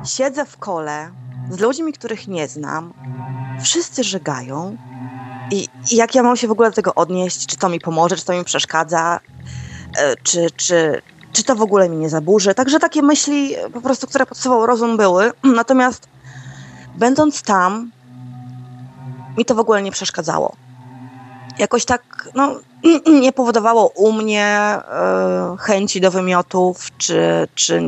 Siedzę w kole z ludźmi, których nie znam, wszyscy żygają i jak ja mam się w ogóle do tego odnieść, czy to mi pomoże, czy to mi przeszkadza, czy to w ogóle mi nie zaburzy. Także takie myśli po prostu, które podsuwał rozum były, natomiast będąc tam, mi to w ogóle nie przeszkadzało. Jakoś tak, nie powodowało u mnie chęci do wymiotów, czy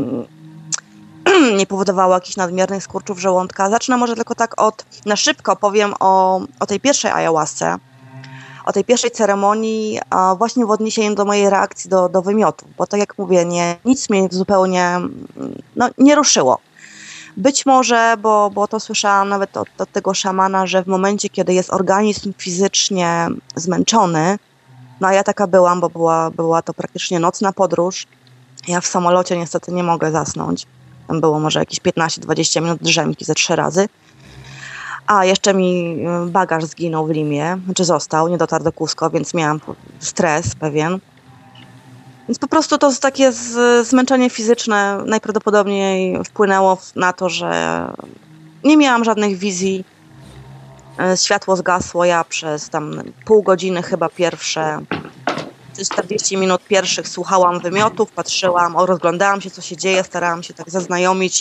nie powodowało jakichś nadmiernych skurczów żołądka. Zacznę może tylko tak na szybko powiem o tej pierwszej ayahuasce, o tej pierwszej ceremonii, właśnie w odniesieniu do mojej reakcji do wymiotów, bo tak jak mówię, nic mnie zupełnie nie ruszyło. Być może, bo to słyszałam nawet od tego szamana, że w momencie, kiedy jest organizm fizycznie zmęczony, a ja taka byłam, bo była to praktycznie nocna podróż, ja w samolocie niestety nie mogę zasnąć. Tam było może jakieś 15-20 minut drzemki ze 3 razy. A jeszcze mi bagaż zginął w Limie, został, nie dotarł do Cusco, więc miałam stres pewien. Więc po prostu to takie zmęczenie fizyczne najprawdopodobniej wpłynęło na to, że nie miałam żadnych wizji. Światło zgasło, ja przez tam pół godziny chyba pierwsze, 40 minut pierwszych słuchałam wymiotów, patrzyłam, rozglądałam się, co się dzieje, starałam się tak zaznajomić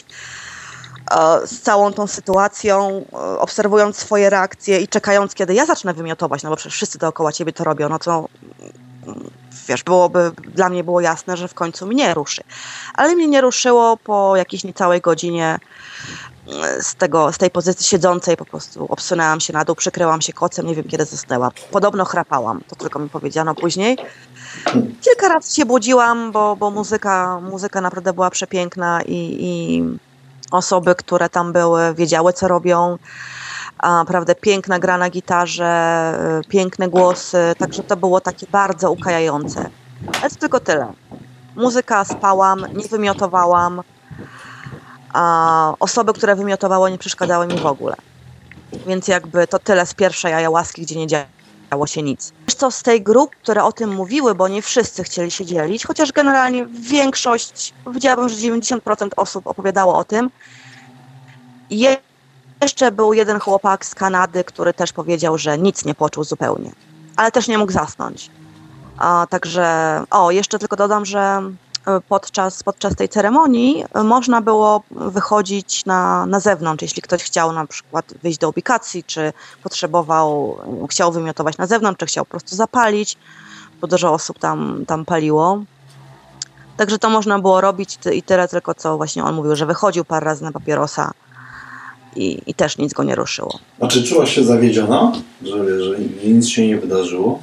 z całą tą sytuacją, obserwując swoje reakcje i czekając, kiedy ja zacznę wymiotować, bo przecież wszyscy dookoła ciebie to robią, to wiesz, dla mnie było jasne, że w końcu mnie ruszy. Ale mnie nie ruszyło po jakiejś niecałej godzinie z tej pozycji siedzącej, po prostu obsunęłam się na dół, przykryłam się kocem, nie wiem kiedy zasnęłam. Podobno chrapałam, to tylko mi powiedziano później. Kilka razy się budziłam, bo muzyka naprawdę była przepiękna i osoby, które tam były, wiedziały, co robią. Prawda, piękna gra na gitarze, piękne głosy, także to było takie bardzo ukajające. Ale to tylko tyle. Muzyka, spałam, nie wymiotowałam. Osoby, które wymiotowały, nie przeszkadzały mi w ogóle. Więc jakby to tyle z pierwszej ayahuaski, gdzie nie działo się nic. Wiesz co, z tej grup, które o tym mówiły, bo nie wszyscy chcieli się dzielić, chociaż generalnie większość, powiedziałabym, że 90% osób opowiadało o tym. Jeszcze był jeden chłopak z Kanady, który też powiedział, że nic nie poczuł zupełnie, ale też nie mógł zasnąć. Także, jeszcze tylko dodam, że podczas tej ceremonii można było wychodzić na zewnątrz, jeśli ktoś chciał na przykład wyjść do ubikacji, czy chciał wymiotować na zewnątrz, czy chciał po prostu zapalić, bo dużo osób tam paliło. Także to można było robić i tyle tylko, co właśnie on mówił, że wychodził parę razy na papierosa i też nic go nie ruszyło. A czy czułaś się zawiedziona, że nic się nie wydarzyło?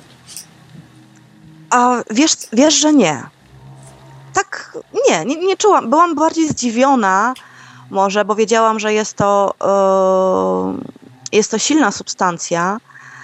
Wiesz, że nie. Tak, nie czułam. Byłam bardziej zdziwiona może, bo wiedziałam, że jest to silna substancja.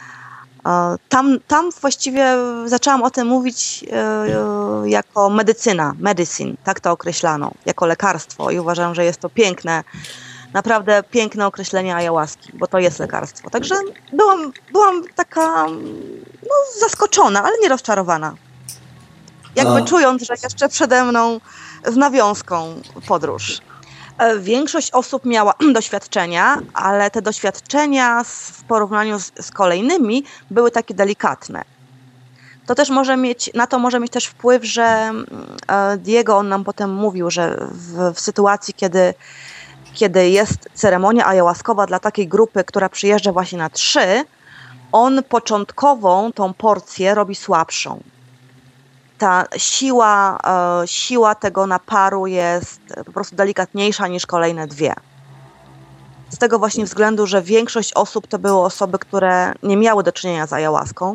Tam właściwie zaczęłam o tym mówić jako medicine, tak to określano, jako lekarstwo i uważam, że jest to piękne, naprawdę piękne określenie ayahuaski, bo to jest lekarstwo. Także byłam taka zaskoczona, ale nie rozczarowana. Jakby czując, że jeszcze przede mną z nawiązką podróż. Większość osób miała doświadczenia, ale te doświadczenia w porównaniu z kolejnymi były takie delikatne. To też na to może mieć też wpływ, że Diego, on nam potem mówił, że w sytuacji, kiedy jest ceremonia ayahuaskowa dla takiej grupy, która przyjeżdża właśnie na 3, on początkową tą porcję robi słabszą. Ta siła tego naparu jest po prostu delikatniejsza niż kolejne 2. Z tego właśnie względu, że większość osób to były osoby, które nie miały do czynienia z ayahuaską.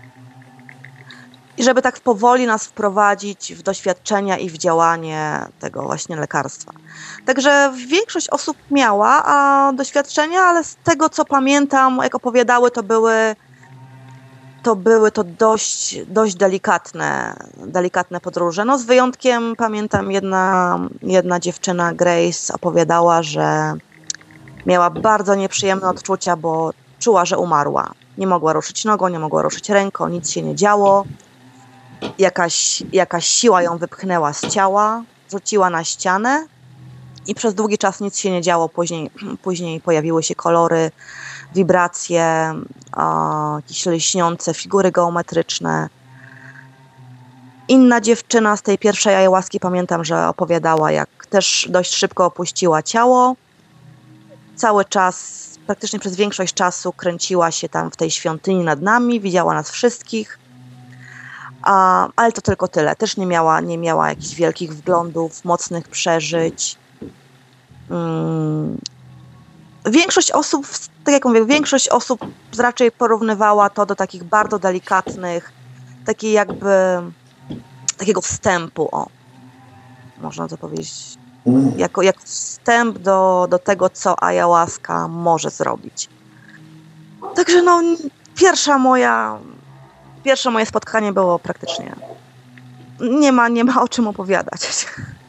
I żeby tak powoli nas wprowadzić w doświadczenia i w działanie tego właśnie lekarstwa. Także większość osób miała doświadczenia, ale z tego co pamiętam, jak opowiadały, to były to dość delikatne podróże. Z wyjątkiem, pamiętam, jedna dziewczyna, Grace, opowiadała, że miała bardzo nieprzyjemne odczucia, bo czuła, że umarła. Nie mogła ruszyć nogą, nie mogła ruszyć ręką, nic się nie działo. Jakaś siła ją wypchnęła z ciała, rzuciła na ścianę i przez długi czas nic się nie działo. Później pojawiły się kolory, wibracje, jakieś lśniące figury geometryczne. Inna dziewczyna z tej pierwszej ayahuaski, pamiętam, że opowiadała, jak też dość szybko opuściła ciało. Cały czas, praktycznie przez większość czasu kręciła się tam w tej świątyni nad nami, widziała nas wszystkich, ale to tylko tyle. Też nie miała jakichś wielkich wglądów, mocnych przeżyć. Większość osób, tak jak mówię, większość osób raczej porównywała to do takich bardzo delikatnych, takiego wstępu, można to powiedzieć, jako wstęp do tego, co ayahuasca może zrobić. Także pierwsze moje spotkanie było praktycznie, nie ma o czym opowiadać.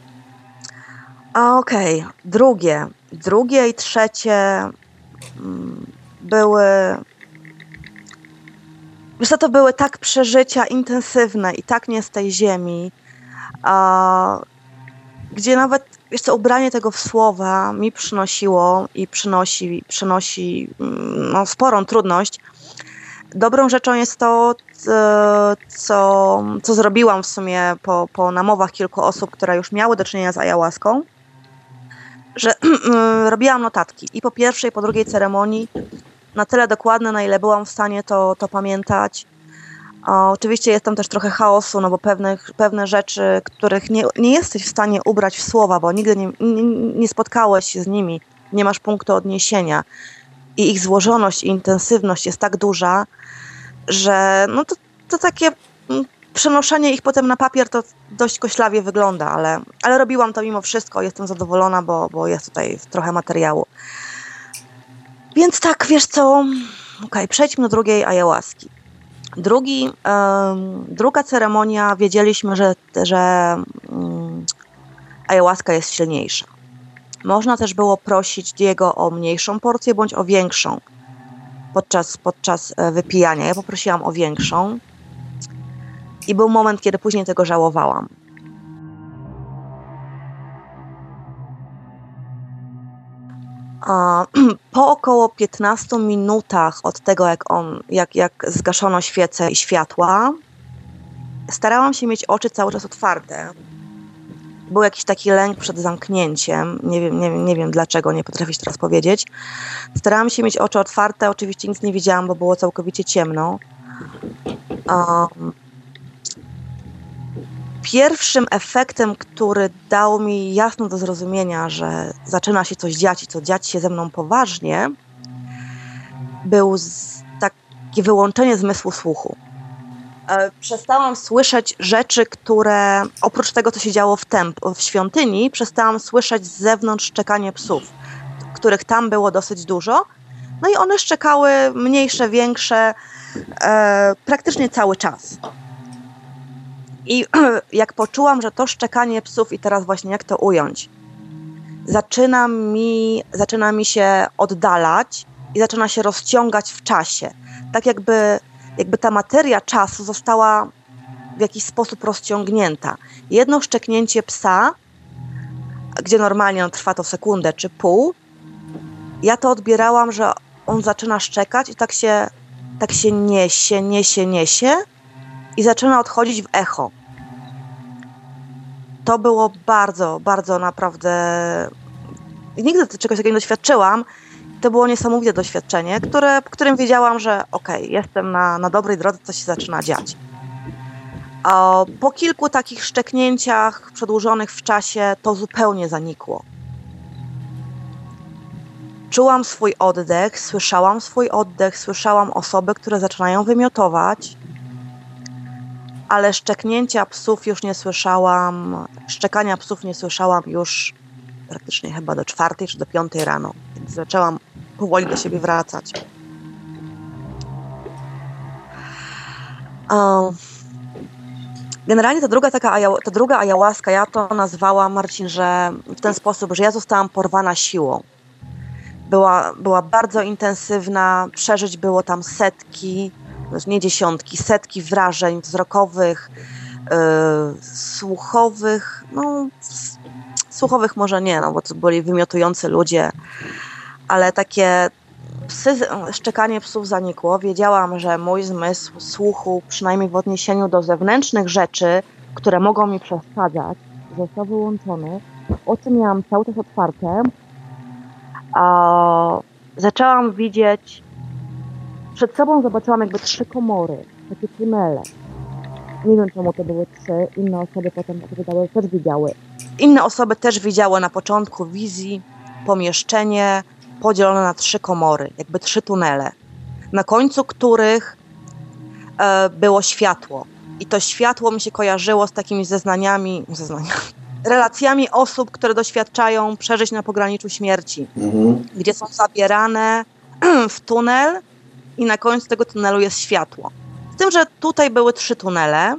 Okej, drugie i trzecie były, wiesz co, to były tak przeżycia intensywne i tak nie z tej ziemi, gdzie nawet, wiesz co, ubranie tego w słowa mi przynosiło i przynosi sporą trudność. Dobrą rzeczą jest to, co zrobiłam w sumie po namowach kilku osób, które już miały do czynienia z ayahuaską, że robiłam notatki i po pierwszej, i po drugiej ceremonii na tyle dokładne, na ile byłam w stanie to pamiętać. Oczywiście jest tam też trochę chaosu, no bo pewne rzeczy, których nie jesteś w stanie ubrać w słowa, bo nigdy nie spotkałeś się z nimi, nie masz punktu odniesienia i ich złożoność i intensywność jest tak duża, że to takie przenoszenie ich potem na papier to dość koślawie wygląda, ale robiłam to mimo wszystko, jestem zadowolona, bo jest tutaj trochę materiału. Więc tak, wiesz co, przejdźmy do drugiej ayahuaski. Druga ceremonia, wiedzieliśmy, że ayahuaska jest silniejsza. Można też było prosić Diego o mniejszą porcję bądź o większą podczas wypijania. Ja poprosiłam o większą i był moment, kiedy później tego żałowałam. Po około 15 minutach od tego, jak zgaszono świece i światła, starałam się mieć oczy cały czas otwarte. Był jakiś taki lęk przed zamknięciem. Nie wiem dlaczego, nie potrafię się teraz powiedzieć. Starałam się mieć oczy otwarte. Oczywiście nic nie widziałam, bo było całkowicie ciemno. Pierwszym efektem, który dał mi jasno do zrozumienia, że zaczyna się coś dziać i co dziać się ze mną poważnie, był takie wyłączenie zmysłu słuchu. Przestałam słyszeć rzeczy, które oprócz tego, co się działo w świątyni, przestałam słyszeć z zewnątrz szczekanie psów, których tam było dosyć dużo. No i one szczekały mniejsze, większe, praktycznie cały czas. I jak poczułam, że to szczekanie psów, i teraz właśnie jak to ująć, zaczyna mi się oddalać i zaczyna się rozciągać w czasie. Tak jakby ta materia czasu została w jakiś sposób rozciągnięta. Jedno szczeknięcie psa, gdzie normalnie trwa to sekundę czy pół, ja to odbierałam, że on zaczyna szczekać i tak się niesie i zaczyna odchodzić w echo. To było bardzo, bardzo naprawdę... Nigdy czegoś takiego nie doświadczyłam. To było niesamowite doświadczenie, którym wiedziałam, że jestem na dobrej drodze, coś się zaczyna dziać. Po kilku takich szczeknięciach przedłużonych w czasie to zupełnie zanikło. Czułam swój oddech, słyszałam swój oddech, słyszałam osoby, które zaczynają wymiotować, ale szczeknięcia psów już nie słyszałam, szczekania psów nie słyszałam już praktycznie chyba do 4 czy do 5 rano, więc zaczęłam powoli do siebie wracać. Generalnie ta druga ayahuaska, ja to nazwałam, Marcin, że w ten sposób, że ja zostałam porwana siłą. Była bardzo intensywna, przeżyć było tam setki, nie dziesiątki, setki wrażeń wzrokowych, słuchowych, słuchowych może nie, no bo to byli wymiotujący ludzie, ale takie szczekanie psów zanikło. Wiedziałam, że mój zmysł słuchu, przynajmniej w odniesieniu do zewnętrznych rzeczy, które mogą mi przeszkadzać, został wyłączony. Oczy miałam cały czas otwarte. Zaczęłam widzieć, przed sobą zobaczyłam jakby 3 komory, takie tunele. Nie wiem, czemu to były 3, inne osoby potem opowiadały, też widziały. Inne osoby też widziały na początku wizji pomieszczenie podzielone na 3 komory, jakby 3 tunele, na końcu których było światło. I to światło mi się kojarzyło z takimi relacjami osób, które doświadczają przeżyć na pograniczu śmierci, gdzie są zabierane w tunel i na końcu tego tunelu jest światło. Z tym, że tutaj były 3 tunele.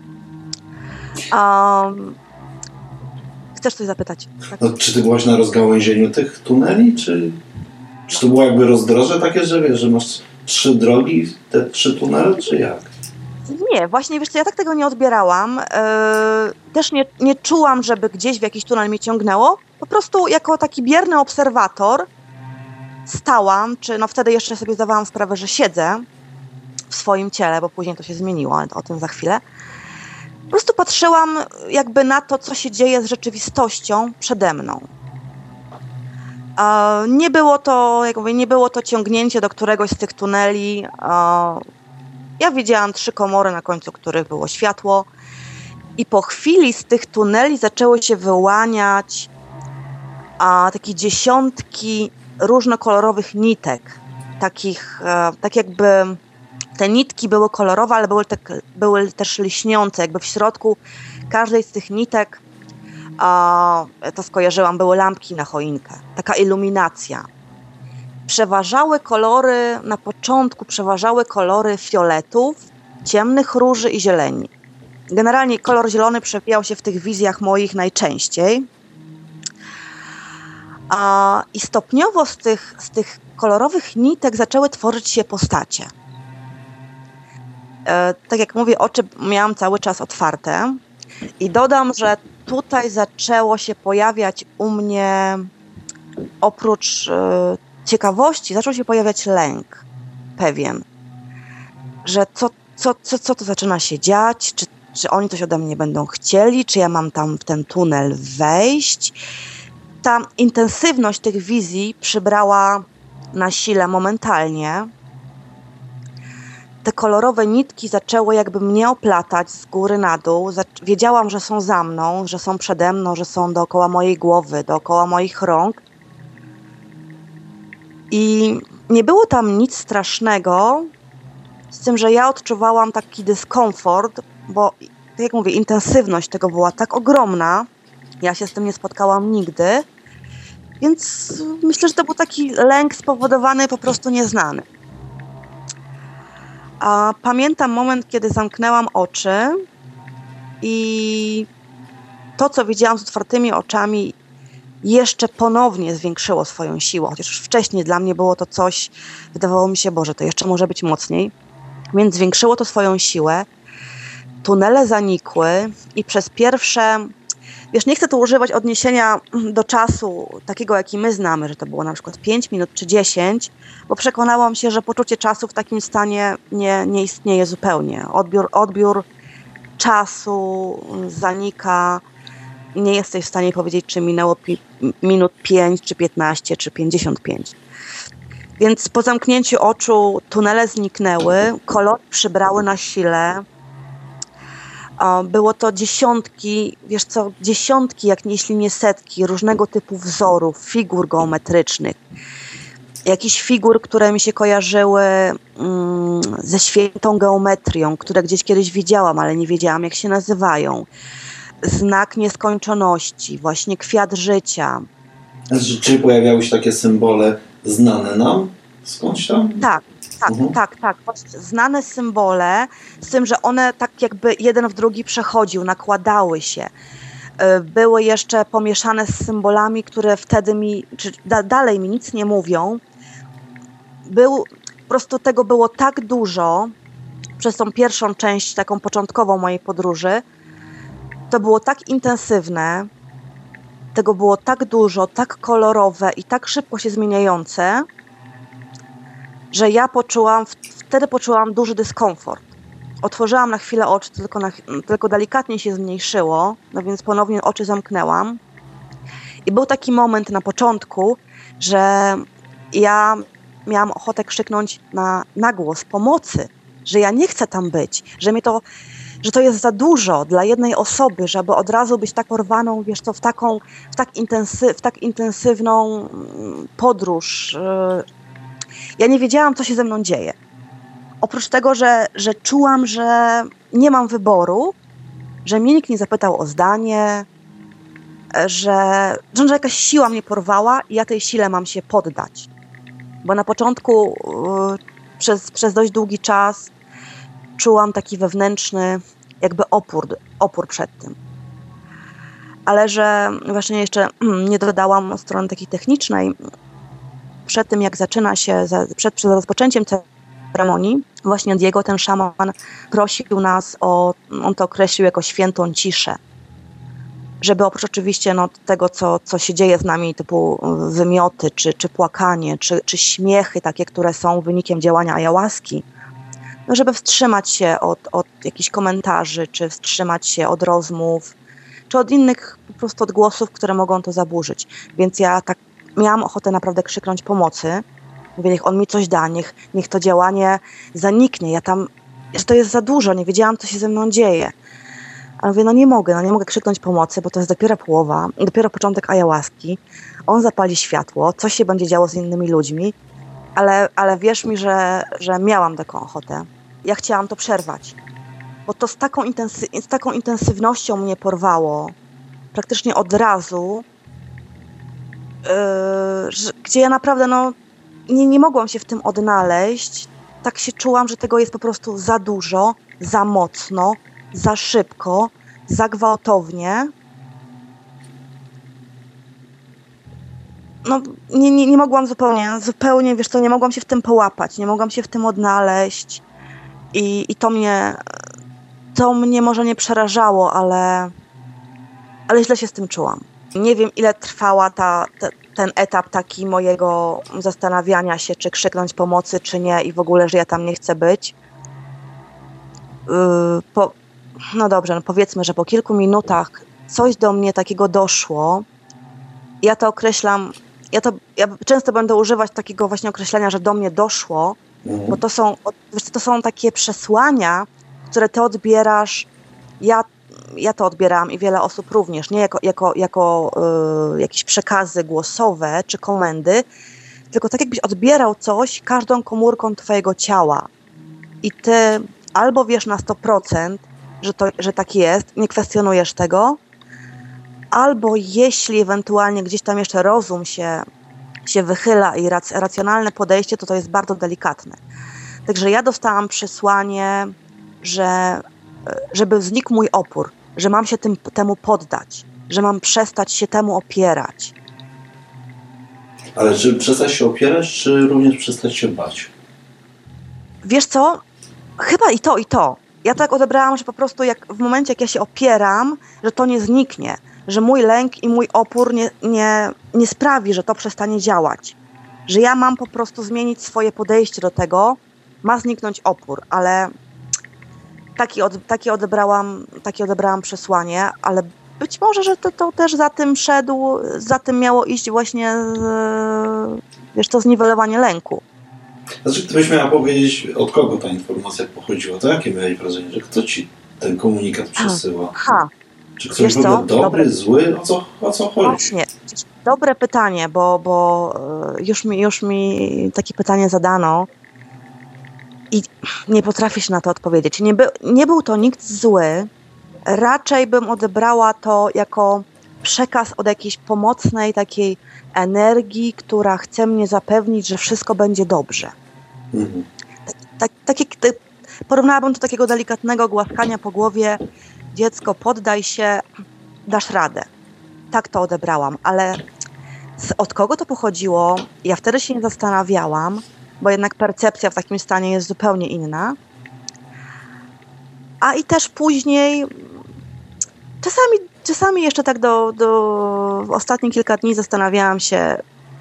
Chcesz coś zapytać? Tak? No, czy ty byłaś na rozgałęzieniu tych tuneli, czy to było jakby rozdroże takie, że wiesz, że masz 3 drogi, te 3 tunele, czy jak? Nie, właśnie wiesz co, ja tak tego nie odbierałam. Też nie czułam, żeby gdzieś w jakiś tunel mnie ciągnęło. Po prostu jako taki bierny obserwator stałam, czy no wtedy jeszcze sobie zdawałam sprawę, że siedzę w swoim ciele, bo później to się zmieniło, ale o tym za chwilę. Po prostu patrzyłam jakby na to, co się dzieje z rzeczywistością przede mną. Nie było to, jak mówię, nie było to ciągnięcie do któregoś z tych tuneli. Ja widziałam 3 komory, na końcu których było światło i po chwili z tych tuneli zaczęły się wyłaniać takie dziesiątki różnokolorowych nitek. Tak jakby te nitki były kolorowe, ale były też lśniące, jakby w środku każdej z tych nitek, to skojarzyłam, były lampki na choinkę. Taka iluminacja. Na początku przeważały kolory fioletów, ciemnych róży i zieleni. Generalnie kolor zielony przewijał się w tych wizjach moich najczęściej. I stopniowo z tych kolorowych nitek zaczęły tworzyć się postacie. Tak jak mówię, oczy miałam cały czas otwarte i dodam, że tutaj zaczęło się pojawiać u mnie oprócz ciekawości, zaczął się pojawiać lęk pewien, że co to zaczyna się dziać, czy oni coś ode mnie będą chcieli, czy ja mam tam w ten tunel wejść. Ta intensywność tych wizji przybrała na sile momentalnie. Te kolorowe nitki zaczęły jakby mnie oplatać z góry na dół. Wiedziałam, że są za mną, że są przede mną, że są dookoła mojej głowy, dookoła moich rąk. I nie było tam nic strasznego, z tym, że ja odczuwałam taki dyskomfort, bo tak jak mówię, intensywność tego była tak ogromna, ja się z tym nie spotkałam nigdy, więc myślę, że to był taki lęk spowodowany po prostu nieznany. A pamiętam moment, kiedy zamknęłam oczy i to, co widziałam z otwartymi oczami, jeszcze ponownie zwiększyło swoją siłę. Chociaż już wcześniej dla mnie było to coś, wydawało mi się, Boże, to jeszcze może być mocniej. Więc zwiększyło to swoją siłę. Tunele zanikły i przez pierwsze... Wiesz, nie chcę tu używać odniesienia do czasu takiego, jaki my znamy, że to było na przykład 5 minut czy 10, bo przekonałam się, że poczucie czasu w takim stanie nie istnieje zupełnie. Odbiór czasu zanika i nie jesteś w stanie powiedzieć, czy minęło minut 5, czy 15, czy 55. Więc po zamknięciu oczu tunele zniknęły, kolory przybrały na sile. Było to dziesiątki, jeśli nie setki różnego typu wzorów, figur geometrycznych. Jakichś figur, które mi się kojarzyły ze świętą geometrią, które gdzieś kiedyś widziałam, ale nie wiedziałam, jak się nazywają. Znak nieskończoności, właśnie kwiat życia. Czy pojawiały się takie symbole znane nam skądś tam? Tak. Znane symbole, z tym, że one tak jakby jeden w drugi przechodził, nakładały się. Były jeszcze pomieszane z symbolami, które wtedy dalej mi nic nie mówią. Po prostu tego było tak dużo przez tą pierwszą część, taką początkową mojej podróży. To było tak intensywne, tego było tak dużo, tak kolorowe i tak szybko się zmieniające, że ja wtedy poczułam duży dyskomfort. Otworzyłam na chwilę oczy, tylko delikatnie się zmniejszyło, no więc ponownie oczy zamknęłam. I był taki moment na początku, że ja miałam ochotę krzyknąć na głos pomocy, że ja nie chcę tam być, że to jest za dużo dla jednej osoby, żeby od razu być tak porwaną, wiesz co, w tak intensywną podróż. Ja nie wiedziałam, co się ze mną dzieje. Oprócz tego, że czułam, że nie mam wyboru, że mnie nikt nie zapytał o zdanie, że jakaś siła mnie porwała i ja tej sile mam się poddać. Bo na początku przez dość długi czas czułam taki wewnętrzny jakby opór przed tym. Ale że właśnie jeszcze nie dodałam strony takiej technicznej, przed tym jak zaczyna się, przed rozpoczęciem ceremonii, właśnie Diego, ten szaman, prosił nas on to określił jako świętą ciszę. Żeby oprócz oczywiście tego, co się dzieje z nami, typu wymioty, czy płakanie, czy śmiechy takie, które są wynikiem działania ayahuaski, żeby wstrzymać się od jakichś komentarzy, czy wstrzymać się od rozmów, czy od innych po prostu odgłosów, które mogą to zaburzyć. Więc ja tak miałam ochotę naprawdę krzyknąć pomocy. Mówię, niech on mi coś da, niech to działanie zaniknie. Że to jest za dużo, nie wiedziałam, co się ze mną dzieje. A mówię, nie mogę krzyknąć pomocy, bo to jest dopiero połowa, dopiero początek ayahuaski. On zapali światło, coś się będzie działo z innymi ludźmi, ale wierz mi, że miałam taką ochotę. Ja chciałam to przerwać, bo to z taką intensywnością mnie porwało, praktycznie od razu, gdzie ja naprawdę nie mogłam się w tym odnaleźć. Tak się czułam, że tego jest po prostu za dużo, za mocno, za szybko, za gwałtownie. Nie mogłam zupełnie, wiesz co, nie mogłam się w tym połapać, nie mogłam się w tym odnaleźć i to mnie może nie przerażało, ale źle się z tym czułam. Nie wiem, ile trwała ten etap taki mojego zastanawiania się, czy krzyknąć pomocy, czy nie i w ogóle, że ja tam nie chcę być. No dobrze, powiedzmy, że po kilku minutach coś do mnie takiego doszło. Ja to określam, ja często będę używać takiego właśnie określenia, że do mnie doszło, bo to są takie przesłania, które ty odbierasz. Ja to odbierałam i wiele osób również, nie jako jakieś przekazy głosowe czy komendy, tylko tak jakbyś odbierał coś każdą komórką twojego ciała. I ty albo wiesz na 100%, że tak jest, nie kwestionujesz tego, albo jeśli ewentualnie gdzieś tam jeszcze rozum się wychyla i racjonalne podejście, to jest bardzo delikatne. Także ja dostałam przesłanie, żeby znikł mój opór, że mam się temu poddać, że mam przestać się temu opierać. Ale czy przestać się opierać, czy również przestać się bać? Wiesz co? Chyba i to, i to. Ja tak odebrałam, że po prostu w momencie, jak ja się opieram, że to nie zniknie, że mój lęk i mój opór nie sprawi, że to przestanie działać. Że ja mam po prostu zmienić swoje podejście do tego, ma zniknąć opór, ale takie odebrałam przesłanie, ale być może, że to też za tym miało iść właśnie zniwelowanie lęku. Znaczy, gdybyś miała powiedzieć, od kogo ta informacja pochodziła, to jakie miałeś wrażenie, że kto ci ten komunikat przesyła? Czy ktoś był dobry, zły? O co chodzi? Właśnie, dobre pytanie, bo już mi takie pytanie zadano i nie potrafię się na to odpowiedzieć. Nie był to nikt zły, raczej bym odebrała to jako przekaz od jakiejś pomocnej takiej energii, która chce mnie zapewnić, że wszystko będzie dobrze. Mhm. Porównałabym do takiego delikatnego głaskania po głowie: dziecko, poddaj się, dasz radę. Tak to odebrałam, ale od kogo to pochodziło? Ja wtedy się nie zastanawiałam, bo jednak percepcja w takim stanie jest zupełnie inna. A i też później czasami jeszcze tak w ostatnie kilka dni zastanawiałam się,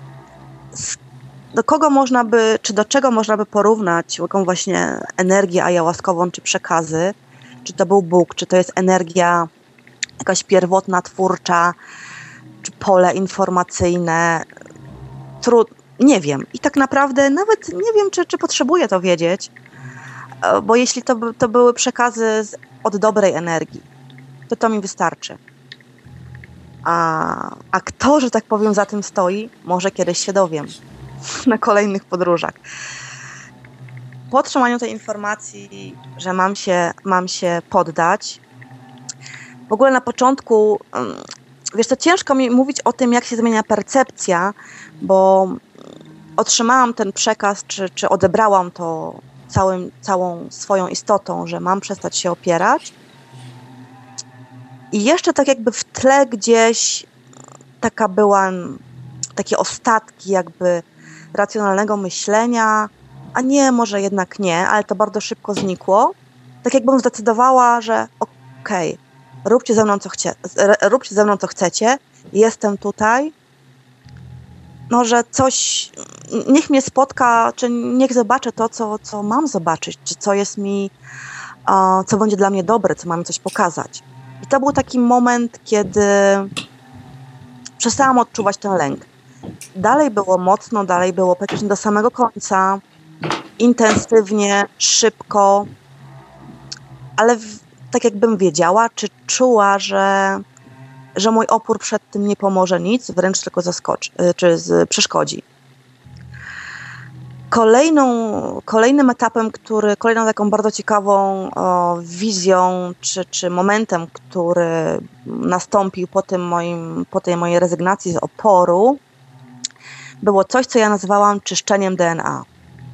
do kogo można by, czy do czego można by porównać taką właśnie energię ayahuaskową, czy przekazy, czy to był Bóg, czy to jest energia jakaś pierwotna, twórcza, czy pole informacyjne. Nie wiem. I tak naprawdę nawet nie wiem, czy potrzebuję to wiedzieć, bo jeśli to były przekazy od dobrej energii, to mi wystarczy. A kto, że tak powiem, za tym stoi, może kiedyś się dowiem na kolejnych podróżach. Po otrzymaniu tej informacji, że mam się poddać, w ogóle na początku, wiesz, to ciężko mi mówić o tym, jak się zmienia percepcja, bo otrzymałam ten przekaz, czy odebrałam to całą swoją istotą, że mam przestać się opierać. I jeszcze tak jakby w tle gdzieś takie ostatki jakby racjonalnego myślenia, a nie, może jednak nie, ale to bardzo szybko znikło. Tak jakbym zdecydowała, że okej, róbcie ze mną co chcecie, jestem tutaj, może coś, niech mnie spotka, czy niech zobaczę to, co mam zobaczyć, czy co jest mi, co będzie dla mnie dobre, co mam coś pokazać. I to był taki moment, kiedy przestałam odczuwać ten lęk. Dalej było mocno, dalej było praktycznie do samego końca, intensywnie, szybko, ale tak jakbym wiedziała, czy czuła, że mój opór przed tym nie pomoże nic, wręcz tylko przeszkodzi. Kolejnym etapem, kolejną taką bardzo ciekawą wizją, czy momentem, który nastąpił po tej mojej rezygnacji z oporu, było coś, co ja nazywałam czyszczeniem DNA.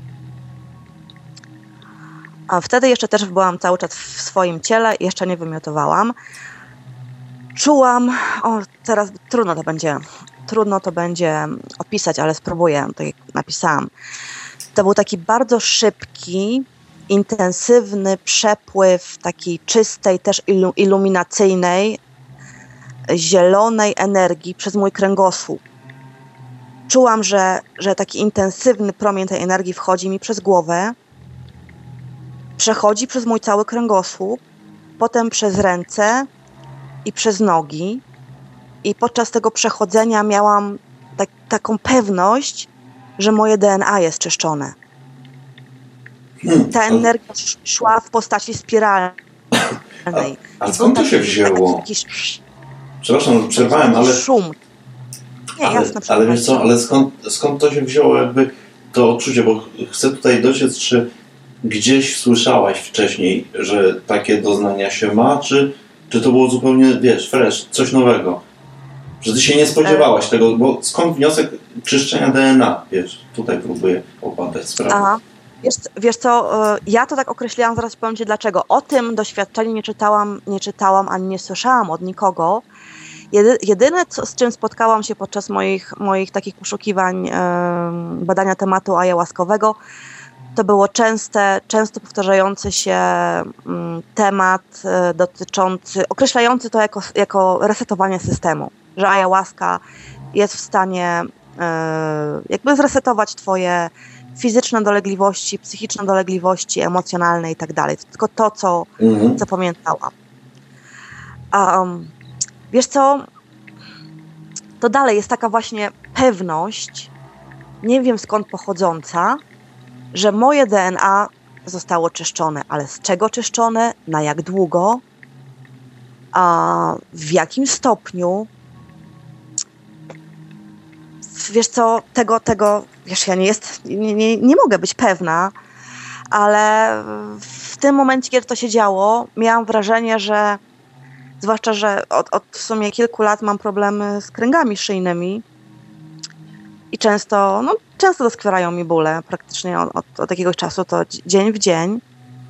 A wtedy jeszcze też byłam cały czas w swoim ciele i jeszcze nie wymiotowałam. Czułam, teraz trudno to będzie opisać, ale spróbuję, tak jak napisałam. To był taki bardzo szybki, intensywny przepływ takiej czystej, też iluminacyjnej, zielonej energii przez mój kręgosłup. Czułam, że taki intensywny promień tej energii wchodzi mi przez głowę, przechodzi przez mój cały kręgosłup, potem przez ręce i przez nogi. I podczas tego przechodzenia miałam taką pewność, że moje DNA jest czyszczone. Ta energia szła w postaci spiralnej. A skąd to się wzięło? Przepraszam, przerwałem, ale... Szum. Nie, jasne, ale wiesz co, ale skąd to się wzięło jakby to odczucie, bo chcę tutaj dociec, czy gdzieś słyszałaś wcześniej, że takie doznania się ma, czy to było zupełnie, wiesz, fresh, coś nowego? Że ty się nie spodziewałaś tego, bo skąd wniosek czyszczenia DNA? Wiesz, tutaj próbuję opadać sprawę. Aha. Wiesz co, ja to tak określiłam, zaraz powiem ci dlaczego. O tym doświadczeniu nie czytałam ani nie słyszałam od nikogo. Jedyne, z czym spotkałam się podczas moich takich poszukiwań, badania tematu ayahuaskowego, to było często powtarzający się temat określający to jako resetowanie systemu, że ayahuasca jest w stanie jakby zresetować twoje fizyczne dolegliwości, psychiczne dolegliwości, emocjonalne i tak dalej. Tylko to, co pamiętałam. Wiesz co, to dalej jest taka właśnie pewność, nie wiem skąd pochodząca, że moje DNA zostało czyszczone, ale z czego czyszczone, na jak długo, w jakim stopniu. Wiesz co, wiesz, ja nie mogę być pewna, ale w tym momencie, kiedy to się działo, miałam wrażenie, że zwłaszcza, że od w sumie kilku lat mam problemy z kręgami szyjnymi i często doskwierają mi bóle, praktycznie od jakiegoś czasu to dzień w dzień,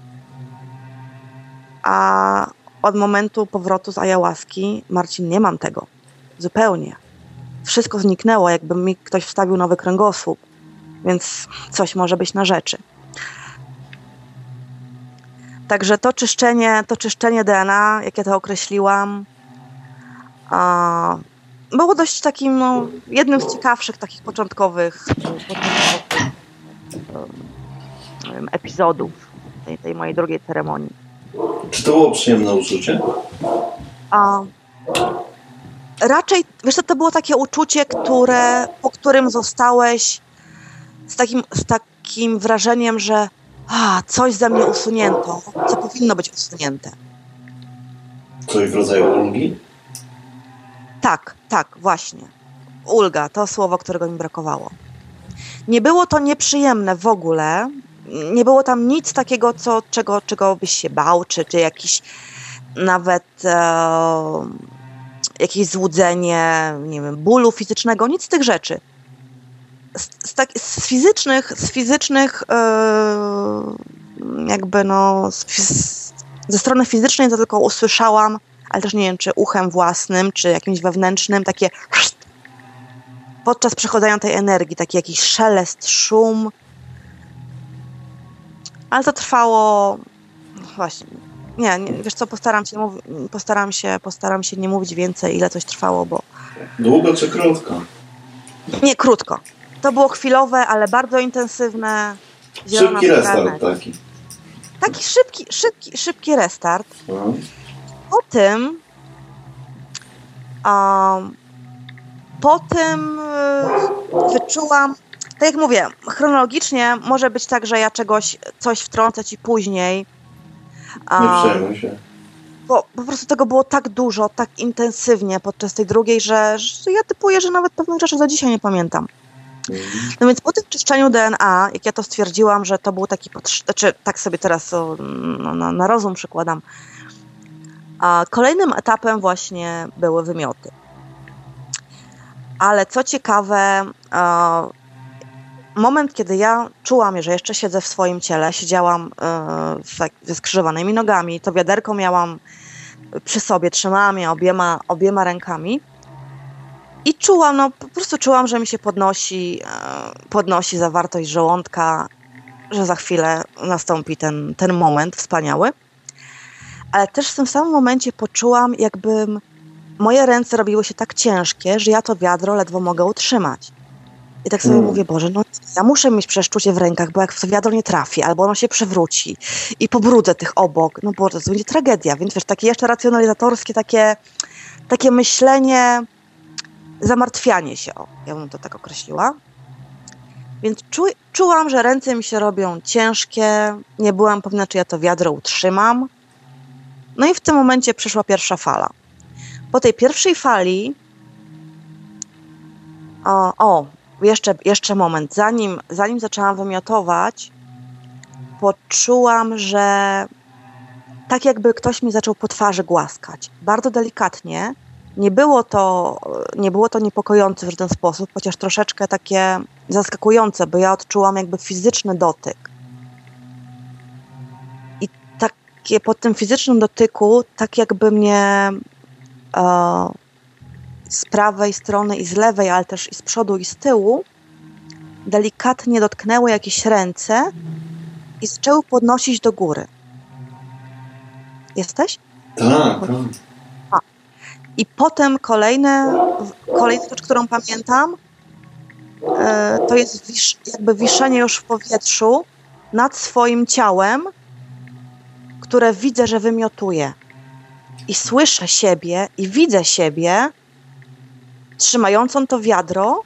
a od momentu powrotu z ayahuaski, Marcin, nie mam tego. Zupełnie. Wszystko zniknęło, jakby mi ktoś wstawił nowy kręgosłup, więc coś może być na rzeczy. Także to czyszczenie DNA, jak ja to określiłam, Było dość takim, jednym z ciekawszych takich początkowych nie wiem, epizodów tej mojej drugiej ceremonii. Czy to było przyjemne uczucie? Raczej, wiesz co, to było takie uczucie, po którym zostałeś z takim wrażeniem, że coś ze mnie usunięto, co powinno być usunięte. Coś w rodzaju ulgi? Tak, właśnie. Ulga, to słowo, którego mi brakowało. Nie było to nieprzyjemne w ogóle. Nie było tam nic takiego, czego byś się bał, czy jakiś nawet jakieś złudzenie, nie wiem, bólu fizycznego, nic z tych rzeczy. Z fizycznych jakby ze strony fizycznej to tylko usłyszałam, ale też nie wiem, czy uchem własnym, czy jakimś wewnętrznym, takie podczas przechodzenia tej energii, taki jakiś szelest, szum. Ale to trwało właśnie. Nie, wiesz co, postaram się nie mówić więcej, ile coś trwało, bo... Długo czy krótko? Nie, krótko. To było chwilowe, ale bardzo intensywne. Szybki restart taki. Taki szybki restart. Po tym wyczułam, tak jak mówię, chronologicznie może być tak, że ja coś wtrącę ci później. Nie przejmuj się. Bo po prostu tego było tak dużo, tak intensywnie podczas tej drugiej, że ja typuję, że nawet pewnych rzeczy do dzisiaj nie pamiętam. No więc po tym czyszczeniu DNA, jak ja to stwierdziłam, że to był taki, tak sobie teraz na rozum przykładam, a kolejnym etapem właśnie były wymioty. Ale co ciekawe, moment, kiedy ja czułam, że jeszcze siedzę w swoim ciele, siedziałam ze skrzyżowanymi nogami, to wiaderko miałam przy sobie, trzymałam je obiema rękami i czułam, po prostu czułam, że mi się podnosi zawartość żołądka, że za chwilę nastąpi ten moment wspaniały. Ale też w tym samym momencie poczułam, jakbym moje ręce robiły się tak ciężkie, że ja to wiadro ledwo mogę utrzymać. I tak sobie mówię, Boże, ja muszę mieć przeczucie w rękach, bo jak w to wiadro nie trafi, albo ono się przewróci i pobrudzę tych obok, Boże, to będzie tragedia. Więc wiesz, takie jeszcze racjonalizatorskie, takie myślenie, zamartwianie się, ja bym to tak określiła. Więc czułam, że ręce mi się robią ciężkie, nie byłam pewna, czy ja to wiadro utrzymam. No i w tym momencie przyszła pierwsza fala. Po tej pierwszej fali jeszcze moment. Zanim zaczęłam wymiotować, poczułam, że tak jakby ktoś mi zaczął po twarzy głaskać. Bardzo delikatnie. Nie było to niepokojące w żaden sposób, chociaż troszeczkę takie zaskakujące, bo ja odczułam jakby fizyczny dotyk. I takie po tym fizycznym dotyku, tak jakby mnie z prawej strony i z lewej, ale też i z przodu i z tyłu delikatnie dotknęły jakieś ręce i zaczęły podnosić do góry. Jesteś? Tak. I potem kolejna rzecz, którą pamiętam, to jest jakby wiszenie już w powietrzu nad swoim ciałem, które widzę, że wymiotuje. I słyszę siebie i widzę siebie trzymającą to wiadro,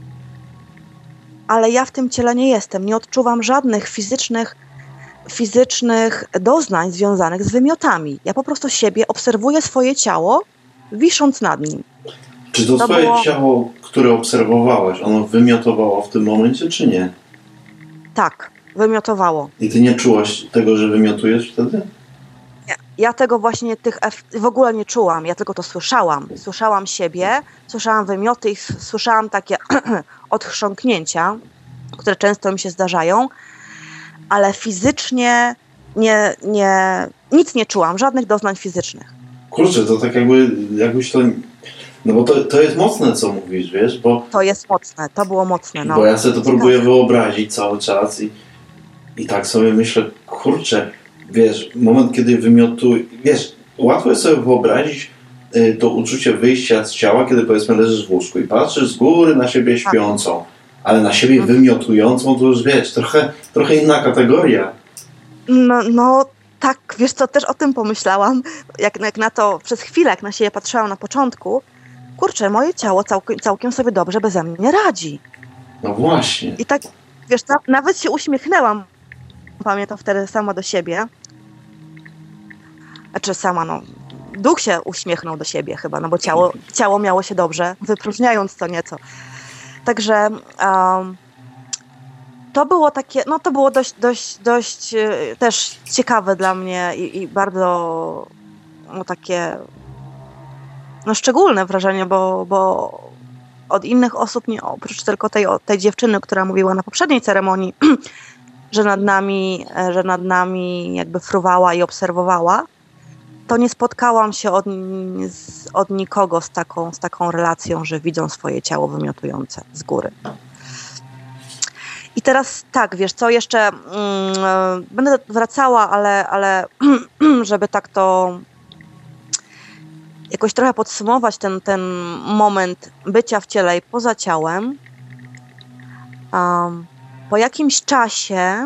ale ja w tym ciele nie jestem. Nie odczuwam żadnych fizycznych doznań związanych z wymiotami. Ja po prostu siebie obserwuję swoje ciało, wisząc nad nim. Czy to twoje ciało, które obserwowałaś, ono wymiotowało w tym momencie, czy nie? Tak, wymiotowało. I ty nie czułaś tego, że wymiotujesz wtedy? Nie. Ja tego właśnie w ogóle nie czułam. Ja tylko to słyszałam. Słyszałam siebie, słyszałam wymioty i słyszałam takie odchrząknięcia, które często mi się zdarzają, ale fizycznie nic nie czułam, żadnych doznań fizycznych. Kurczę, to tak jakbyś to... No bo to jest mocne, co mówisz, wiesz, bo... To jest mocne, to było mocne, Bo ja sobie to próbuję wyobrazić cały czas i tak sobie myślę, kurczę, wiesz, moment, kiedy wymiotuję... Wiesz, łatwo jest sobie wyobrazić to uczucie wyjścia z ciała, kiedy powiedzmy leżysz w łóżku i patrzysz z góry na siebie śpiącą, ale na siebie wymiotującą, to już wiesz, trochę inna kategoria. No tak, wiesz co, też o tym pomyślałam, jak na to przez chwilę, jak na siebie patrzyłam na początku, kurczę, moje ciało całkiem sobie dobrze beze mnie radzi. No właśnie. I tak, wiesz, nawet się uśmiechnęłam, pamiętam wtedy sama do siebie. Znaczy sama, duch się uśmiechnął do siebie chyba, no bo ciało miało się dobrze, wypróżniając to nieco. Także to było takie, to było dość też ciekawe dla mnie i bardzo takie szczególne wrażenie, bo od innych osób, nie oprócz tylko tej dziewczyny, która mówiła na poprzedniej ceremonii, że nad nami jakby fruwała i obserwowała, to nie spotkałam się od nikogo z taką relacją, że widzą swoje ciało wymiotujące z góry. I teraz tak, wiesz co, jeszcze będę wracała, ale żeby tak to jakoś trochę podsumować ten moment bycia w ciele i poza ciałem. Po jakimś czasie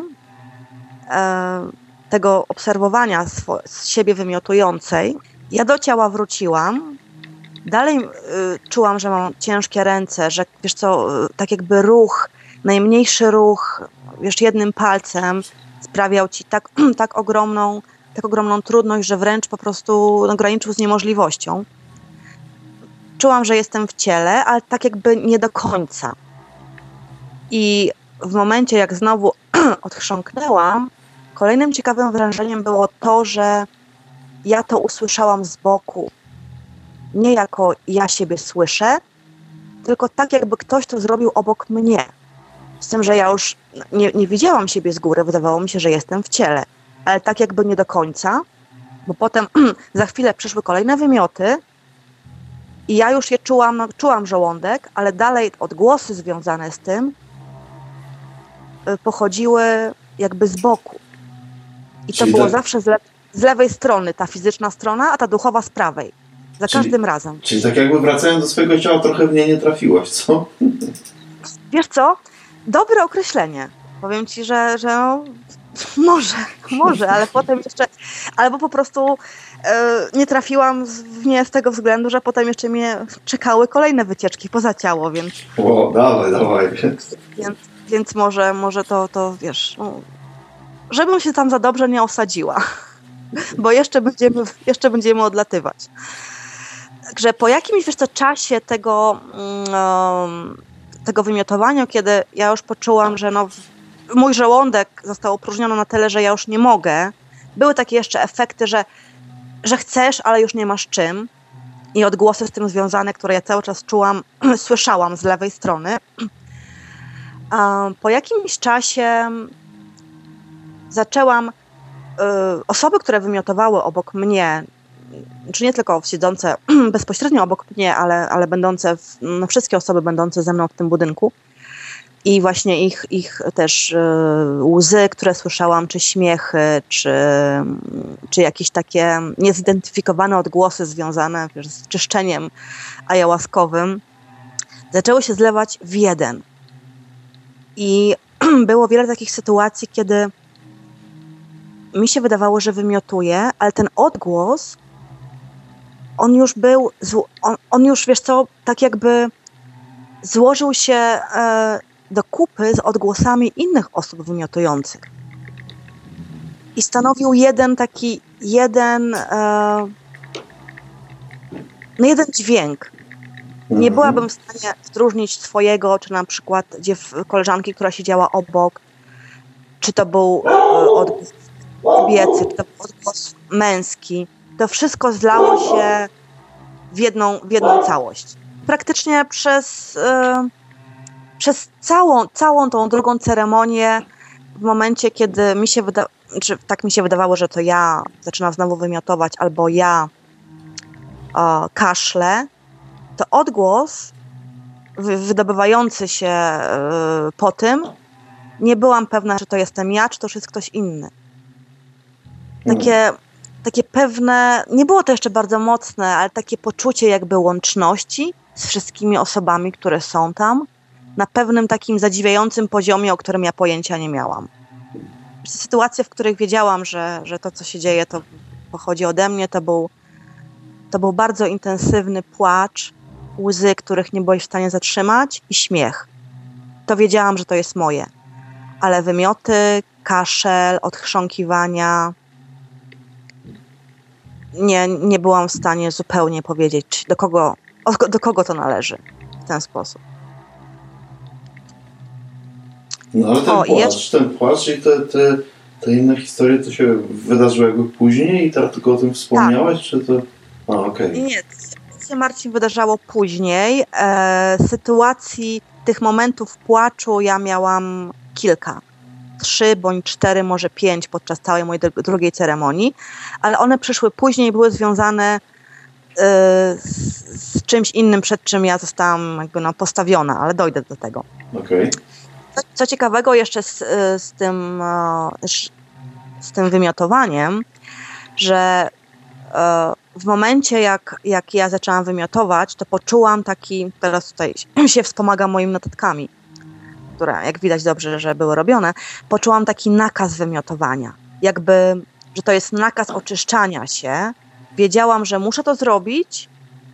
tego obserwowania z siebie wymiotującej, ja do ciała wróciłam. Dalej czułam, że mam ciężkie ręce, że wiesz co, tak jakby ruch, najmniejszy ruch, wiesz, jednym palcem sprawiał ci tak ogromną trudność, że wręcz po prostu graniczył z niemożliwością. Czułam, że jestem w ciele, ale tak jakby nie do końca. I w momencie, jak znowu odchrząknęłam, kolejnym ciekawym wrażeniem było to, że ja to usłyszałam z boku. Nie jako ja siebie słyszę, tylko tak jakby ktoś to zrobił obok mnie. Z tym, że ja już nie widziałam siebie z góry, wydawało mi się, że jestem w ciele. Ale tak jakby nie do końca, bo potem za chwilę przyszły kolejne wymioty i ja już je czułam żołądek, ale dalej odgłosy związane z tym pochodziły jakby z boku. I to było zawsze z lewej strony, ta fizyczna strona, a ta duchowa z prawej. Każdym razem. Czyli tak jakby wracając do swojego ciała, trochę w nie nie trafiłaś, co? Wiesz co? Dobre określenie. Powiem ci, że może, ale potem jeszcze, albo po prostu nie trafiłam w nie z tego względu, że potem jeszcze mnie czekały kolejne wycieczki poza ciało, więc... O, dawaj. Więc może to wiesz, żebym się tam za dobrze nie osadziła, bo jeszcze będziemy odlatywać. Także po jakimś, wiesz co, czasie tego wymiotowania, kiedy ja już poczułam, że mój żołądek został opróżniony na tyle, że ja już nie mogę. Były takie jeszcze efekty, że chcesz, ale już nie masz czym. I odgłosy z tym związane, które ja cały czas słyszałam z lewej strony. Po jakimś czasie zaczęłam osoby, które wymiotowały obok mnie, czy nie tylko siedzące bezpośrednio obok mnie, ale będące, wszystkie osoby będące ze mną w tym budynku i właśnie ich też łzy, które słyszałam, czy śmiechy, czy jakieś takie niezidentyfikowane odgłosy związane z czyszczeniem ayahuaskowym, zaczęły się zlewać w jeden. I było wiele takich sytuacji, kiedy mi się wydawało, że wymiotuję, ale ten odgłos, on już był, on już, wiesz co, tak jakby złożył się do kupy z odgłosami innych osób wymiotujących. I stanowił jeden dźwięk. Nie byłabym w stanie odróżnić swojego, czy na przykład koleżanki, która siedziała obok, czy to był odgłos kobiecy, czy to był odgłos męski. To wszystko zlało się w jedną całość. Praktycznie przez całą tą drugą ceremonię, w momencie, kiedy tak mi się wydawało, że to ja zaczynam znowu wymiotować, albo ja kaszlę, to odgłos wydobywający się po tym, nie byłam pewna, czy to jestem ja, czy to już jest ktoś inny. takie pewne, nie było to jeszcze bardzo mocne, ale takie poczucie jakby łączności z wszystkimi osobami, które są tam, na pewnym takim zadziwiającym poziomie, o którym ja pojęcia nie miałam. Sytuacje, w których wiedziałam, że to, co się dzieje, to pochodzi ode mnie, to był bardzo intensywny płacz, łzy, których nie byłeś w stanie zatrzymać i śmiech. To wiedziałam, że to jest moje. Ale wymioty, kaszel, odchrząkiwania, nie byłam w stanie zupełnie powiedzieć, do kogo to należy w ten sposób. No ale ten płacz i te inne historie to się wydarzyło jakby później i teraz tylko o tym wspomniałaś, tak. Czy to... okej. Nie, to się, Marcin, wydarzało później. Sytuacji, tych momentów płaczu ja miałam kilka. 3 bądź 4, może 5 podczas całej mojej drugiej ceremonii, ale one przyszły później, były związane z czymś innym, przed czym ja zostałam jakby postawiona, ale dojdę do tego. Okay. Co ciekawego jeszcze z tym wymiotowaniem, że w momencie jak ja zaczęłam wymiotować, to poczułam taki, teraz tutaj się wspomagam moimi notatkami, które jak widać dobrze, że były robione, poczułam taki nakaz wymiotowania. Jakby, że to jest nakaz oczyszczania się. Wiedziałam, że muszę to zrobić.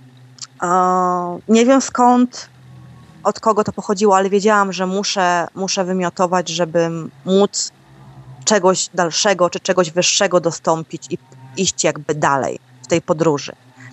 Nie wiem skąd, od kogo to pochodziło, ale wiedziałam, że muszę wymiotować, żeby móc czegoś dalszego czy czegoś wyższego dostąpić i iść jakby dalej w tej podróży.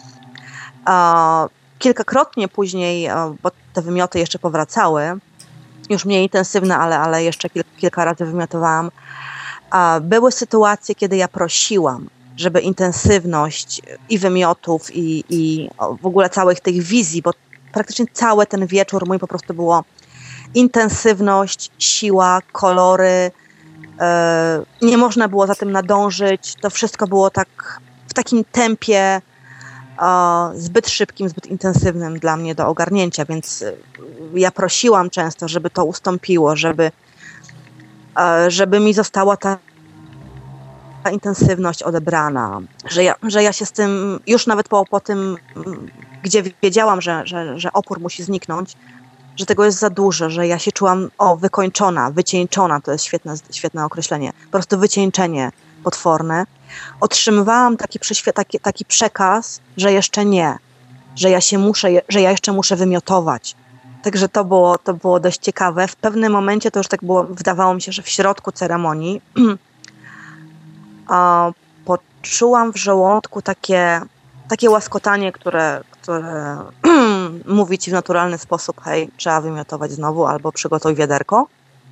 Kilkakrotnie później, bo te wymioty jeszcze powracały, już mniej intensywne, ale jeszcze kilka razy wymiotowałam. Były sytuacje, kiedy ja prosiłam, żeby intensywność i wymiotów i w ogóle całych tych wizji, bo praktycznie cały ten wieczór mój po prostu było intensywność, siła, kolory. Nie można było za tym nadążyć. To wszystko było tak w takim tempie zbyt szybkim, zbyt intensywnym dla mnie do ogarnięcia, więc ja prosiłam często, żeby to ustąpiło, żeby mi została ta intensywność odebrana, że ja się z tym, już nawet po tym, gdzie wiedziałam, że opór musi zniknąć, że tego jest za dużo, że ja się czułam wykończona, wycieńczona, to jest świetne określenie, po prostu wycieńczenie potworne. Otrzymywałam taki przekaz, że jeszcze nie, że ja jeszcze muszę wymiotować. Także to było dość ciekawe. W pewnym momencie to już tak było, wydawało mi się, że w środku ceremonii poczułam w żołądku takie łaskotanie, które mówi ci w naturalny sposób: hej, trzeba wymiotować znowu, albo przygotuj wiaderko.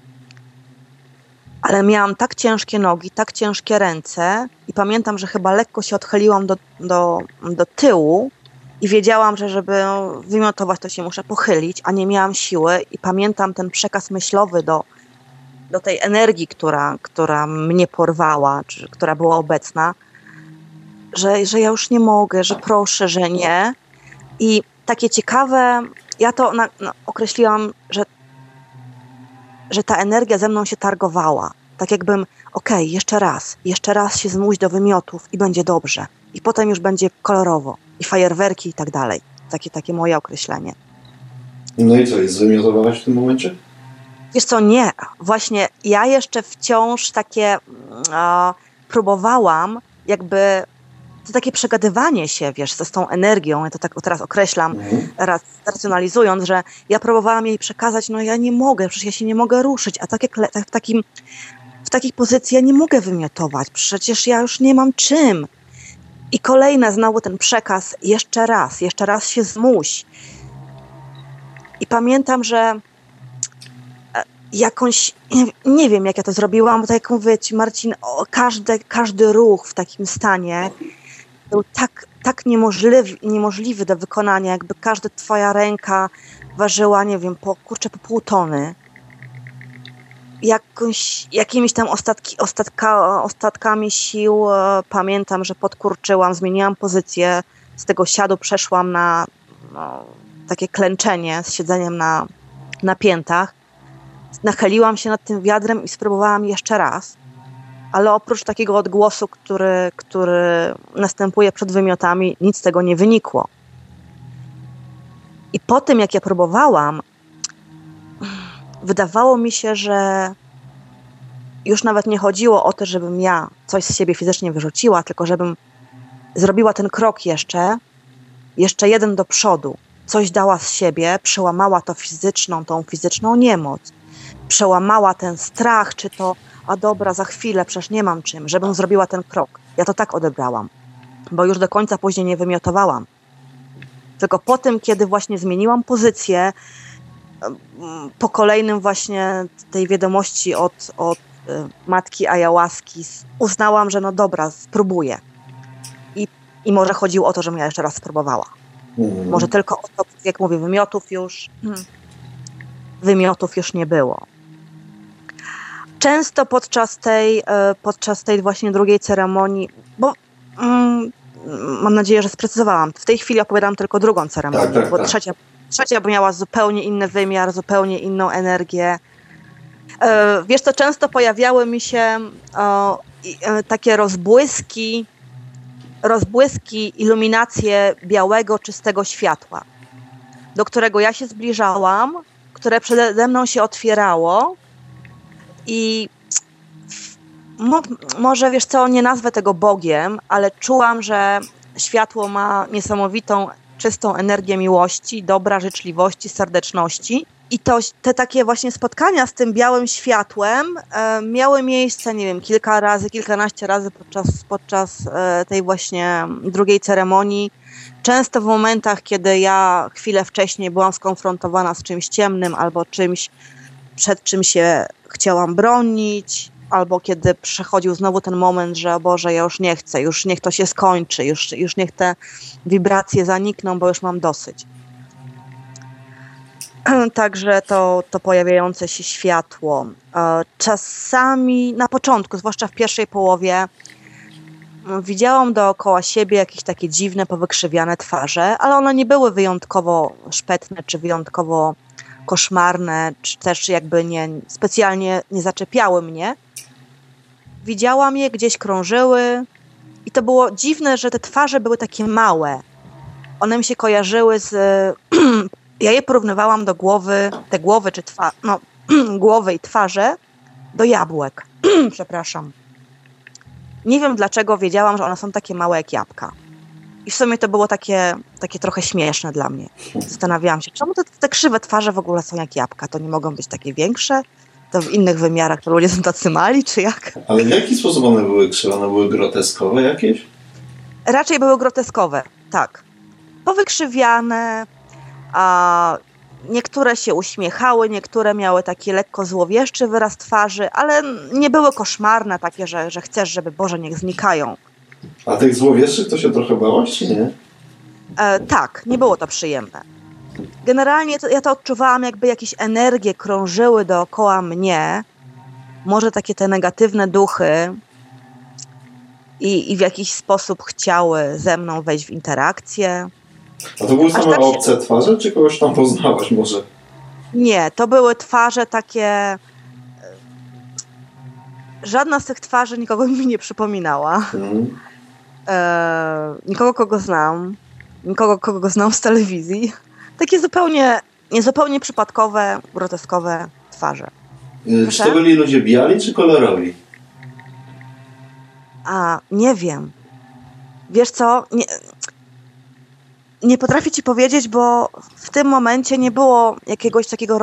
Ale miałam tak ciężkie nogi, tak ciężkie ręce i pamiętam, że chyba lekko się odchyliłam do tyłu i wiedziałam, że żeby wymiotować, to się muszę pochylić, a nie miałam siły i pamiętam ten przekaz myślowy do tej energii, która mnie porwała, czy która była obecna, że ja już nie mogę, że proszę, że nie. I takie ciekawe, ja to określiłam, że ta energia ze mną się targowała. Tak jakbym, jeszcze raz się zmuś do wymiotów i będzie dobrze. I potem już będzie kolorowo. I fajerwerki i tak dalej. Takie moje określenie. No i co, zwymiotowałaś w tym momencie? Wiesz co, nie. Właśnie ja jeszcze wciąż próbowałam jakby to takie przegadywanie się, wiesz, z tą energią, ja to tak teraz określam, racjonalizując, że ja próbowałam jej przekazać, ja nie mogę, przecież ja się nie mogę ruszyć, a w takiej pozycji ja nie mogę wymiotować, przecież ja już nie mam czym. I kolejne znowu ten przekaz, jeszcze raz się zmuś. I pamiętam, że jakąś, nie wiem jak ja to zrobiłam, bo tak jak mówię ci, Marcin, każdy ruch w takim stanie był tak niemożliwy do wykonania, jakby każda twoja ręka ważyła, nie wiem, po pół tony. Jakimiś tam ostatkami sił pamiętam, że podkurczyłam, zmieniłam pozycję, z tego siadu przeszłam na takie klęczenie z siedzeniem na piętach. Nachyliłam się nad tym wiadrem i spróbowałam jeszcze raz. ale oprócz takiego odgłosu, który następuje przed wymiotami, nic z tego nie wynikło. I po tym, jak ja próbowałam, wydawało mi się, że już nawet nie chodziło o to, żebym ja coś z siebie fizycznie wyrzuciła, tylko żebym zrobiła ten krok jeszcze jeden do przodu. Coś dała z siebie, przełamała tą fizyczną niemoc. Przełamała ten strach, czy to, a dobra, za chwilę, przecież nie mam czym, żebym zrobiła ten krok. Ja to tak odebrałam, bo już do końca później nie wymiotowałam. Tylko po tym, kiedy właśnie zmieniłam pozycję, po kolejnym właśnie tej wiadomości od matki ayahuaski, uznałam, że no dobra, spróbuję. I może chodziło o to, żebym ja jeszcze raz spróbowała. Może tylko o to, jak mówię, wymiotów już nie było. Często podczas tej właśnie drugiej ceremonii, bo mam nadzieję, że sprecyzowałam, w tej chwili opowiadam tylko drugą ceremonię, bo trzecia miała zupełnie inny wymiar, zupełnie inną energię. Wiesz co, często pojawiały mi się takie rozbłyski, iluminacje białego, czystego światła, do którego ja się zbliżałam, które przede mną się otwierało i może, wiesz co, nie nazwę tego Bogiem, ale czułam, że światło ma niesamowitą, czystą energię miłości, dobra, życzliwości, serdeczności. I te takie właśnie spotkania z tym białym światłem miały miejsce, nie wiem, kilkanaście razy podczas tej właśnie drugiej ceremonii. Często w momentach, kiedy ja chwilę wcześniej byłam skonfrontowana z czymś ciemnym albo czymś, przed czym się chciałam bronić, albo kiedy przechodził znowu ten moment, że o Boże, ja już nie chcę, już niech to się skończy, już niech te wibracje zanikną, bo już mam dosyć. Także to pojawiające się światło. Czasami na początku, zwłaszcza w pierwszej połowie, widziałam dookoła siebie jakieś takie dziwne, powykrzywiane twarze, ale one nie były wyjątkowo szpetne, czy wyjątkowo koszmarne, czy też jakby specjalnie nie zaczepiały mnie. Widziałam je, gdzieś krążyły i to było dziwne, że te twarze były takie małe. One mi się kojarzyły z... Ja je porównywałam do głowy, czy głowy i twarze do jabłek. Przepraszam. Nie wiem dlaczego wiedziałam, że one są takie małe jak jabłka. I w sumie to było takie trochę śmieszne dla mnie. Zastanawiałam się, czemu te krzywe twarze w ogóle są jak jabłka? To nie mogą być takie większe? To w innych wymiarach to ludzie są tacy mali, czy jak? Ale w jaki sposób one były krzywe? One były groteskowe jakieś? Raczej były groteskowe, tak. Powykrzywiane, a niektóre się uśmiechały, niektóre miały taki lekko złowieszczy wyraz twarzy, ale nie były koszmarne takie, że chcesz, żeby Boże, niech znikają. A tych złowieszczych to się trochę bałaś, czy nie? Tak, nie było to przyjemne. Generalnie ja to odczuwałam, jakby jakieś energie krążyły dookoła mnie, może takie te negatywne duchy i w jakiś sposób chciały ze mną wejść w interakcję. A to były same obce twarze, czy kogoś tam poznałaś może? Nie, to były twarze takie... Żadna z tych twarzy nikogo mi nie przypominała. Nikogo, kogo znam. Nikogo, kogo znam z telewizji. Takie zupełnie przypadkowe, groteskowe twarze. Czy to byli ludzie biali, czy kolorowi? Nie wiem. Wiesz co? Nie potrafię ci powiedzieć, bo w tym momencie nie było jakiegoś takiego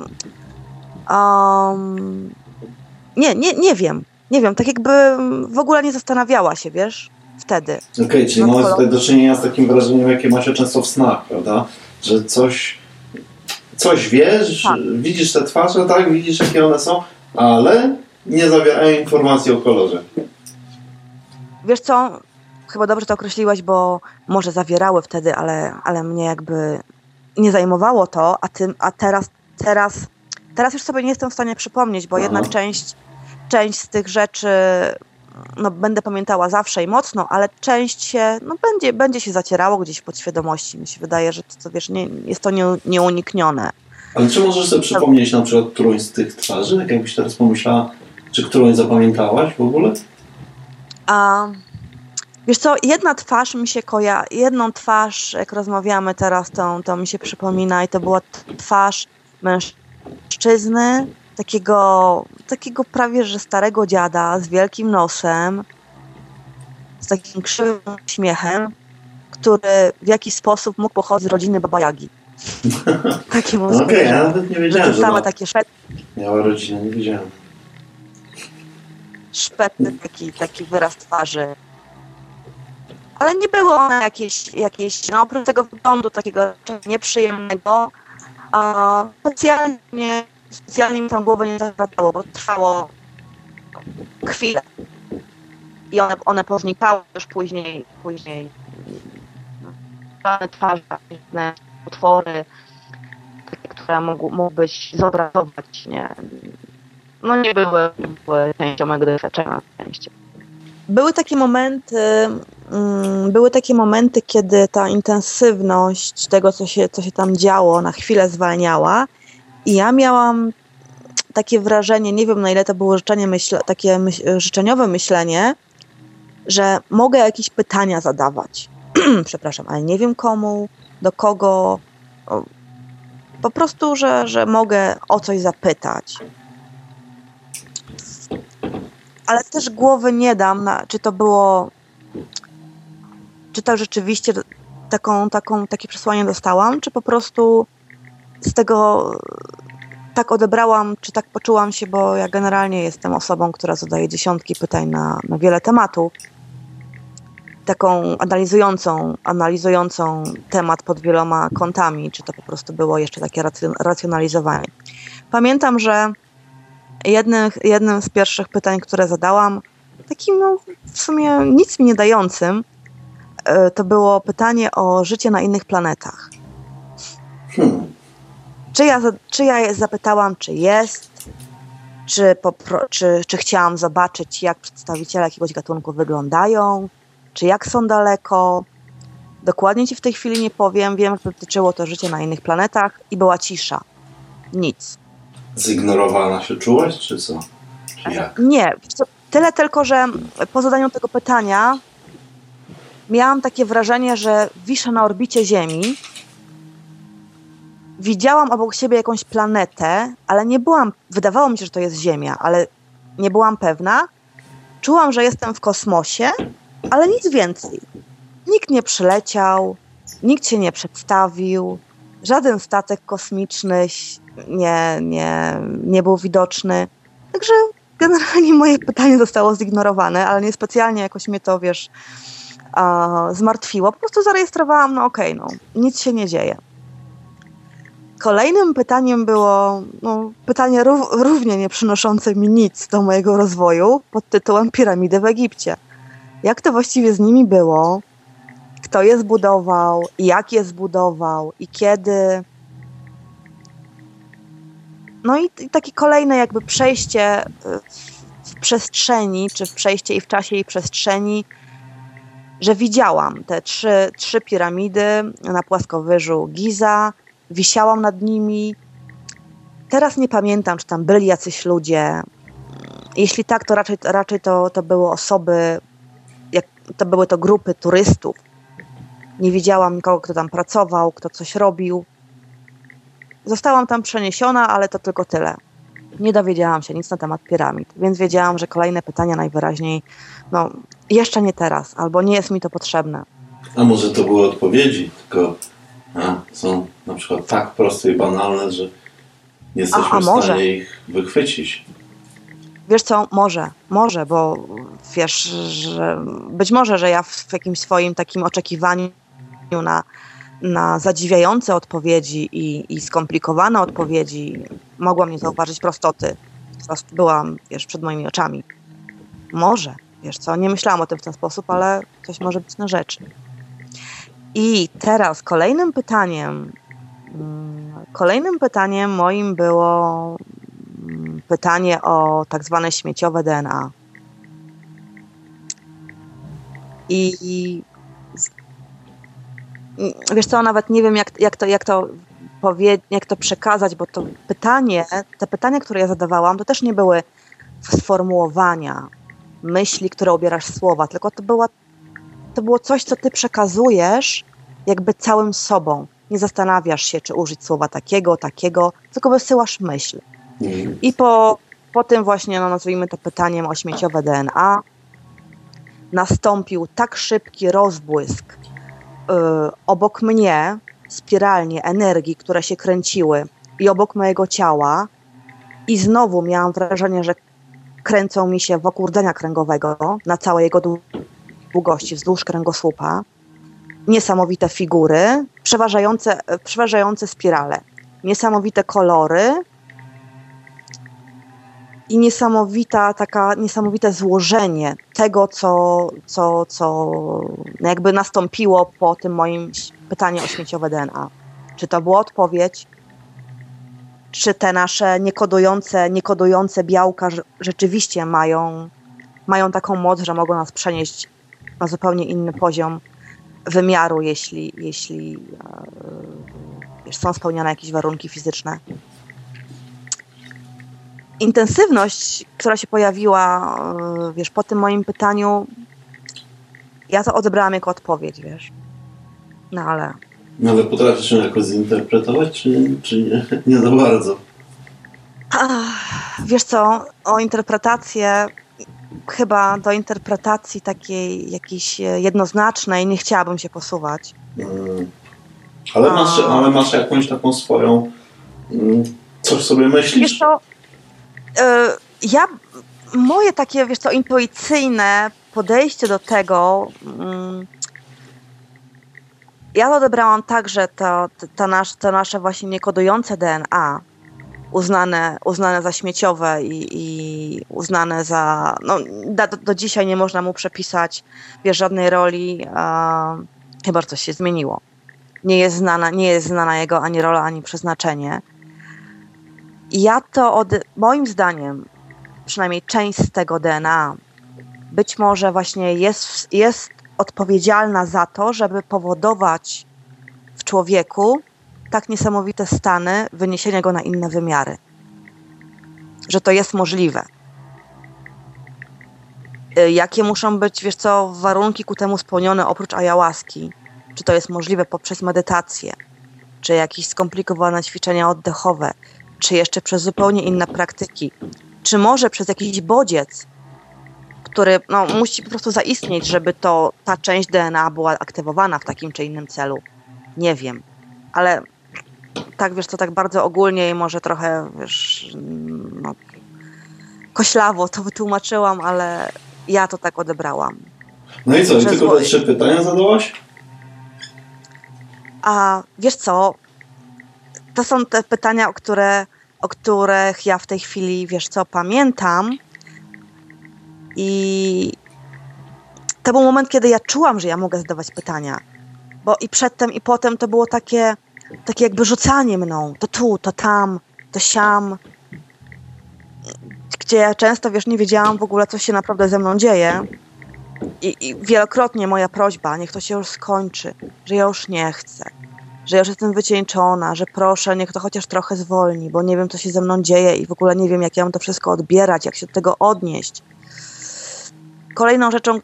Nie wiem. Nie wiem, tak jakby w ogóle nie zastanawiała się, wiesz, wtedy. Okej, czyli mamy tutaj do czynienia z takim wrażeniem, jakie ma się często w snach, prawda? Że coś wiesz, tak. Widzisz te twarze, tak? Widzisz, jakie one są, ale nie zawierają informacji o kolorze. Wiesz co? Chyba dobrze to określiłaś, bo może zawierały wtedy, ale mnie jakby nie zajmowało to, a teraz już sobie nie jestem w stanie przypomnieć, bo jednak część z tych rzeczy będę pamiętała zawsze i mocno, ale część się będzie się zacierało gdzieś w podświadomości. Mi się wydaje, że to wiesz, jest to nieuniknione. Ale czy możesz sobie przypomnieć na przykład którąś z tych twarzy? Tak jakbyś teraz pomyślała, Czy którąś zapamiętałaś w ogóle? Wiesz co, jedna twarz mi się jedną twarz, jak rozmawiamy teraz, to mi się przypomina i to była twarz mężczyzny, takiego prawie że starego dziada z wielkim nosem, z takim krzywym śmiechem, który w jakiś sposób mógł pochodzić z rodziny Baba Jagi. Takie Okej, ja nawet nie wiedziałem, że same takie miała rodzinę, nie wiedziałem. Szpetny taki wyraz twarzy. Ale nie było one jakieś no oprócz tego wyglądu takiego nieprzyjemnego, specjalnie mi tam głowę nie zawracało, bo trwało chwilę. I one poznikały już później twarze, inne utwory, takie, które mógłbyś zobrazować, nie? No nie były częścią mojego doświadczenia na szczęście. Były takie momenty, kiedy ta intensywność tego, co się tam działo, na chwilę zwalniała i ja miałam takie wrażenie, nie wiem na ile to było życzeniowe myślenie, że mogę jakieś pytania zadawać. Przepraszam, ale nie wiem komu, do kogo. Po prostu, że mogę o coś zapytać. Ale też głowy nie dam, czy to rzeczywiście takie przesłanie dostałam, czy po prostu z tego tak odebrałam, czy tak poczułam się, bo ja generalnie jestem osobą, która zadaje dziesiątki pytań na wiele tematów. Taką analizującą temat pod wieloma kątami, czy to po prostu było jeszcze takie racjonalizowanie. Pamiętam, że jednym z pierwszych pytań, które zadałam, takim w sumie nic mi nie dającym, to było pytanie o życie na innych planetach. Czy ja zapytałam, czy jest, czy chciałam zobaczyć, jak przedstawiciele jakiegoś gatunku wyglądają, czy jak są daleko. Dokładnie ci w tej chwili nie powiem. Wiem, że dotyczyło to życia na innych planetach i była cisza. Nic. Zignorowana się czułaś, czy co? Czy jak? Nie. Tyle tylko, że po zadaniu tego pytania miałam takie wrażenie, że wiszę na orbicie Ziemi. Widziałam obok siebie jakąś planetę, ale wydawało mi się, że to jest Ziemia, ale nie byłam pewna. Czułam, że jestem w kosmosie, ale nic więcej. Nikt nie przyleciał, nikt się nie przedstawił, żaden statek kosmiczny nie był widoczny. Także generalnie moje pytanie zostało zignorowane, ale niespecjalnie jakoś mnie to, zmartwiło. Po prostu zarejestrowałam, nic się nie dzieje. Kolejnym pytaniem było pytanie równie nie przynoszące mi nic do mojego rozwoju pod tytułem Piramidy w Egipcie. Jak to właściwie z nimi było? Kto je zbudował? Jak je zbudował? I kiedy? No i takie kolejne jakby przejście w przestrzeni, czy przejście i w czasie i przestrzeni, że widziałam te trzy piramidy na płaskowyżu Giza, wisiałam nad nimi. Teraz nie pamiętam, czy tam byli jacyś ludzie. Jeśli tak, to raczej to były osoby, to były to grupy turystów. Nie widziałam nikogo, kto tam pracował, kto coś robił. Zostałam tam przeniesiona, ale to tylko tyle. Nie dowiedziałam się nic na temat piramid, więc wiedziałam, że kolejne pytania najwyraźniej, jeszcze nie teraz, albo nie jest mi to potrzebne. A może to były odpowiedzi, tylko są na przykład tak proste i banalne, że nie jesteśmy w stanie ich wychwycić. Wiesz co, może, bo wiesz, że być może, że ja w jakimś swoim takim oczekiwaniu na zadziwiające odpowiedzi i skomplikowane odpowiedzi mogłam nie zauważyć prostoty. Po prostu byłam, przed moimi oczami. Może, wiesz co, nie myślałam o tym w ten sposób, ale coś może być na rzeczy. I teraz kolejnym pytaniem moim było pytanie o tak zwane śmieciowe DNA. I wiesz co, nawet nie wiem jak to przekazać, bo te pytania, które ja zadawałam, to też nie były sformułowania, myśli, które ubierasz w słowa, tylko to było coś, co ty przekazujesz jakby całym sobą. Nie zastanawiasz się, czy użyć słowa takiego, tylko wysyłasz myśl. I po tym właśnie, nazwijmy to pytaniem o śmieciowe DNA, nastąpił tak szybki rozbłysk obok mnie, spiralnie energii, które się kręciły i obok mojego ciała, i znowu miałam wrażenie, że kręcą mi się wokół rdzenia kręgowego na całej jego długości, wzdłuż kręgosłupa. Niesamowite figury, przeważające spirale, niesamowite kolory i niesamowite złożenie tego, co jakby nastąpiło po tym moim pytaniu o śmieciowe DNA. Czy to była odpowiedź? Czy te nasze niekodujące białka rzeczywiście mają taką moc, że mogą nas przenieść na zupełnie inny poziom wymiaru, jeśli są spełnione jakieś warunki fizyczne. Intensywność, która się pojawiła, po tym moim pytaniu, ja to odebrałam jako odpowiedź, No ale potrafisz ją jakoś zinterpretować, czy nie za bardzo? Wiesz co, o interpretację, chyba do interpretacji takiej jakiejś jednoznacznej nie chciałabym się posuwać. Ale masz jakąś taką swoją, coś sobie myślisz? Wiesz co, moje takie, intuicyjne podejście do tego, ja to odebrałam tak, że to nasze właśnie niekodujące DNA, uznane za śmieciowe i uznane za, do dzisiaj nie można mu przepisać, żadnej roli, chyba że coś się zmieniło. Nie jest znana jego ani rola, ani przeznaczenie. I moim zdaniem, przynajmniej część z tego DNA, być może właśnie jest odpowiedzialna za to, żeby powodować w człowieku tak niesamowite stany, wyniesienia go na inne wymiary. Że to jest możliwe. Jakie muszą być, warunki ku temu spełnione oprócz ayahuaski? Czy to jest możliwe poprzez medytację? Czy jakieś skomplikowane ćwiczenia oddechowe? Czy jeszcze przez zupełnie inne praktyki? Czy może przez jakiś bodziec, który musi po prostu zaistnieć, żeby ta część DNA była aktywowana w takim czy innym celu? Nie wiem. Ale tak, tak bardzo ogólnie i może trochę, koślawo to wytłumaczyłam, ale ja to tak odebrałam. No i co, i tylko te 3 pytania zadałaś? A wiesz co, to są te pytania, o których ja w tej chwili, pamiętam, i to był moment, kiedy ja czułam, że ja mogę zadawać pytania, bo i przedtem, i potem to było takie jakby rzucanie mną, to tu, to tam, to siam, gdzie ja często, nie wiedziałam w ogóle, co się naprawdę ze mną dzieje. I wielokrotnie moja prośba, niech to się już skończy, że ja już nie chcę, że ja już jestem wycieńczona, że proszę, niech to chociaż trochę zwolni, bo nie wiem, co się ze mną dzieje i w ogóle nie wiem, jak ja mam to wszystko odbierać, jak się do tego odnieść. Kolejną rzeczą,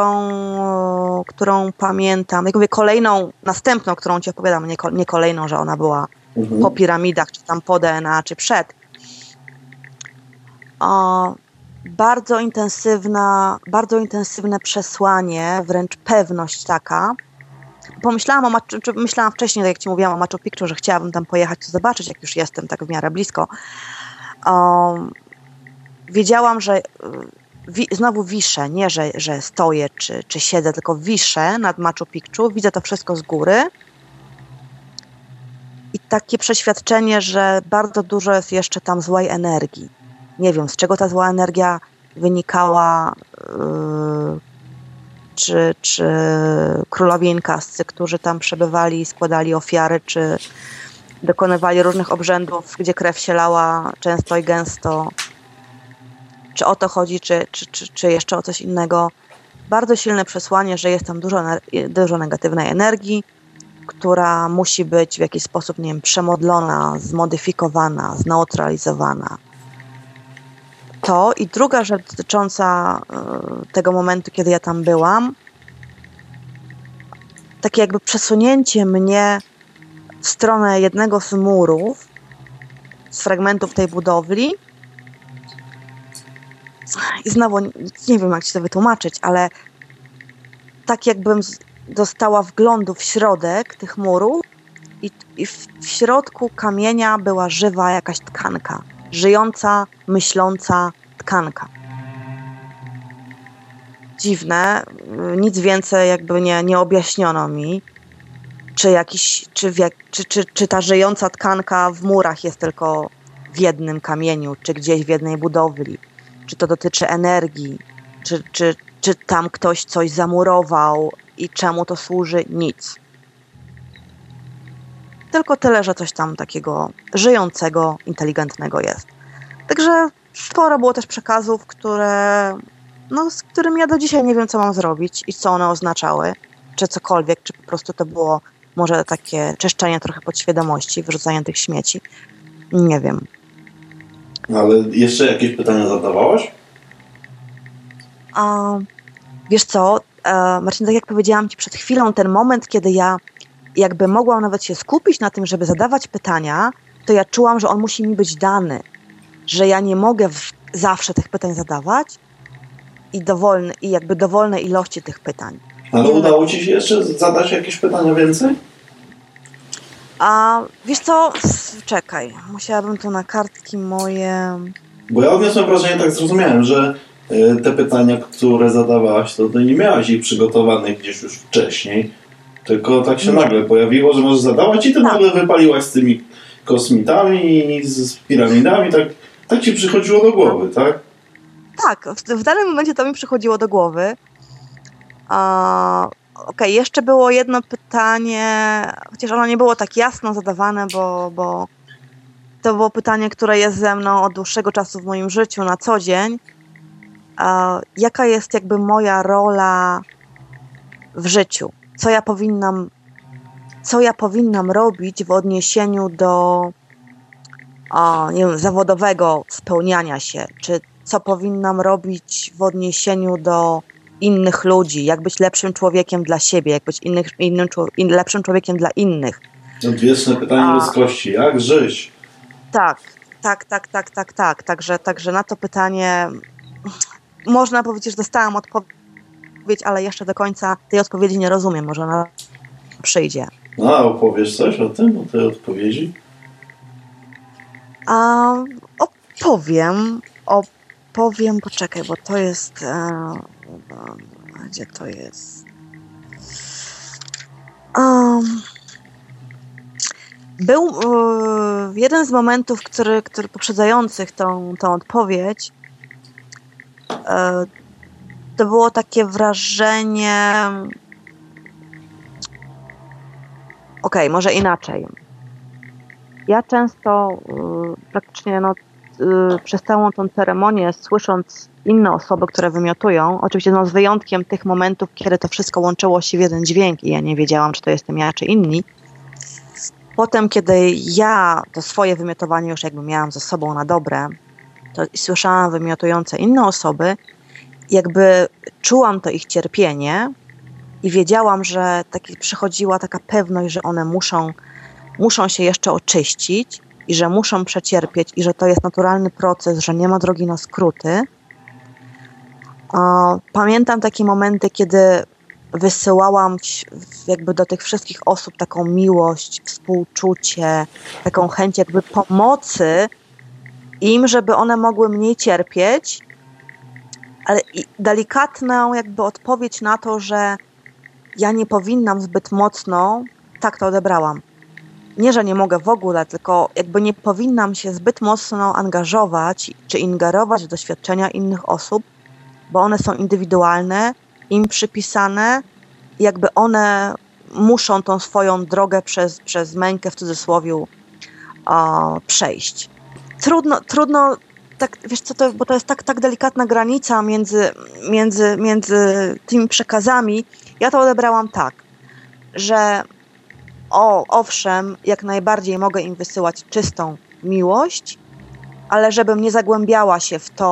którą pamiętam, jak mówię, następną, którą ci opowiadam, nie kolejną, że ona była po piramidach, czy tam po DNA, czy przed. Bardzo intensywne przesłanie, wręcz pewność taka. Myślałam wcześniej, tak jak ci mówiłam o Machu Picchu, że chciałabym tam pojechać, to zobaczyć, jak już jestem tak w miarę blisko. Wiedziałam, że znowu wiszę, nie, że stoję czy siedzę, tylko wiszę nad Machu Picchu, widzę to wszystko z góry i takie przeświadczenie, że bardzo dużo jest jeszcze tam złej energii. Nie wiem, z czego ta zła energia wynikała, czy królowie inkascy, którzy tam przebywali, składali ofiary, czy dokonywali różnych obrzędów, gdzie krew się lała często i gęsto. Czy o to chodzi, czy jeszcze o coś innego. Bardzo silne przesłanie, że jest tam dużo negatywnej energii, która musi być w jakiś sposób, nie wiem, przemodlona, zmodyfikowana, zneutralizowana. to i druga rzecz dotycząca tego momentu, kiedy ja tam byłam, takie jakby przesunięcie mnie w stronę jednego z murów, z fragmentów tej budowli. I znowu nie wiem, jak ci to wytłumaczyć, ale tak jakbym dostała wglądu w środek tych murów i w środku kamienia była żywa jakaś tkanka. Żyjąca, myśląca tkanka. Dziwne, nic więcej jakby nie objaśniono mi, czy ta żyjąca tkanka w murach jest tylko w jednym kamieniu, czy gdzieś w jednej budowli, czy to dotyczy energii, czy tam ktoś coś zamurował i czemu to służy, nic. Tylko tyle, że coś tam takiego żyjącego, inteligentnego jest. Także sporo było też przekazów, z którymi ja do dzisiaj nie wiem, co mam zrobić i co one oznaczały, czy cokolwiek, czy po prostu to było może takie czyszczenie trochę podświadomości, wyrzucanie tych śmieci. Nie wiem. Ale jeszcze jakieś pytania zadawałaś? Wiesz co, Marcin, tak jak powiedziałam ci przed chwilą, ten moment, kiedy ja jakby mogłam nawet się skupić na tym, żeby zadawać pytania, to ja czułam, że on musi mi być dany, że ja nie mogę zawsze tych pytań zadawać i jakby dowolne ilości tych pytań. Ale udało ci się jeszcze zadać jakieś pytania więcej? Wiesz co, czekaj, musiałabym tu na kartki moje... Bo ja odniosłem wrażenie, tak zrozumiałem, że te pytania, które zadawałaś, to nie miałaś ich przygotowanych gdzieś już wcześniej, tylko tak się nagle pojawiło, że możesz zadawać i ty nagle wypaliłaś z tymi kosmitami i z piramidami, tak ci przychodziło do głowy, tak? Tak, w danym momencie to mi przychodziło do głowy. Okej, jeszcze było jedno pytanie, chociaż ono nie było tak jasno zadawane, bo to było pytanie, które jest ze mną od dłuższego czasu w moim życiu na co dzień. Jaka jest jakby moja rola w życiu? Co ja powinnam robić w odniesieniu do nie wiem, zawodowego spełniania się? Czy co powinnam robić w odniesieniu do innych ludzi? Jak być lepszym człowiekiem dla siebie? Jak być lepszym człowiekiem dla innych? Odwieczne pytanie ludzkości. Jak żyć? Tak. Także na to pytanie można powiedzieć, że dostałam odpowiedź, ale jeszcze do końca tej odpowiedzi nie rozumiem. Może ona przyjdzie. A opowiesz coś o tym, o tej odpowiedzi? Opowiem, poczekaj, bo to jest... gdzie to jest? Był jeden z momentów, który poprzedzających tą odpowiedź, to było takie wrażenie... Okej, może inaczej. Ja często praktycznie przez całą tą ceremonię, słysząc inne osoby, które wymiotują, oczywiście z wyjątkiem tych momentów, kiedy to wszystko łączyło się w jeden dźwięk i ja nie wiedziałam, czy to jestem ja, czy inni. Potem, kiedy ja to swoje wymiotowanie już jakby miałam ze sobą na dobre, to słyszałam wymiotujące inne osoby, jakby czułam to ich cierpienie i wiedziałam, że przychodziła taka pewność, że one muszą się jeszcze oczyścić i że muszą przecierpieć i że to jest naturalny proces, że nie ma drogi na skróty. Pamiętam takie momenty, kiedy wysyłałam jakby do tych wszystkich osób taką miłość, współczucie, taką chęć jakby pomocy im, żeby one mogły mniej cierpieć, ale delikatną jakby odpowiedź na to, że ja nie powinnam zbyt mocno, tak to odebrałam. Nie, że nie mogę w ogóle, tylko jakby nie powinnam się zbyt mocno angażować czy ingerować w doświadczenia innych osób, bo one są indywidualne, im przypisane, jakby one muszą tą swoją drogę przez mękę w cudzysłowie przejść. Trudno, tak, wiesz co, bo to jest tak delikatna granica między tymi przekazami. Ja to odebrałam tak, że owszem, jak najbardziej mogę im wysyłać czystą miłość, ale żebym nie zagłębiała się w to,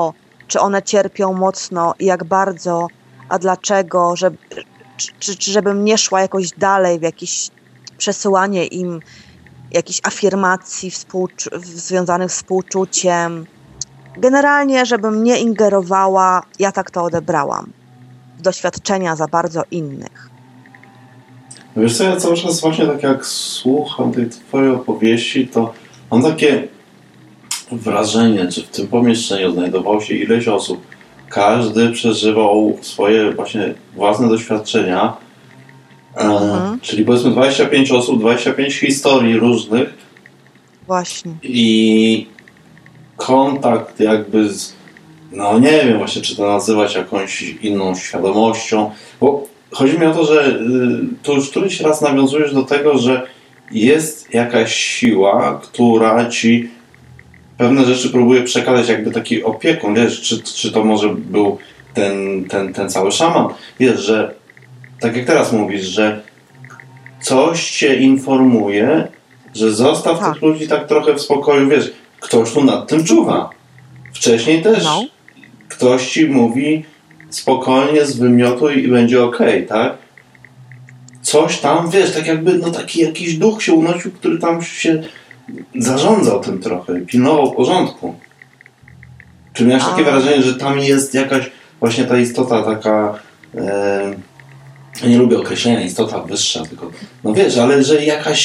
czy one cierpią mocno i jak bardzo, a dlaczego, czy żebym nie szła jakoś dalej w jakieś przesyłanie im jakichś afirmacji związanych z współczuciem. Generalnie, żebym nie ingerowała, ja tak to odebrałam, w doświadczenia za bardzo innych. Wiesz co, ja cały czas właśnie tak jak słucham tej twojej opowieści, to mam takie wrażenie, że w tym pomieszczeniu znajdowało się ileś osób. Każdy przeżywał swoje właśnie własne doświadczenia. Czyli powiedzmy 25 osób, 25 historii różnych. Właśnie. I kontakt jakby z, no nie wiem właśnie, czy to nazywać jakąś inną świadomością, bo chodzi mi o to, że tu już któryś raz nawiązujesz do tego, że jest jakaś siła, która ci pewne rzeczy próbuje przekazać jakby taki opiekun, wiesz, czy to może był ten cały szaman, wiesz, że tak jak teraz mówisz, że coś cię informuje, że zostaw tych ludzi tak trochę w spokoju, wiesz, ktoś tu nad tym czuwa. Wcześniej też ktoś ci mówi spokojnie, zwymiotuj i będzie okej, tak? Coś tam, wiesz, tak jakby, no taki jakiś duch się unosił, który tam się zarządzał tym trochę, pilnował porządku. Czy miałeś takie wrażenie, że tam jest jakaś właśnie ta istota taka, ja nie lubię określenia istota wyższa, tylko, no wiesz, ale że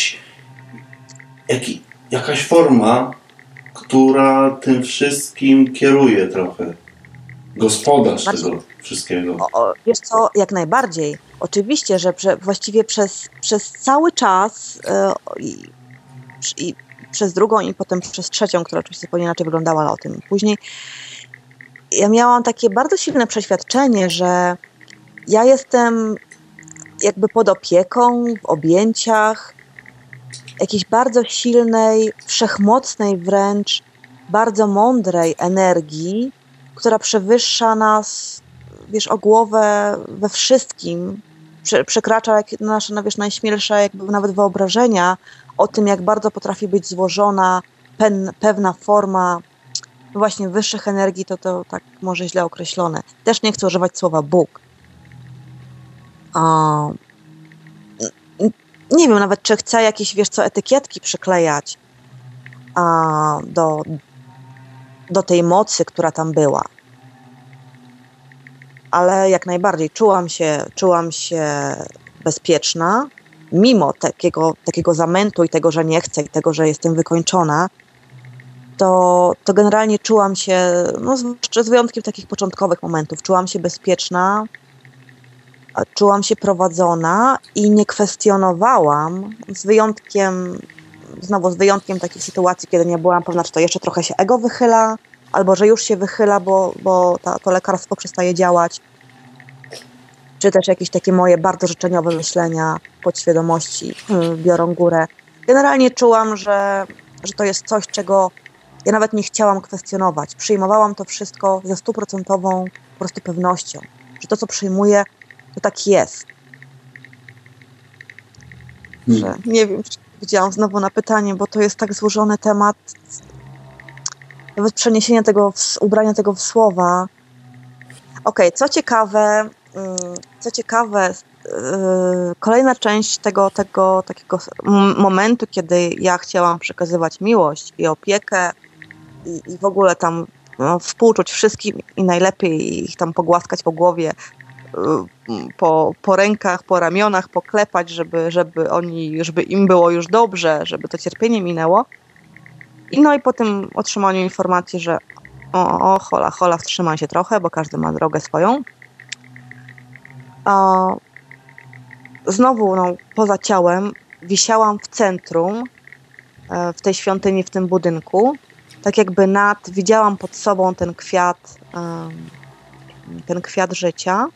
jakaś forma, która tym wszystkim kieruje trochę. Gospodarz tego wszystkiego. Wiesz co, jak najbardziej. Oczywiście, że właściwie przez cały czas i przez drugą i potem przez trzecią, która oczywiście zupełnie inaczej wyglądała, ale o tym później, ja miałam takie bardzo silne przeświadczenie, że ja jestem jakby pod opieką, w objęciach jakiejś bardzo silnej, wszechmocnej wręcz, bardzo mądrej energii, która przewyższa nas, wiesz, o głowę we wszystkim, przekracza nasze, najśmielsze jakby nawet wyobrażenia o tym, jak bardzo potrafi być złożona pewna forma właśnie wyższych energii, to tak może źle określone. Też nie chcę używać słowa Bóg. Nie wiem nawet, czy chcę jakieś, wiesz co, etykietki przyklejać do tej mocy, która tam była. Ale jak najbardziej czułam się bezpieczna, mimo takiego zamętu i tego, że nie chcę i tego, że jestem wykończona, to generalnie czułam się, no z wyjątkiem takich początkowych momentów, czułam się bezpieczna, czułam się prowadzona i nie kwestionowałam, z wyjątkiem takich sytuacji, kiedy nie byłam pewna, czy to jeszcze trochę się ego wychyla, albo że już się wychyla, bo to lekarstwo przestaje działać, czy też jakieś takie moje bardzo życzeniowe myślenia podświadomości biorą górę. Generalnie czułam, że to jest coś, czego ja nawet nie chciałam kwestionować. Przyjmowałam to wszystko ze 100% po prostu pewnością, że to, co przyjmuję, to tak jest. Że nie wiem, czy powiedziałam znowu na pytanie, bo to jest tak złożony temat. Nawet przeniesienie tego, ubrania tego w słowa. Okej, co ciekawe, kolejna część tego takiego momentu, kiedy ja chciałam przekazywać miłość i opiekę i w ogóle tam współczuć wszystkim i najlepiej ich tam pogłaskać po głowie, po rękach, po ramionach, poklepać, żeby im było już dobrze, żeby to cierpienie minęło. I po tym otrzymaniu informacji, że hola, wstrzymaj się trochę, bo każdy ma drogę swoją. Znowu poza ciałem wisiałam w centrum, w tej świątyni, w tym budynku. Tak jakby widziałam pod sobą ten kwiat życia.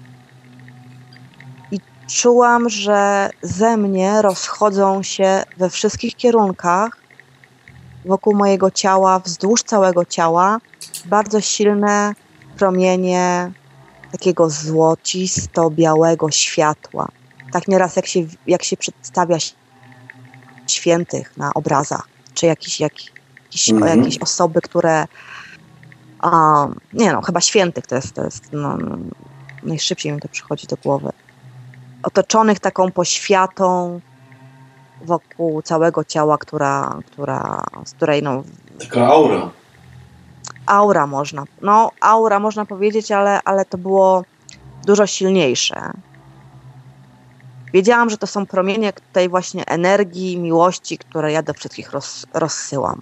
I czułam, że ze mnie rozchodzą się we wszystkich kierunkach wokół mojego ciała, wzdłuż całego ciała, bardzo silne promienie takiego złocisto-białego światła. Tak nieraz jak się przedstawia świętych na obrazach, czy jakieś osoby, które Nie no, chyba świętych to jest najszybciej mi to przychodzi do głowy. Otoczonych taką poświatą wokół całego ciała, z której taka aura. Aura można powiedzieć, ale to było dużo silniejsze. Wiedziałam, że to są promienie tej właśnie energii, miłości, które ja do wszystkich rozsyłam.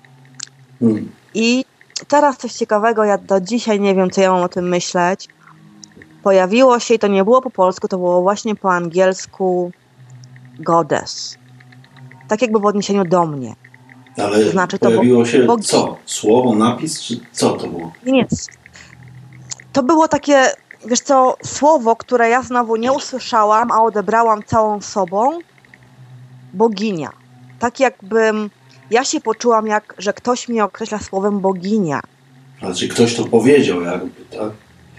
I teraz coś ciekawego, ja do dzisiaj nie wiem, co ja mam o tym myśleć. Pojawiło się, i to nie było po polsku, to było właśnie po angielsku goddess. Tak jakby w odniesieniu do mnie. Ale to znaczy, pojawiło się co? Słowo, napis, czy co to było? Nie. To było takie, wiesz co, słowo, które ja znowu nie usłyszałam, a odebrałam całą sobą. Boginia. Tak jakbym, ja się poczułam, że ktoś mnie określa słowem boginia. Znaczy ktoś to powiedział jakby, tak?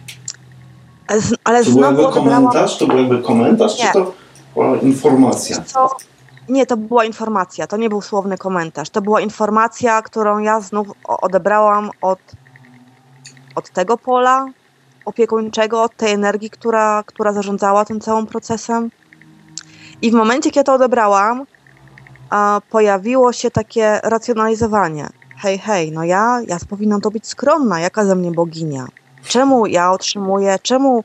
Ale to był jakby komentarz? To był jakby komentarz, nie. Czy to była informacja? Nie, to była informacja. To nie był słowny komentarz. To była informacja, którą ja znów odebrałam od tego pola opiekuńczego, od tej energii, która zarządzała tym całym procesem. I w momencie, kiedy to odebrałam, pojawiło się takie racjonalizowanie. Hej, no ja powinnam to być skromna. Jaka ze mnie boginia? Czemu ja otrzymuję,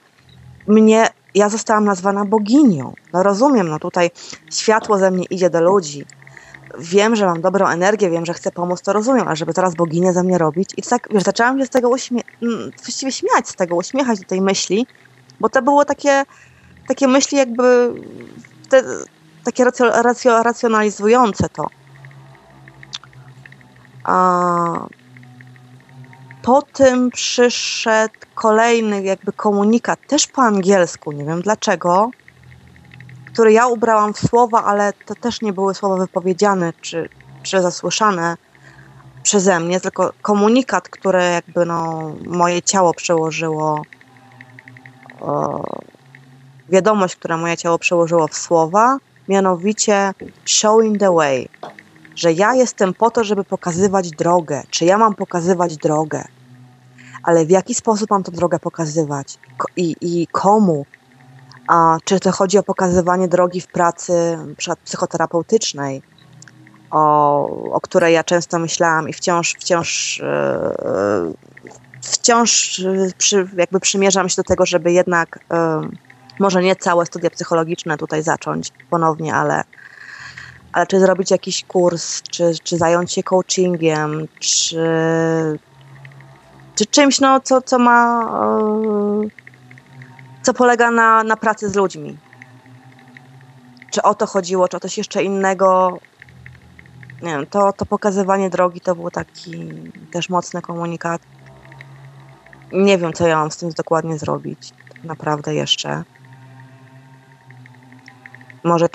ja zostałam nazwana boginią. No rozumiem, tutaj światło ze mnie idzie do ludzi. Wiem, że mam dobrą energię, wiem, że chcę pomóc, to rozumiem, ale żeby teraz boginię ze mnie robić. I tak, wiesz, zaczęłam się z tego właściwie śmiać z tego, uśmiechać do tej myśli, bo to było takie myśli jakby takie racjonalizujące to. Po tym przyszedł kolejny jakby komunikat, też po angielsku, nie wiem dlaczego, który ja ubrałam w słowa, ale to też nie były słowa wypowiedziane czy zasłyszane przeze mnie, tylko komunikat, który jakby moje ciało przełożyło, wiadomość, którą moje ciało przełożyło w słowa, mianowicie showing the way, że ja jestem po to, żeby pokazywać drogę, czy ja mam pokazywać drogę, ale w jaki sposób mam tę drogę pokazywać i komu? Czy to chodzi o pokazywanie drogi w pracy np. psychoterapeutycznej, o której ja często myślałam i wciąż jakby przymierzam się do tego, żeby jednak może nie całe studia psychologiczne tutaj zacząć ponownie, ale czy zrobić jakiś kurs, czy zająć się coachingiem, czy czymś, co polega na pracy z ludźmi. Czy o to chodziło, czy o coś jeszcze innego. Nie wiem, to pokazywanie drogi to był taki też mocny komunikat. Nie wiem, co ja mam z tym dokładnie zrobić. Tak naprawdę jeszcze. Może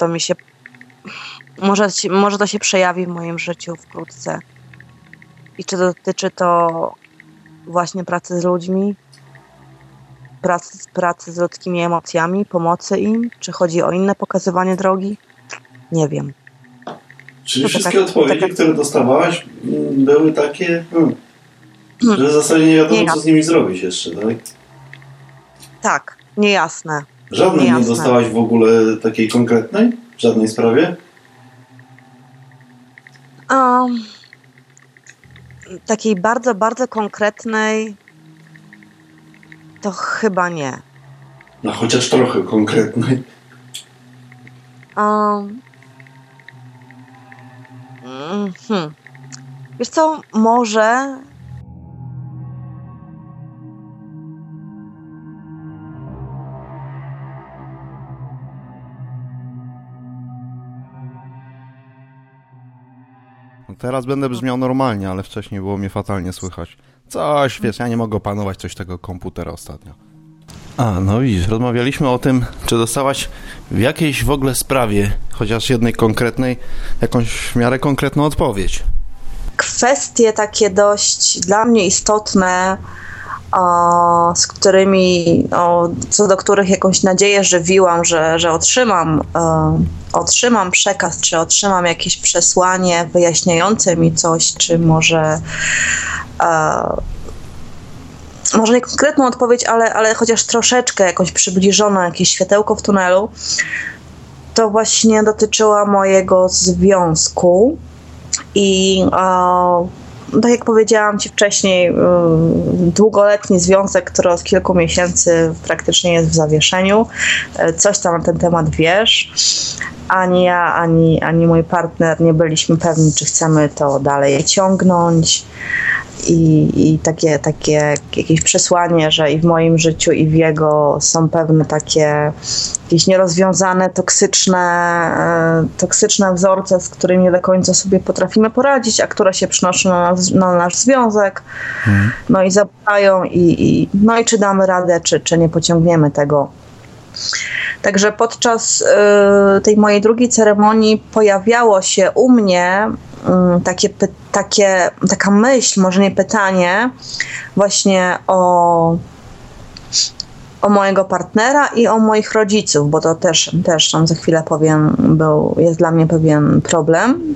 to się przejawi w moim życiu wkrótce. I czy dotyczy to właśnie pracy z ludźmi, pracy z ludzkimi emocjami, pomocy im, czy chodzi o inne pokazywanie drogi? Nie wiem. Czyli wszystkie odpowiedzi, które dostawałaś, były takie, że w zasadzie nie wiadomo, co z nimi zrobić jeszcze, tak? Tak, niejasne. Żadnej nie dostałaś w ogóle takiej konkretnej? W żadnej sprawie? Takiej bardzo, bardzo konkretnej to chyba nie. No chociaż trochę konkretnej. Wiesz co, może... Teraz będę brzmiał normalnie, ale wcześniej było mnie fatalnie słychać. Coś, wiesz, ja nie mogę opanować coś tego komputera ostatnio. No widzisz, rozmawialiśmy o tym, czy dostałaś w jakiejś w ogóle sprawie, chociaż jednej konkretnej, jakąś w miarę konkretną odpowiedź. Kwestie takie dość dla mnie istotne, z którymi, co do których jakąś nadzieję żywiłam, że otrzymam przekaz, czy otrzymam jakieś przesłanie wyjaśniające mi coś, czy może może nie konkretną odpowiedź, ale chociaż troszeczkę jakąś przybliżoną, jakieś światełko w tunelu, to właśnie dotyczyła mojego związku i tak jak powiedziałam Ci wcześniej, długoletni związek, który od kilku miesięcy praktycznie jest w zawieszeniu. Coś tam na ten temat wiesz. Ani ja, ani mój partner nie byliśmy pewni, czy chcemy to dalej ciągnąć. I takie jakieś przesłanie, że i w moim życiu, i w jego są pewne takie jakieś nierozwiązane, toksyczne wzorce, z którymi nie do końca sobie potrafimy poradzić, a które się przynoszą na nasz związek. No i zabuchają i czy damy radę, czy nie pociągniemy tego. Także podczas tej mojej drugiej ceremonii pojawiało się u mnie taka myśl, może nie pytanie, właśnie o mojego partnera i o moich rodziców, bo to też tam za chwilę powiem, jest dla mnie pewien problem.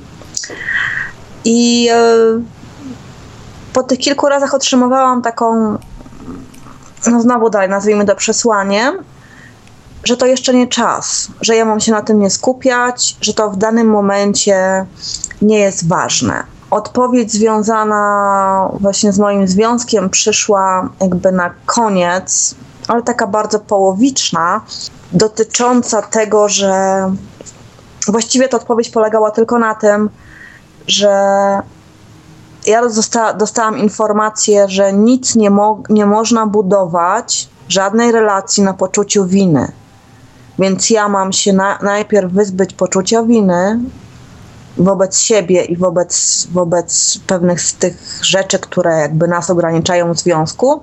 I po tych kilku razach otrzymywałam taką, no znowu dalej, nazwijmy to przesłanie, że to jeszcze nie czas, że ja mam się na tym nie skupiać, że to w danym momencie nie jest ważne. Odpowiedź związana właśnie z moim związkiem przyszła jakby na koniec, ale taka bardzo połowiczna, dotycząca tego, że właściwie ta odpowiedź polegała tylko na tym, że ja dostałam informację, że nic nie można budować, żadnej relacji na poczuciu winy. Więc ja mam się najpierw wyzbyć poczucia winy wobec siebie i wobec pewnych z tych rzeczy, które jakby nas ograniczają w związku.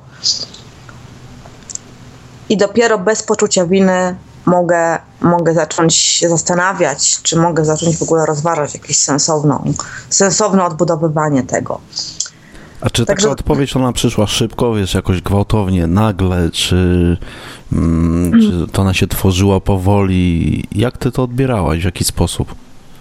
I dopiero bez poczucia winy mogę zacząć się zastanawiać, czy mogę zacząć w ogóle rozważać jakieś sensowne odbudowywanie tego. A czy taka odpowiedź ona przyszła szybko, wiesz, jakoś gwałtownie, nagle, czy to ona się tworzyła powoli? Jak ty to odbierałaś? W jaki sposób?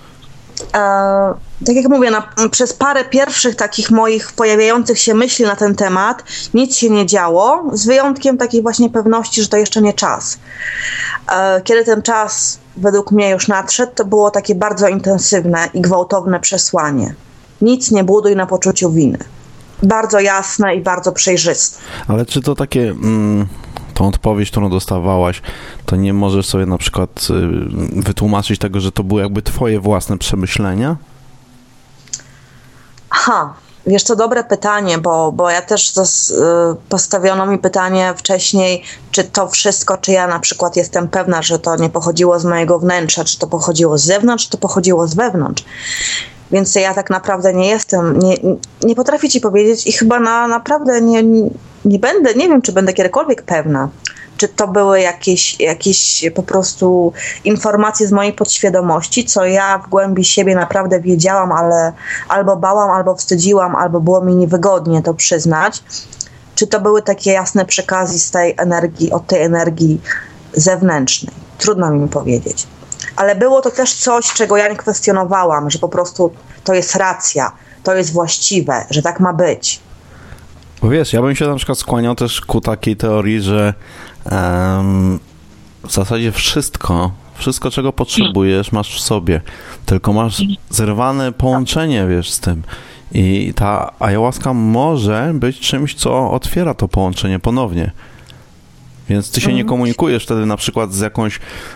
Tak jak mówię, przez parę pierwszych takich moich pojawiających się myśli na ten temat nic się nie działo, z wyjątkiem takiej właśnie pewności, że to jeszcze nie czas. Kiedy ten czas według mnie już nadszedł, to było takie bardzo intensywne i gwałtowne przesłanie. Nic nie buduj na poczuciu winy. Bardzo jasne i bardzo przejrzyste. Ale czy to takie, tą odpowiedź, którą dostawałaś, to nie możesz sobie na przykład wytłumaczyć tego, że to były jakby twoje własne przemyślenia? Wiesz co, dobre pytanie, bo ja też postawiono mi pytanie wcześniej, czy to wszystko, czy ja na przykład jestem pewna, że to nie pochodziło z mojego wnętrza, czy to pochodziło z zewnątrz, czy to pochodziło z wewnątrz. Więc ja tak naprawdę nie jestem, nie potrafię ci powiedzieć i chyba naprawdę nie będę, nie wiem, czy będę kiedykolwiek pewna, czy to były jakieś po prostu informacje z mojej podświadomości, co ja w głębi siebie naprawdę wiedziałam, ale albo bałam, albo wstydziłam, albo było mi niewygodnie to przyznać. Czy to były takie jasne przekazy z tej energii, od tej energii zewnętrznej. Trudno mi powiedzieć. Ale było to też coś, czego ja nie kwestionowałam, że po prostu to jest racja, to jest właściwe, że tak ma być. Bo wiesz, ja bym się na przykład skłaniał też ku takiej teorii, że w zasadzie wszystko, czego potrzebujesz, masz w sobie, tylko masz zerwane połączenie, wiesz, z tym. I ta ayahuasca może być czymś, co otwiera to połączenie ponownie. Więc ty się nie komunikujesz wtedy na przykład z jakąś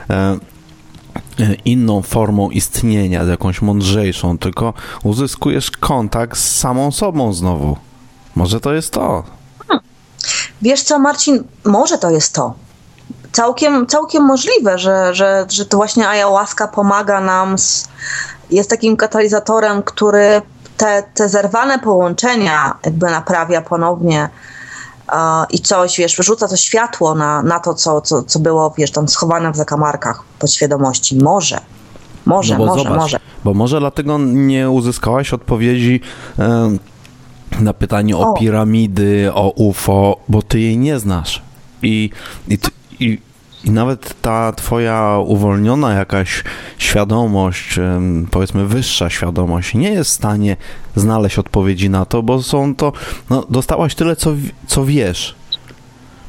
inną formą istnienia, z jakąś mądrzejszą, tylko uzyskujesz kontakt z samą sobą znowu. Może to jest to. Wiesz co, Marcin, może to jest to. Całkiem możliwe, że to właśnie ayahuasca pomaga nam, jest takim katalizatorem, który te zerwane połączenia jakby naprawia ponownie i coś, wiesz, wyrzuca to światło na to, co było, wiesz, tam schowane w zakamarkach podświadomości. Może. Bo może dlatego nie uzyskałaś odpowiedzi na pytanie o piramidy, o UFO, bo ty jej nie znasz. I nawet ta twoja uwolniona jakaś świadomość, powiedzmy wyższa świadomość, nie jest w stanie znaleźć odpowiedzi na to, bo są to, dostałaś tyle, co wiesz.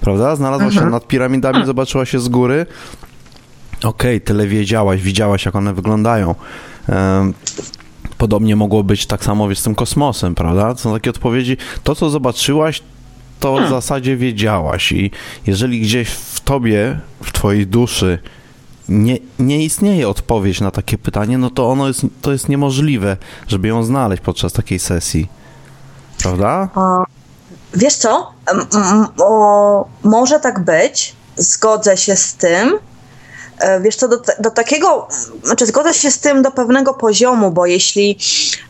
prawda? Znalazła się nad piramidami, zobaczyła się z góry. Okej, tyle wiedziałaś, widziałaś, jak one wyglądają. Podobnie mogło być tak samo z tym kosmosem, prawda? To są takie odpowiedzi. To, co zobaczyłaś, to w zasadzie wiedziałaś i jeżeli gdzieś w tobie, w twojej duszy nie istnieje odpowiedź na takie pytanie, no to to jest niemożliwe, żeby ją znaleźć podczas takiej sesji. Prawda? Wiesz co? Może tak być. Zgodzę się z tym. Wiesz co, do takiego, znaczy zgodzę się z tym do pewnego poziomu, bo jeśli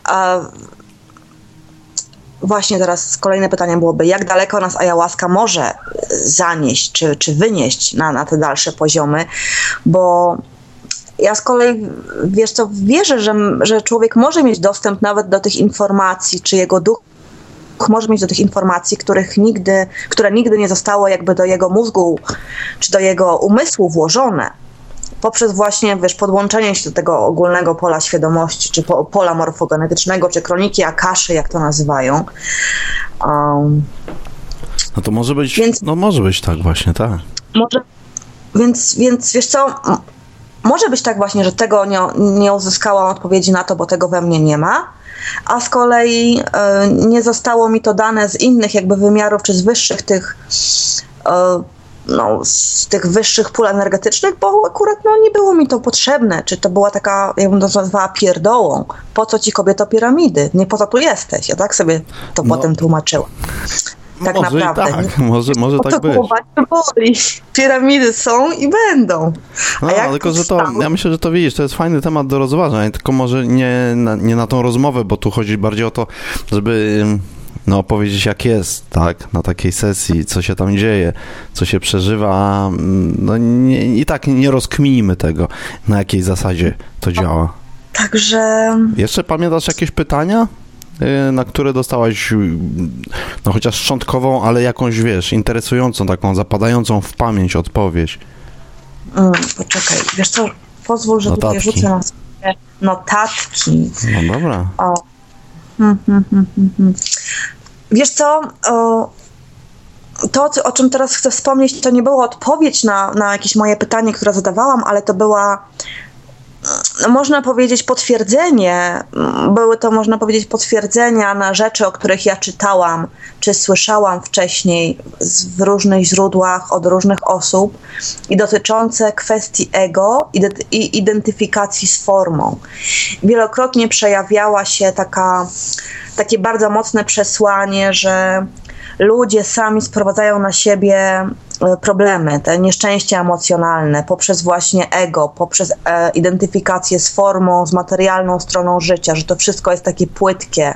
właśnie teraz kolejne pytanie byłoby, jak daleko nas ayahuasca może zanieść, czy wynieść na te dalsze poziomy, bo ja z kolei, wiesz co, wierzę, że człowiek może mieć dostęp nawet do tych informacji, czy jego duch może mieć do tych informacji, które nigdy nie zostało jakby do jego mózgu, czy do jego umysłu włożone. Poprzez właśnie, wiesz, podłączenie się do tego ogólnego pola świadomości, czy pola morfogenetycznego, czy kroniki Akaszy, jak to nazywają. No to może być, może być tak właśnie, tak. Może, więc wiesz co, może być tak właśnie, że tego nie uzyskałam odpowiedzi na to, bo tego we mnie nie ma, a z kolei nie zostało mi to dane z innych jakby wymiarów, czy z wyższych tych z tych wyższych pól energetycznych, bo akurat nie było mi to potrzebne, czy to była taka, ja bym to nazwała pierdołą. Po co ci, kobieto, piramidy? Nie po to tu jesteś. Ja tak sobie to potem tłumaczyłam. Tak może naprawdę. Tak. Może tak być. Boli. Piramidy są i będą. Tylko że ja myślę, że to widzisz, to jest fajny temat do rozważań, tylko może nie na tą rozmowę, bo tu chodzi bardziej o to, żeby opowiedzieć, jak jest, tak, na takiej sesji, co się tam dzieje, co się przeżywa, i tak nie rozkminimy tego, na jakiej zasadzie to działa. Także... Jeszcze pamiętasz jakieś pytania, na które dostałaś, chociaż szczątkową, ale jakąś, wiesz, interesującą, taką zapadającą w pamięć odpowiedź? Poczekaj, wiesz co, pozwól, że tutaj rzucę na sobie notatki. No dobra. Wiesz co, to, o czym teraz chcę wspomnieć, to nie była odpowiedź na jakieś moje pytanie, które zadawałam, ale to była, można powiedzieć, potwierdzenie. Były to, można powiedzieć, potwierdzenia na rzeczy, o których ja czytałam, czy słyszałam wcześniej w różnych źródłach od różnych osób i dotyczące kwestii ego i identyfikacji z formą. Wielokrotnie przejawiała się takie bardzo mocne przesłanie, że ludzie sami sprowadzają na siebie problemy, te nieszczęścia emocjonalne poprzez właśnie ego, poprzez identyfikację z formą, z materialną stroną życia, że to wszystko jest takie płytkie,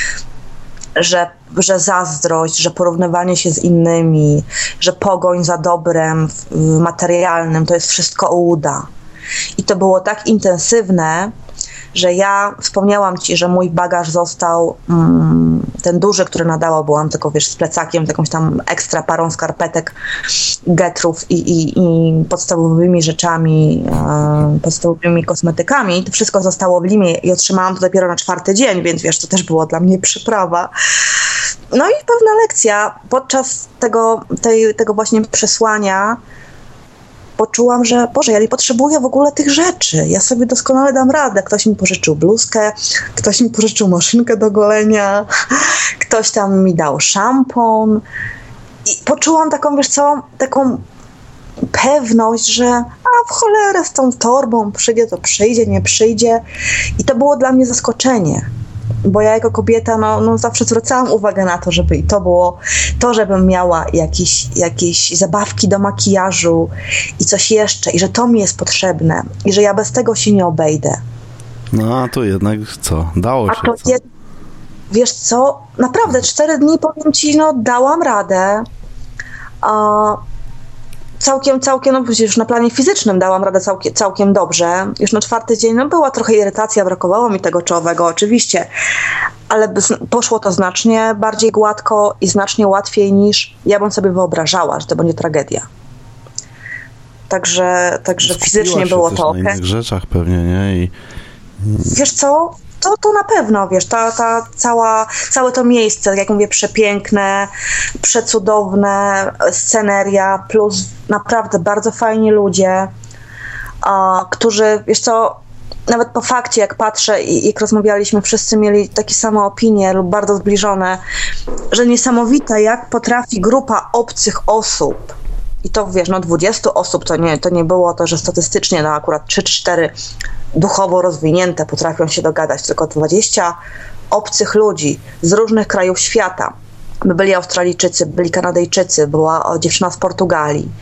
że zazdrość, że porównywanie się z innymi, że pogoń za dobrem materialnym, to jest wszystko ułuda. I to było tak intensywne, że ja wspomniałam ci, że mój bagaż został ten duży, który nadała, byłam tylko, wiesz, z plecakiem, z jakąś tam ekstra parą skarpetek, getrów i podstawowymi rzeczami, podstawowymi kosmetykami. To wszystko zostało w Limie i otrzymałam to dopiero na 4. dzień, więc wiesz, to też było dla mnie przyprawa. No i pewna lekcja. Podczas tego właśnie przesłania poczułam, że Boże, ja nie potrzebuję w ogóle tych rzeczy. Ja sobie doskonale dam radę. Ktoś mi pożyczył bluzkę, ktoś mi pożyczył maszynkę do golenia, ktoś tam mi dał szampon. I poczułam taką, wiesz co, taką pewność, że w cholerę z tą torbą przyjdzie, to przyjdzie, nie przyjdzie. I to było dla mnie zaskoczenie. Bo ja jako kobieta zawsze zwracałam uwagę na to, żeby i to było to, żebym miała jakieś zabawki do makijażu i coś jeszcze, i że to mi jest potrzebne i że ja bez tego się nie obejdę. No a tu jednak co? Dało się. Wiesz co? Naprawdę 4 dni, powiem ci, dałam radę. Całkiem, już na planie fizycznym dałam radę całkiem dobrze. Już na 4. dzień była trochę irytacja, brakowało mi tego czołowego oczywiście, ale poszło to znacznie bardziej gładko i znacznie łatwiej niż ja bym sobie wyobrażała, że to będzie tragedia. Także fizycznie było to okej. Na innych rzeczach pewnie, nie? Wiesz co? To na pewno, wiesz, całe to miejsce, jak mówię, przepiękne, przecudowne, sceneria, plus naprawdę bardzo fajni ludzie, którzy, wiesz co, nawet po fakcie, jak patrzę i jak rozmawialiśmy, wszyscy mieli takie same opinie lub bardzo zbliżone, że niesamowite, jak potrafi grupa obcych osób, i to wiesz, 20 osób to nie było to, że statystycznie akurat 3-4 duchowo rozwinięte potrafią się dogadać, tylko 20 obcych ludzi z różnych krajów świata. Byli Australijczycy, byli Kanadyjczycy, była dziewczyna z Portugalii.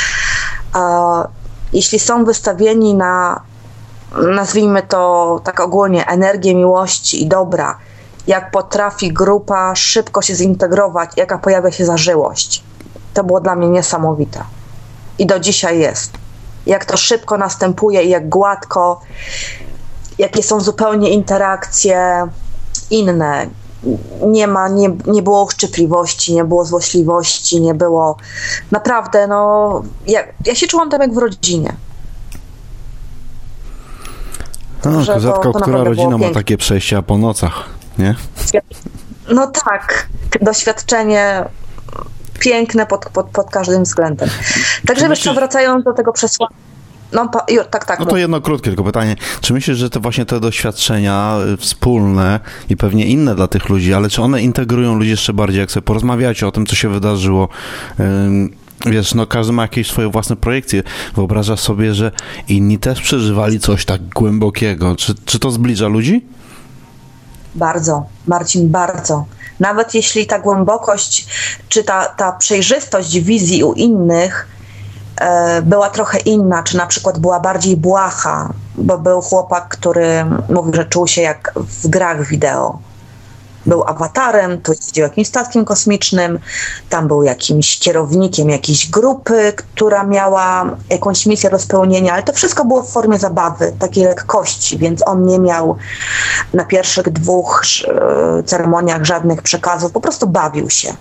Jeśli są wystawieni na, nazwijmy to tak ogólnie, energię miłości i dobra, jak potrafi grupa szybko się zintegrować, jaka pojawia się zażyłość. To było dla mnie niesamowite. I do dzisiaj jest. Jak to szybko następuje i jak gładko, jakie są zupełnie interakcje inne. Nie było uszczypliwości, nie było złośliwości, nie było... Naprawdę, ja się czułam tam jak w rodzinie. Rzadko która rodzina ma takie przejścia po nocach, nie? No tak, doświadczenie piękne pod każdym względem. Także wiesz co, wracając do tego przesłania. Tak. No to jedno krótkie tylko pytanie. Czy myślisz, że te doświadczenia wspólne i pewnie inne dla tych ludzi, ale czy one integrują ludzi jeszcze bardziej, jak sobie porozmawiacie o tym, co się wydarzyło? Wiesz, każdy ma jakieś swoje własne projekcje. Wyobrażasz sobie, że inni też przeżywali coś tak głębokiego. Czy to zbliża ludzi? Bardzo, Marcin, bardzo. Nawet jeśli ta głębokość, czy ta przejrzystość wizji u innych była trochę inna, czy na przykład była bardziej błaha, bo był chłopak, który mówił, że czuł się jak w grach wideo. Był awatarem, tu jeździł jakimś statkiem kosmicznym, tam był jakimś kierownikiem jakiejś grupy, która miała jakąś misję do spełnienia, ale to wszystko było w formie zabawy, takiej lekkości, więc on nie miał na pierwszych 2 ceremoniach żadnych przekazów, po prostu bawił się.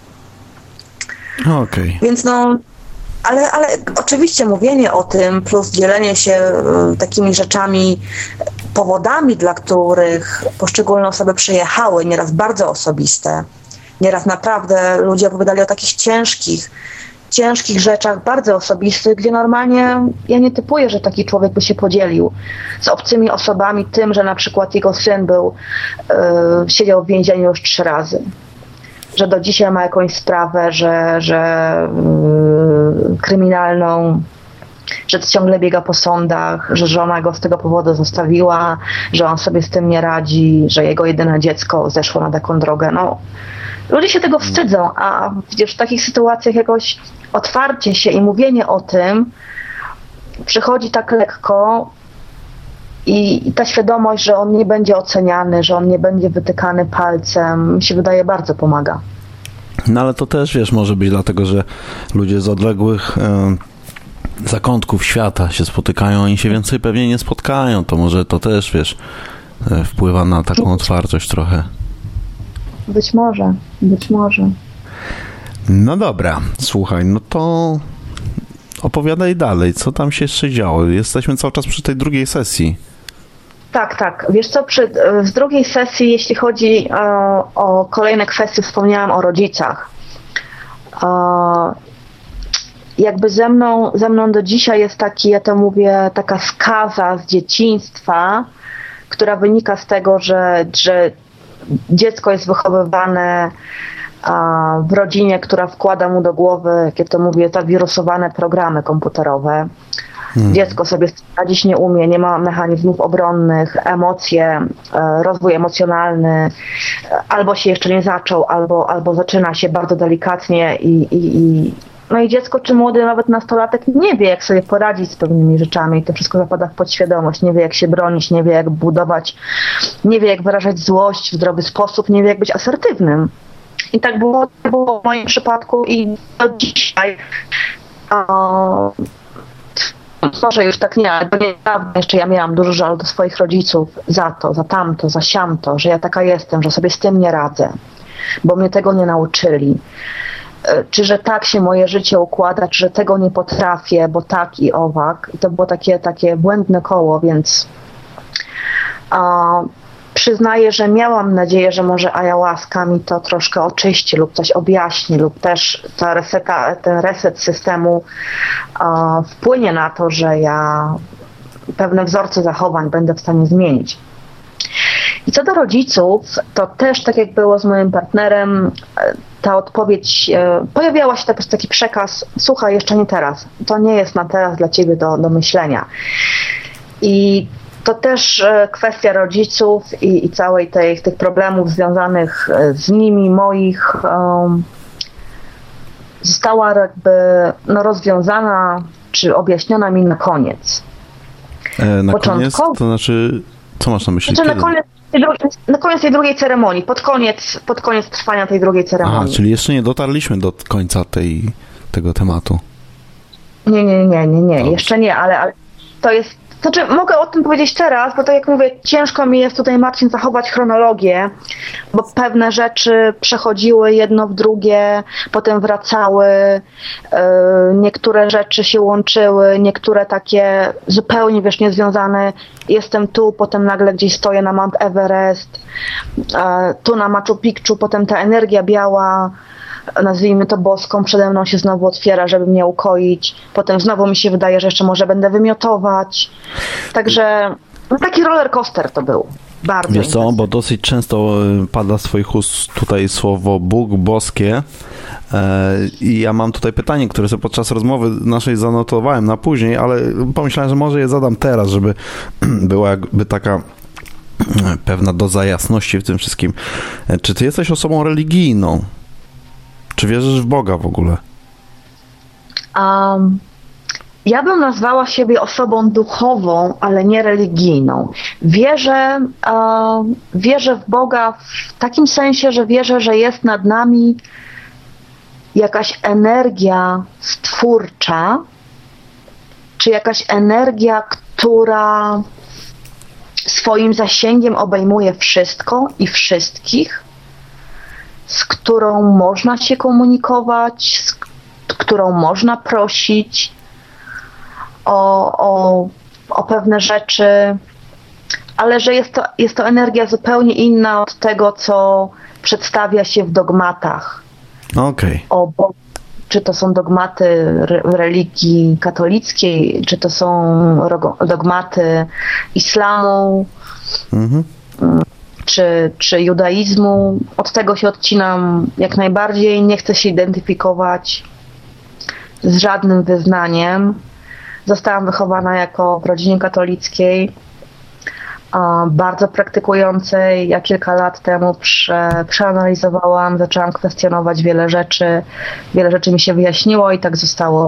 Okej. Więc ale oczywiście mówienie o tym plus dzielenie się takimi rzeczami, powodami, dla których poszczególne osoby przyjechały, nieraz bardzo osobiste, nieraz naprawdę ludzie opowiadali o takich ciężkich rzeczach, bardzo osobistych, gdzie normalnie ja nie typuję, że taki człowiek by się podzielił z obcymi osobami tym, że na przykład jego syn siedział w więzieniu już 3 razy. Że do dzisiaj ma jakąś sprawę, że kryminalną, że ciągle biega po sądach, że żona go z tego powodu zostawiła, że on sobie z tym nie radzi, że jego jedyne dziecko zeszło na taką drogę. Ludzie się tego wstydzą, a przecież w takich sytuacjach jakoś otwarcie się i mówienie o tym przychodzi tak lekko i ta świadomość, że on nie będzie oceniany, że on nie będzie wytykany palcem, mi się wydaje, bardzo pomaga. No ale to też, wiesz, może być dlatego, że ludzie z odległych zakątków świata się spotykają i się więcej pewnie nie spotkają. To może to też, wiesz, wpływa na taką otwartość trochę. Być może. No dobra, słuchaj, no to opowiadaj dalej, co tam się jeszcze działo. Jesteśmy cały czas przy tej drugiej sesji. Tak. Wiesz co, z drugiej sesji, jeśli chodzi o kolejne kwestie, wspomniałam o rodzicach. Jakby ze mną do dzisiaj jest ja to mówię, taka skaza z dzieciństwa, która wynika z tego, że dziecko jest wychowywane w rodzinie, która wkłada mu do głowy, jak ja to mówię, zawirusowane programy komputerowe. Dziecko sobie radzić nie umie, nie ma mechanizmów obronnych, emocje, rozwój emocjonalny albo się jeszcze nie zaczął, albo zaczyna się bardzo delikatnie i dziecko czy młody, nawet nastolatek nie wie, jak sobie poradzić z pewnymi rzeczami. To wszystko zapada w podświadomość. Nie wie, jak się bronić, nie wie, jak budować, nie wie, jak wyrażać złość w zdrowy sposób, nie wie, jak być asertywnym. I tak było w moim przypadku i do dzisiaj. Może już tak nie, ale do niedawna jeszcze ja miałam dużo żalu do swoich rodziców za to, za tamto, za siamto, że ja taka jestem, że sobie z tym nie radzę, bo mnie tego nie nauczyli. Czy że tak się moje życie układa, czy że tego nie potrafię, bo tak i owak. I to było takie błędne koło, więc przyznaję, że miałam nadzieję, że może ayahuasca mi to troszkę oczyści lub coś objaśni, lub też ten reset systemu wpłynie na to, że ja pewne wzorce zachowań będę w stanie zmienić. I co do rodziców, to też tak jak było z moim partnerem, ta odpowiedź, pojawiała się po prostu taki przekaz: słuchaj, jeszcze nie teraz, to nie jest na teraz dla ciebie do myślenia. I to też kwestia rodziców i całej tych problemów związanych z nimi, moich, została jakby rozwiązana czy objaśniona mi na koniec. Na koniec? To znaczy, co masz na myśli? Znaczy na koniec tej drugiej ceremonii, pod koniec trwania tej drugiej ceremonii. Aha, czyli jeszcze nie dotarliśmy do końca tego tematu. Nie, jeszcze nie, ale to jest. Znaczy, mogę o tym powiedzieć teraz, bo tak jak mówię, ciężko mi jest tutaj, Marcin, zachować chronologię, bo pewne rzeczy przechodziły jedno w drugie, potem wracały, niektóre rzeczy się łączyły, niektóre takie zupełnie, niezwiązane. Jestem tu, potem nagle gdzieś stoję na Mount Everest, tu na Machu Picchu, potem ta energia biała, nazwijmy to boską, przede mną się znowu otwiera, żeby mnie ukoić. Potem znowu mi się wydaje, że jeszcze może będę wymiotować. Także taki roller coaster to był. Bardzo. Wiesz co, bo dosyć często pada z twoich ust tutaj słowo Bóg, boskie. I ja mam tutaj pytanie, które sobie podczas rozmowy naszej zanotowałem na później, ale pomyślałem, że może je zadam teraz, żeby była jakby taka pewna doza jasności w tym wszystkim. Czy ty jesteś osobą religijną? Czy wierzysz w Boga w ogóle? Ja bym nazwała siebie osobą duchową, ale nie religijną. Wierzę w Boga w takim sensie, że wierzę, że jest nad nami jakaś energia stwórcza, czy jakaś energia, która swoim zasięgiem obejmuje wszystko i wszystkich, z którą można się komunikować, z którą można prosić o pewne rzeczy, ale że jest to energia zupełnie inna od tego, co przedstawia się w dogmatach. Okej. Czy to są dogmaty religii katolickiej, czy to są dogmaty islamu, czy judaizmu. Od tego się odcinam jak najbardziej. Nie chcę się identyfikować z żadnym wyznaniem. Zostałam wychowana w rodzinie katolickiej, bardzo praktykującej. Ja kilka lat temu przeanalizowałam, zaczęłam kwestionować wiele rzeczy. Wiele rzeczy mi się wyjaśniło i tak zostało.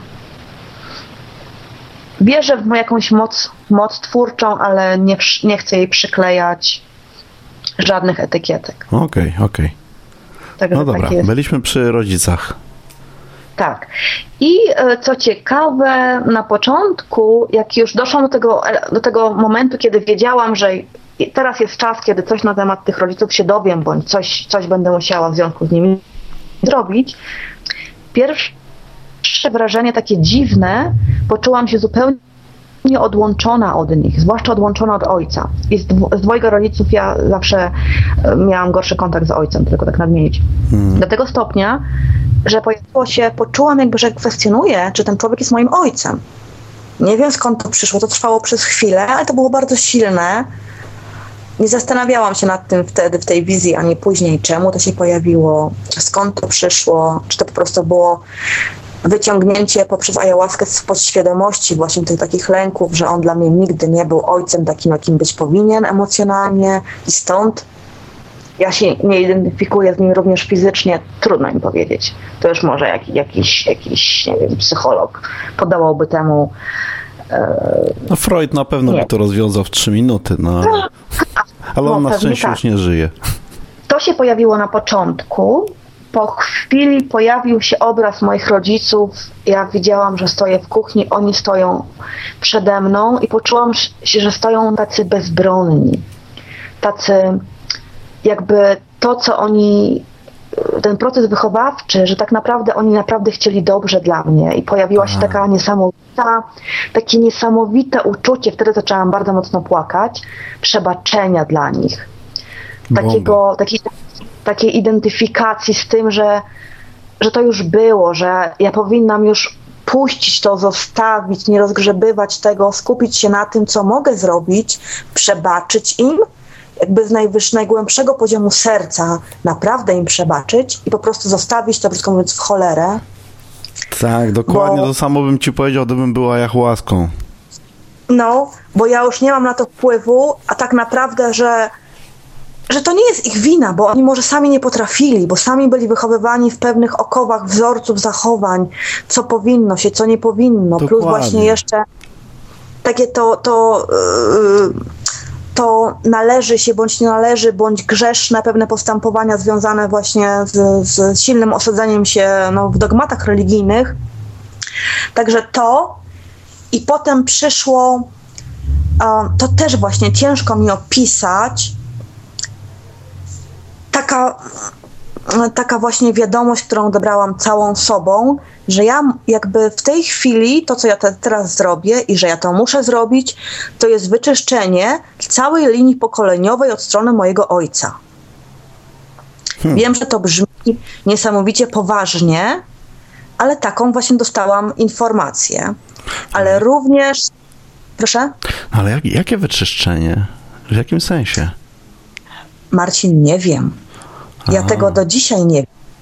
Wierzę w jakąś moc twórczą, ale nie chcę jej przyklejać żadnych etykietek. Okej. No dobra, tak byliśmy przy rodzicach. Tak. I co ciekawe, na początku, jak już doszłam do tego momentu, kiedy wiedziałam, że teraz jest czas, kiedy coś na temat tych rodziców się dowiem, bądź coś będę musiała w związku z nimi zrobić, pierwsze wrażenie takie dziwne, poczułam się zupełnie odłączona od nich, zwłaszcza odłączona od ojca. I z dwojga rodziców ja zawsze miałam gorszy kontakt z ojcem, tylko tak nadmienić. Do tego stopnia, że poczułam jakby, że kwestionuję, czy ten człowiek jest moim ojcem. Nie wiem, skąd to przyszło, to trwało przez chwilę, ale to było bardzo silne. Nie zastanawiałam się nad tym wtedy w tej wizji, ani później, czemu to się pojawiło, skąd to przyszło, czy to po prostu było wyciągnięcie poprzez ayahuaskę z podświadomości właśnie tych takich lęków, że on dla mnie nigdy nie był ojcem takim, jakim być powinien emocjonalnie i stąd ja się nie identyfikuję z nim również fizycznie, trudno mi powiedzieć. To już może jakiś nie wiem, psycholog podawałby temu. No Freud na pewno by to rozwiązał w 3 minuty, ale on na szczęście już nie żyje. To się pojawiło na początku. Po chwili pojawił się obraz moich rodziców. Ja widziałam, że stoję w kuchni, oni stoją przede mną i poczułam się, że stoją tacy bezbronni. Tacy jakby to, co oni ten proces wychowawczy, że tak naprawdę oni naprawdę chcieli dobrze dla mnie i pojawiła się takie niesamowite uczucie, wtedy zaczęłam bardzo mocno płakać, przebaczenia dla nich. Takiej identyfikacji z tym, że to już było, że ja powinnam już puścić to, zostawić, nie rozgrzebywać tego, skupić się na tym, co mogę zrobić, przebaczyć im, jakby z najgłębszego poziomu serca naprawdę im przebaczyć i po prostu zostawić to, brzydko mówiąc, w cholerę. Tak, dokładnie to samo bym ci powiedział, gdybym była ayahuaską. No, bo ja już nie mam na to wpływu, a tak naprawdę, że to nie jest ich wina, bo oni może sami nie potrafili, bo sami byli wychowywani w pewnych okowach wzorców zachowań, co powinno się, co nie powinno. Dokładnie. Plus właśnie jeszcze takie to należy się, bądź nie należy, bądź grzeszne pewne postępowania związane właśnie z silnym osadzeniem się w dogmatach religijnych. Także to i potem przyszło, to też właśnie ciężko mi opisać, taka właśnie wiadomość, którą odebrałam całą sobą, że ja jakby w tej chwili, to co ja teraz zrobię i że ja to muszę zrobić, to jest wyczyszczenie całej linii pokoleniowej od strony mojego ojca. Wiem, że to brzmi niesamowicie poważnie, ale taką właśnie dostałam informację. Ale również... Proszę? Ale jakie wyczyszczenie? W jakim sensie? Marcin, nie wiem. Ja tego do dzisiaj nie wiem.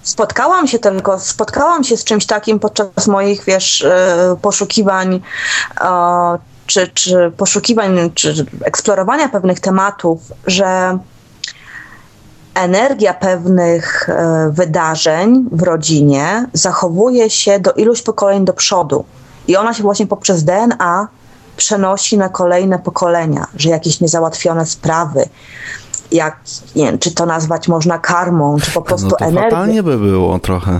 Spotkałam się z czymś takim podczas moich, poszukiwań, czy poszukiwań, czy eksplorowania pewnych tematów, że energia pewnych wydarzeń w rodzinie zachowuje się do iluś pokoleń do przodu. I ona się właśnie poprzez DNA przenosi na kolejne pokolenia, że jakieś niezałatwione sprawy, jak, nie wiem, czy to nazwać można karmą, czy po prostu to energią. Fatalnie by było trochę.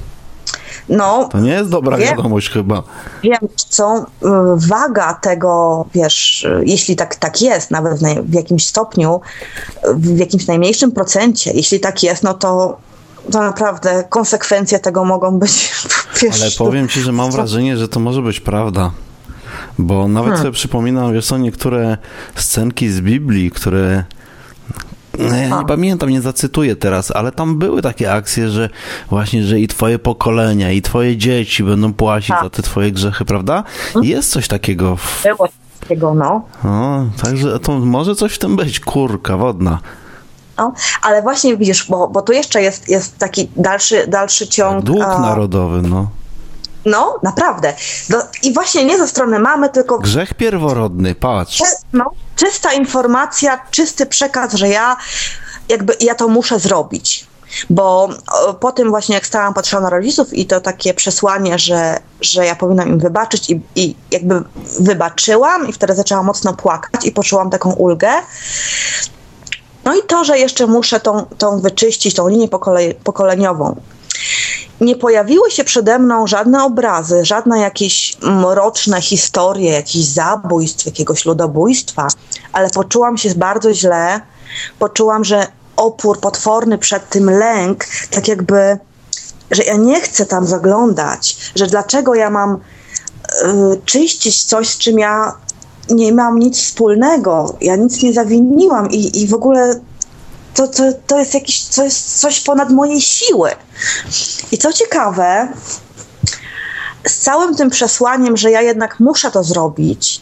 No, to nie jest dobra wiadomość chyba. Wiem, co waga tego, jeśli tak jest, nawet w jakimś stopniu, w jakimś najmniejszym procencie, jeśli tak jest, no to naprawdę konsekwencje tego mogą być, Ale powiem ci, że mam wrażenie, że to może być prawda. Bo nawet sobie przypominam, niektóre scenki z Biblii, które... Ja nie pamiętam, nie zacytuję teraz, ale tam były takie akcje, że właśnie, że i twoje pokolenia, i twoje dzieci będą płacić za te twoje grzechy, prawda? Jest coś takiego. Było coś takiego, no. Także to może coś w tym być, kurka wodna. No, ale właśnie widzisz, bo tu jeszcze jest taki dalszy ciąg. Dług narodowy, no. No, naprawdę. I właśnie nie ze strony mamy, tylko... Grzech pierworodny, patrz. Czysta informacja, czysty przekaz, że ja to muszę zrobić. Bo po tym właśnie, jak patrzyłam na rodziców i to takie przesłanie, że ja powinnam im wybaczyć i jakby wybaczyłam i wtedy zaczęłam mocno płakać i poczułam taką ulgę. No i to, że jeszcze muszę tą wyczyścić, tą linię pokoleniową. Nie pojawiły się przede mną żadne obrazy, żadne jakieś mroczne historie, jakichś zabójstw, jakiegoś ludobójstwa, ale poczułam się bardzo źle. Poczułam, że opór potworny przed tym, lęk, tak jakby, że ja nie chcę tam zaglądać, że dlaczego ja mam czyścić coś, z czym ja nie mam nic wspólnego, ja nic nie zawiniłam i w ogóle to jest coś ponad mojej siły. I co ciekawe, z całym tym przesłaniem, że ja jednak muszę to zrobić,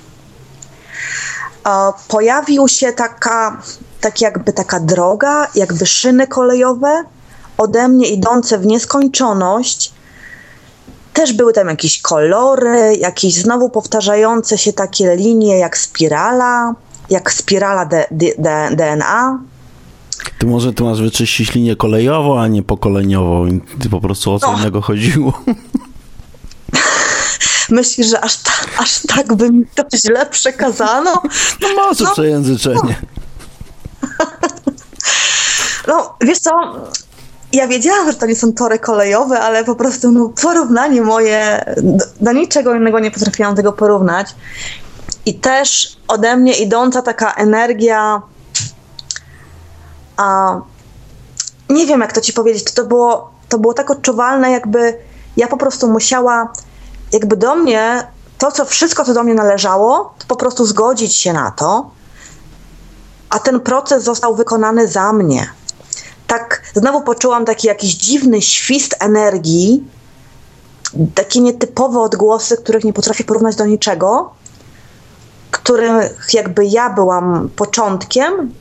pojawił się taka droga, jakby szyny kolejowe, ode mnie idące w nieskończoność. Też były tam jakieś kolory, jakieś znowu powtarzające się takie linie jak spirala DNA. Ty może masz wyczyścić linię kolejową, a nie pokoleniową. I po prostu o co innego chodziło. Myślisz, że aż tak by mi to źle przekazano? No może przejęzyczenie. No, wiesz co, ja wiedziałam, że to nie są tory kolejowe, ale po prostu porównanie moje, do niczego innego nie potrafiłam tego porównać. I też ode mnie idąca taka energia nie wiem, jak to ci powiedzieć, to było tak odczuwalne, jakby ja po prostu musiała, jakby do mnie, wszystko, co do mnie należało, to po prostu zgodzić się na to, a ten proces został wykonany za mnie. Tak, znowu poczułam taki jakiś dziwny świst energii, takie nietypowe odgłosy, których nie potrafię porównać do niczego, których jakby ja byłam początkiem,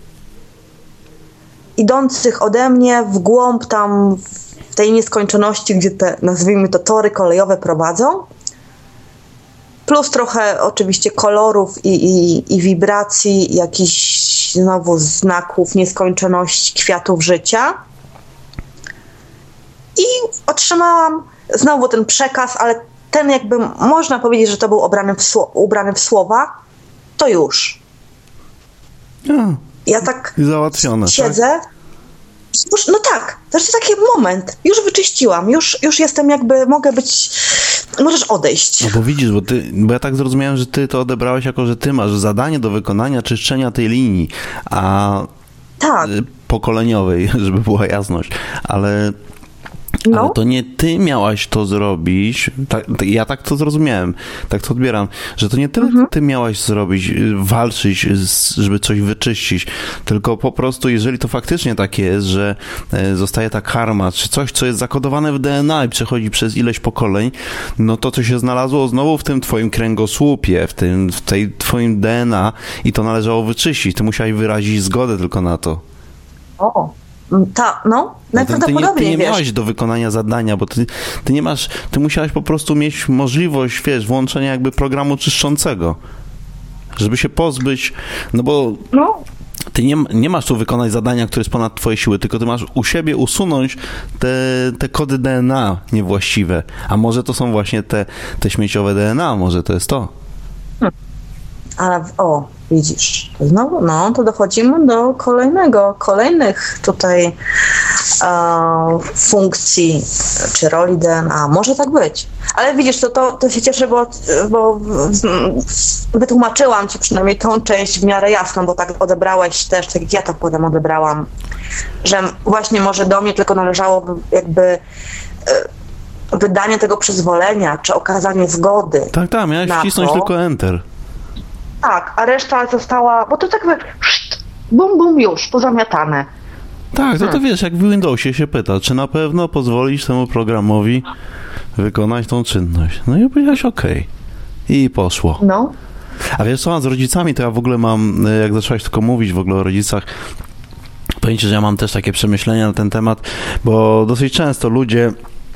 idących ode mnie w głąb tam w tej nieskończoności, gdzie te, nazwijmy to, tory kolejowe prowadzą, plus trochę oczywiście kolorów i wibracji, jakichś znowu znaków nieskończoności, kwiatów życia. I otrzymałam znowu ten przekaz, ale ten jakby można powiedzieć, że to był ubrany w słowa, to już. Ja tak siedzę. Tak? Już, no tak, to jest taki moment. Już wyczyściłam, już jestem jakby, mogę być, możesz odejść. No bo widzisz, bo ja tak zrozumiałem, że ty to odebrałeś jako, że ty masz zadanie do wykonania czyszczenia tej linii, tak. Pokoleniowej, żeby była jasność, ale to nie ty miałaś to zrobić, ja tak to zrozumiałem, tak to odbieram, że to nie tyle ty miałaś zrobić, walczyć, żeby coś wyczyścić, tylko po prostu, jeżeli to faktycznie tak jest, że zostaje ta karma, czy coś, co jest zakodowane w DNA i przechodzi przez ileś pokoleń, no to co się znalazło znowu w tym twoim kręgosłupie, w tej twoim DNA i to należało wyczyścić, ty musiałeś wyrazić zgodę tylko na to. Najprawdopodobniej, ty nie miałaś do wykonania zadania, bo ty nie masz, ty musiałaś po prostu mieć możliwość, włączenia jakby programu czyszczącego, żeby się pozbyć, ty nie masz tu wykonać zadania, które jest ponad twoje siły, tylko ty masz u siebie usunąć te kody DNA niewłaściwe, a może to są właśnie te śmieciowe DNA, może to jest to. Ale widzisz, znowu, to dochodzimy do kolejnych tutaj funkcji, czy roli DNA. Może tak być. Ale widzisz, to się cieszę, bo wytłumaczyłam ci przynajmniej tą część w miarę jasną, bo tak odebrałeś też, tak jak ja to potem odebrałam, że właśnie może do mnie tylko należało jakby wydanie tego przyzwolenia, czy okazanie zgody. Tak, miałeś wcisnąć tylko Enter. Tak, a reszta została, bo to tak bum, bum, już, pozamiatane. Tak, to wiesz, jak w Windowsie się pyta, czy na pewno pozwolisz temu programowi wykonać tą czynność. No i powiedziałeś okej. I poszło. No. A wiesz co, z rodzicami to ja w ogóle mam, jak zaczęłaś tylko mówić w ogóle o rodzicach, powiem ci, że ja mam też takie przemyślenia na ten temat, bo dosyć często ludzie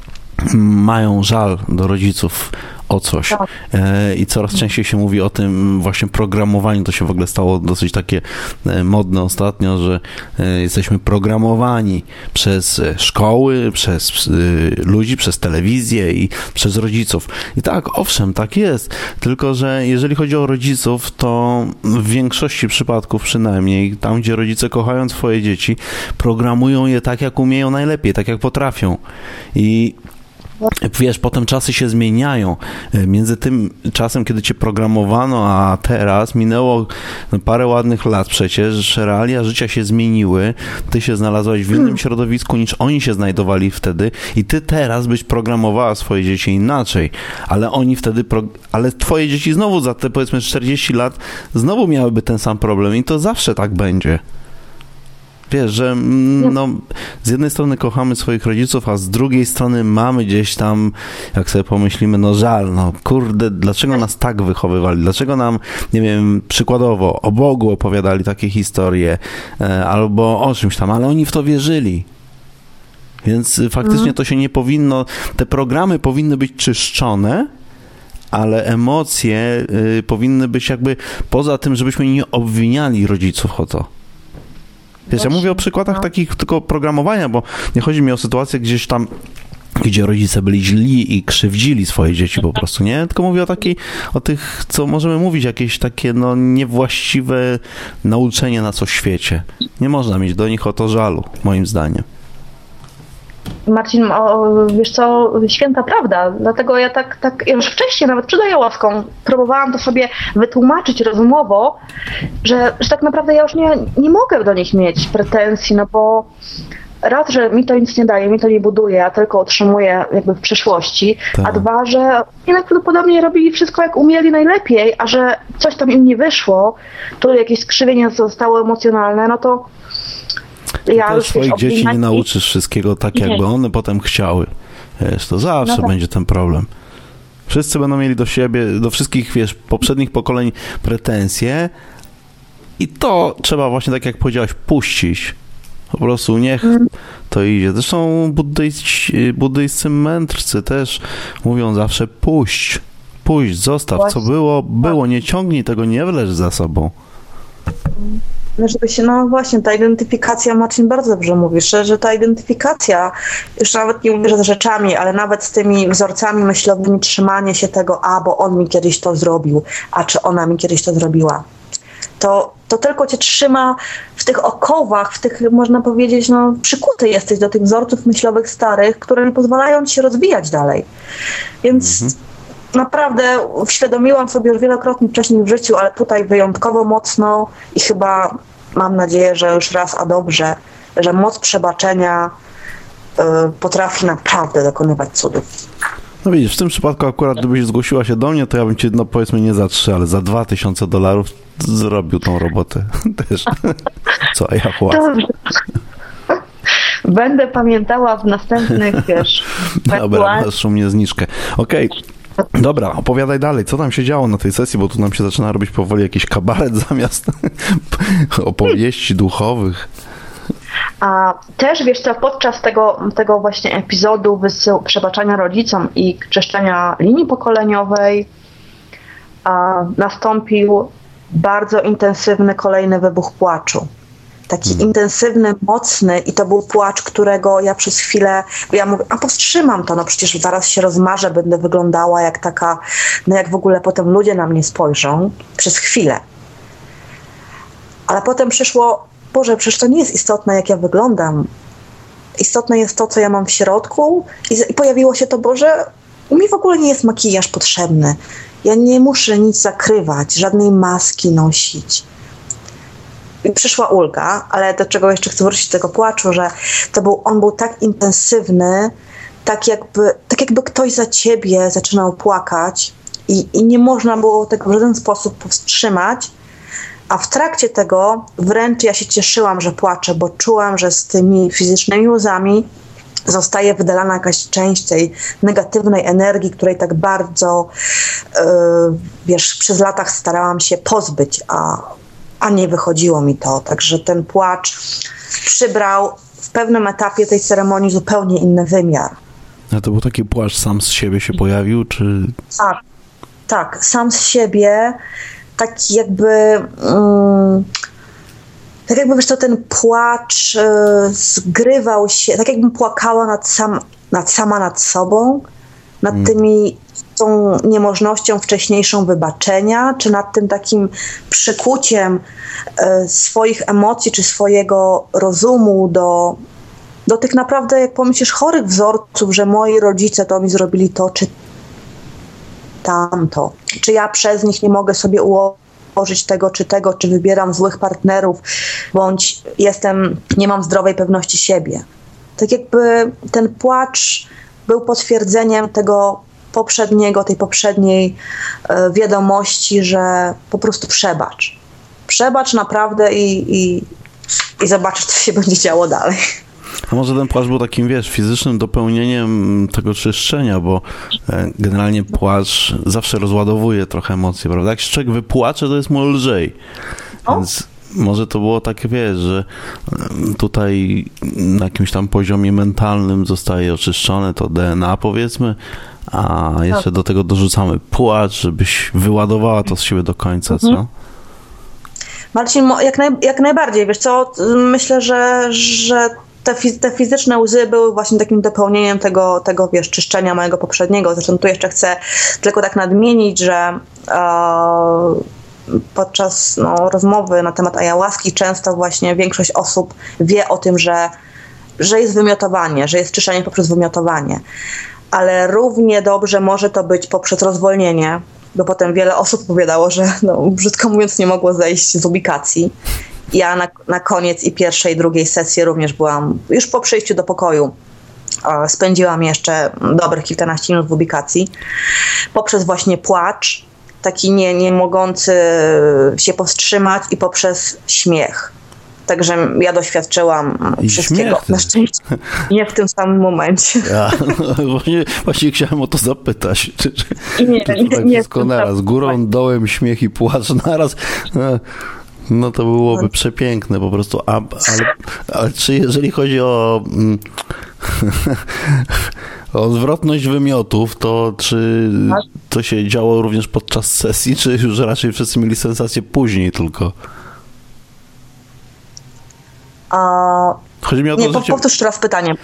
mają żal do rodziców o coś. I coraz częściej się mówi o tym właśnie programowaniu. To się w ogóle stało dosyć takie modne ostatnio, że jesteśmy programowani przez szkoły, przez ludzi, przez telewizję i przez rodziców. I tak, owszem, tak jest. Tylko że jeżeli chodzi o rodziców, to w większości przypadków przynajmniej, tam gdzie rodzice kochają swoje dzieci, programują je tak, jak umieją najlepiej, tak jak potrafią. I wiesz, potem czasy się zmieniają. Między tym czasem, kiedy cię programowano, a teraz minęło parę ładnych lat przecież, realia życia się zmieniły, ty się znalazłaś w innym środowisku niż oni się znajdowali wtedy i ty teraz byś programowała swoje dzieci inaczej, ale oni wtedy, ale twoje dzieci znowu za te powiedzmy 40 lat znowu miałyby ten sam problem i to zawsze tak będzie. Wiesz, że z jednej strony kochamy swoich rodziców, a z drugiej strony mamy gdzieś tam, jak sobie pomyślimy, żal, kurde, dlaczego nas tak wychowywali? Dlaczego nam, nie wiem, przykładowo o Bogu opowiadali takie historie, albo o czymś tam, ale oni w to wierzyli. Więc faktycznie to się nie powinno, te programy powinny być czyszczone, ale emocje powinny być jakby poza tym, żebyśmy nie obwiniali rodziców o to. Wiesz, ja mówię o przykładach takich tylko programowania, bo nie chodzi mi o sytuację gdzieś tam, gdzie rodzice byli źli i krzywdzili swoje dzieci po prostu, nie? Tylko mówię o tych, co możemy mówić, jakieś takie, niewłaściwe nauczenie na coś w świecie. Nie można mieć do nich o to żalu, moim zdaniem. Marcin, wiesz co, święta prawda, dlatego ja tak już wcześniej, nawet przed ayahuaską, próbowałam to sobie wytłumaczyć rozumowo, że tak naprawdę ja już nie mogę do nich mieć pretensji, bo raz, że mi to nic nie daje, mi to nie buduje, a tylko otrzymuję jakby w przyszłości, tak. A dwa, że najprawdopodobniej robili wszystko jak umieli najlepiej, a że coś tam im nie wyszło, to jakieś skrzywienia zostało emocjonalne, no to ja już swoich dzieci nie nauczysz wszystkiego tak, jakby one potem chciały. Wiesz, to zawsze będzie ten problem. Wszyscy będą mieli do siebie, do wszystkich, wiesz, poprzednich pokoleń pretensje i to trzeba właśnie, tak jak powiedziałaś, puścić. Po prostu niech to idzie. Zresztą buddyjscy mędrcy też mówią zawsze puść, zostaw, właśnie. Co było, nie ciągnij tego, nie wlecz za sobą. Żeby się, no właśnie, ta identyfikacja, Marcin, bardzo dobrze mówisz, że ta identyfikacja, już nawet nie mówię, że z rzeczami, ale nawet z tymi wzorcami myślowymi, trzymanie się tego, bo on mi kiedyś to zrobił, a czy ona mi kiedyś to zrobiła. To tylko cię trzyma w tych okowach, w tych, można powiedzieć, no, przykuty jesteś do tych wzorców myślowych starych, które nie pozwalają ci się rozwijać dalej. Więc naprawdę uświadomiłam sobie już wielokrotnie wcześniej w życiu, ale tutaj wyjątkowo mocno i chyba mam nadzieję, że już raz a dobrze, że moc przebaczenia potrafi naprawdę dokonywać cudów. No widzisz, w tym przypadku akurat gdybyś zgłosiła się do mnie, to ja bym ci, no powiedzmy nie za 3, ale za $2000 zrobił tą robotę też. Co, ja płacę. Dobrze. Będę pamiętała w następnych, wiesz... Dobra, masz u mnie zniżkę. Okej. Dobra, opowiadaj dalej, co tam się działo na tej sesji, bo tu nam się zaczyna robić powoli jakiś kabaret zamiast opowieści duchowych. A też, wiesz co, podczas tego właśnie epizodu przebaczania rodzicom i czyszczenia linii pokoleniowej nastąpił bardzo intensywny kolejny wybuch płaczu. Taki intensywny, mocny i to był płacz, którego ja przez chwilę, ja mówię, powstrzymam to, no przecież zaraz się rozmarzę, będę wyglądała jak taka, no jak w ogóle potem ludzie na mnie spojrzą, przez chwilę. Ale potem przyszło, Boże, przecież to nie jest istotne, jak ja wyglądam. Istotne jest to, co ja mam w środku i pojawiło się to, Boże, mi w ogóle nie jest makijaż potrzebny. Ja nie muszę nic zakrywać, żadnej maski nosić. I przyszła ulga, ale do czego jeszcze chcę wrócić do tego płaczu, że on był tak intensywny, tak jakby ktoś za ciebie zaczynał płakać i nie można było tego w żaden sposób powstrzymać, a w trakcie tego wręcz ja się cieszyłam, że płaczę, bo czułam, że z tymi fizycznymi łzami zostaje wydalana jakaś część tej negatywnej energii, której tak bardzo, wiesz, przez latach starałam się pozbyć, a nie wychodziło mi to. Także ten płacz przybrał w pewnym etapie tej ceremonii zupełnie inny wymiar. A to był taki płacz sam z siebie się pojawił, czy... Tak, sam z siebie, taki jakby... tak jakby, wiesz co, ten płacz zgrywał się, tak jakbym płakała nad sobą, nad tą niemożnością wcześniejszą wybaczenia, czy nad tym takim przykuciem swoich emocji, czy swojego rozumu do tych naprawdę, jak pomyślisz, chorych wzorców, że moi rodzice to mi zrobili to, czy tamto, czy ja przez nich nie mogę sobie ułożyć tego, czy wybieram złych partnerów, bądź nie mam zdrowej pewności siebie. Tak jakby ten płacz był potwierdzeniem tej poprzedniej wiadomości, że po prostu przebacz. Przebacz naprawdę i zobaczysz, co się będzie działo dalej. A może ten płacz był takim, wiesz, fizycznym dopełnieniem tego czyszczenia, bo generalnie płacz zawsze rozładowuje trochę emocje, prawda? Jak się człowiek wypłacze, to jest mu lżej. Więc może to było takie, wiesz, że tutaj na jakimś tam poziomie mentalnym zostaje oczyszczone to DNA, powiedzmy, a jeszcze do tego dorzucamy płacz, żebyś wyładowała to z siebie do końca, co? Marcin, jak najbardziej, wiesz co, myślę, że te fizyczne łzy były właśnie takim dopełnieniem tego wiesz, czyszczenia mojego poprzedniego. Zresztą tu jeszcze chcę tylko tak nadmienić, że podczas rozmowy na temat ayahuaski często właśnie większość osób wie o tym, że jest wymiotowanie, że jest czyszczenie poprzez wymiotowanie. Ale równie dobrze może to być poprzez rozwolnienie, bo potem wiele osób opowiadało, że brzydko mówiąc nie mogło zejść z ubikacji. Ja na koniec i pierwszej, i drugiej sesji również byłam, już po przyjściu do pokoju, spędziłam jeszcze dobrych kilkanaście minut w ubikacji, poprzez właśnie płacz, taki nie mogący się powstrzymać i poprzez śmiech. Także ja doświadczyłam wszystkiego. Na szczęście nie w tym samym momencie. Ja, no, właśnie chciałem o to zapytać. Czy tak nie wszystko naraz, górą, dołem, śmiech i płacz naraz. No to byłoby przepiękne po prostu. Ale czy jeżeli chodzi o zwrotność wymiotów, to czy to się działo również podczas sesji, czy już raczej wszyscy mieli sensację później tylko? Chodzi mi o to, nie, powtórz teraz pytanie.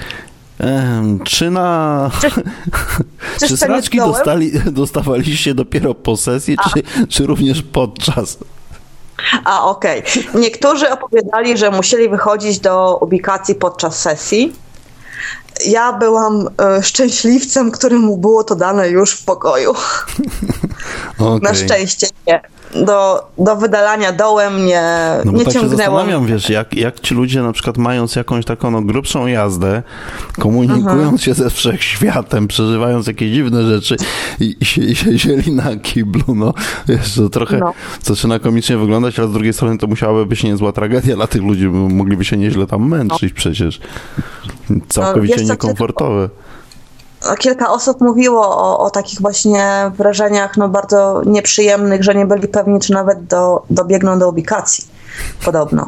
Czy sraczki dostawaliście dopiero po sesji, czy również podczas? Okej. Niektórzy opowiadali, że musieli wychodzić do ubikacji podczas sesji. Ja byłam szczęśliwcem, któremu było to dane już w pokoju. Okay. Na szczęście nie. Do wydalania dołem nie ciągnęło. No bo tak się zastanawiam, wiesz, jak ci ludzie na przykład mając jakąś taką grubszą jazdę, komunikując się ze wszechświatem, przeżywając jakieś dziwne rzeczy i siedzieli na kiblu, no wiesz, to trochę zaczyna komicznie wyglądać, ale z drugiej strony to musiałaby być niezła tragedia dla tych ludzi, bo mogliby się nieźle tam męczyć przecież. Całkowicie niekomfortowe. Kilka osób mówiło o takich właśnie wrażeniach bardzo nieprzyjemnych, że nie byli pewni, czy nawet dobiegną do ubikacji. Podobno.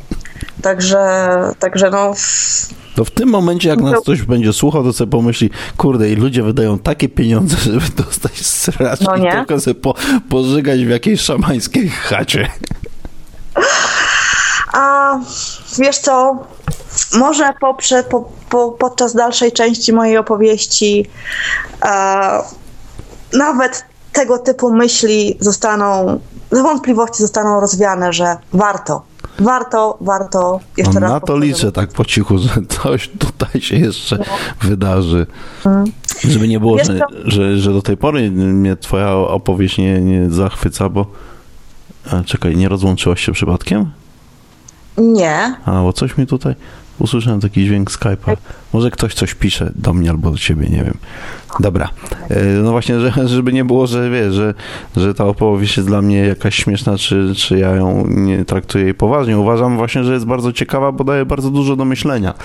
Także no... To w tym momencie, jak nas ktoś będzie słuchał, to sobie pomyśli, kurde, i ludzie wydają takie pieniądze, żeby dostać sraczki i tylko sobie pożygać w jakiejś szamańskiej chacie. A wiesz co, może podczas dalszej części mojej opowieści nawet tego typu myśli wątpliwości zostaną rozwiane, że warto jeszcze raz. Na to liczę tak po cichu, że coś tutaj się jeszcze wydarzy. Żeby nie było, że do tej pory mnie twoja opowieść nie zachwyca, bo... Czekaj, nie rozłączyłaś się przypadkiem? Nie. Bo coś mi tutaj... Usłyszałem taki dźwięk Skype'a. Może ktoś coś pisze do mnie albo do ciebie, nie wiem. Dobra. No właśnie, żeby nie było, że wiesz, że ta opowieść jest dla mnie jakaś śmieszna, czy ja ją nie traktuję jej poważnie. Uważam właśnie, że jest bardzo ciekawa, bo daje bardzo dużo do myślenia.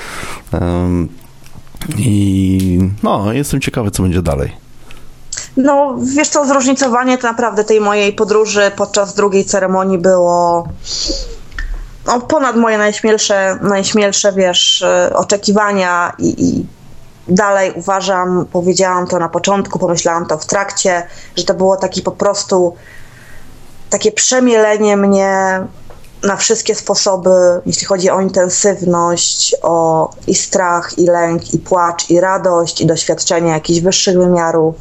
I jestem ciekawy, co będzie dalej. No, wiesz co, zróżnicowanie to naprawdę tej mojej podróży podczas drugiej ceremonii było... ponad moje najśmielsze, wiesz, oczekiwania i dalej uważam, powiedziałam to na początku, pomyślałam to w trakcie, że to było taki po prostu takie przemielenie mnie na wszystkie sposoby, jeśli chodzi o intensywność, o i strach, i lęk, i płacz, i radość, i doświadczenie jakichś wyższych wymiarów.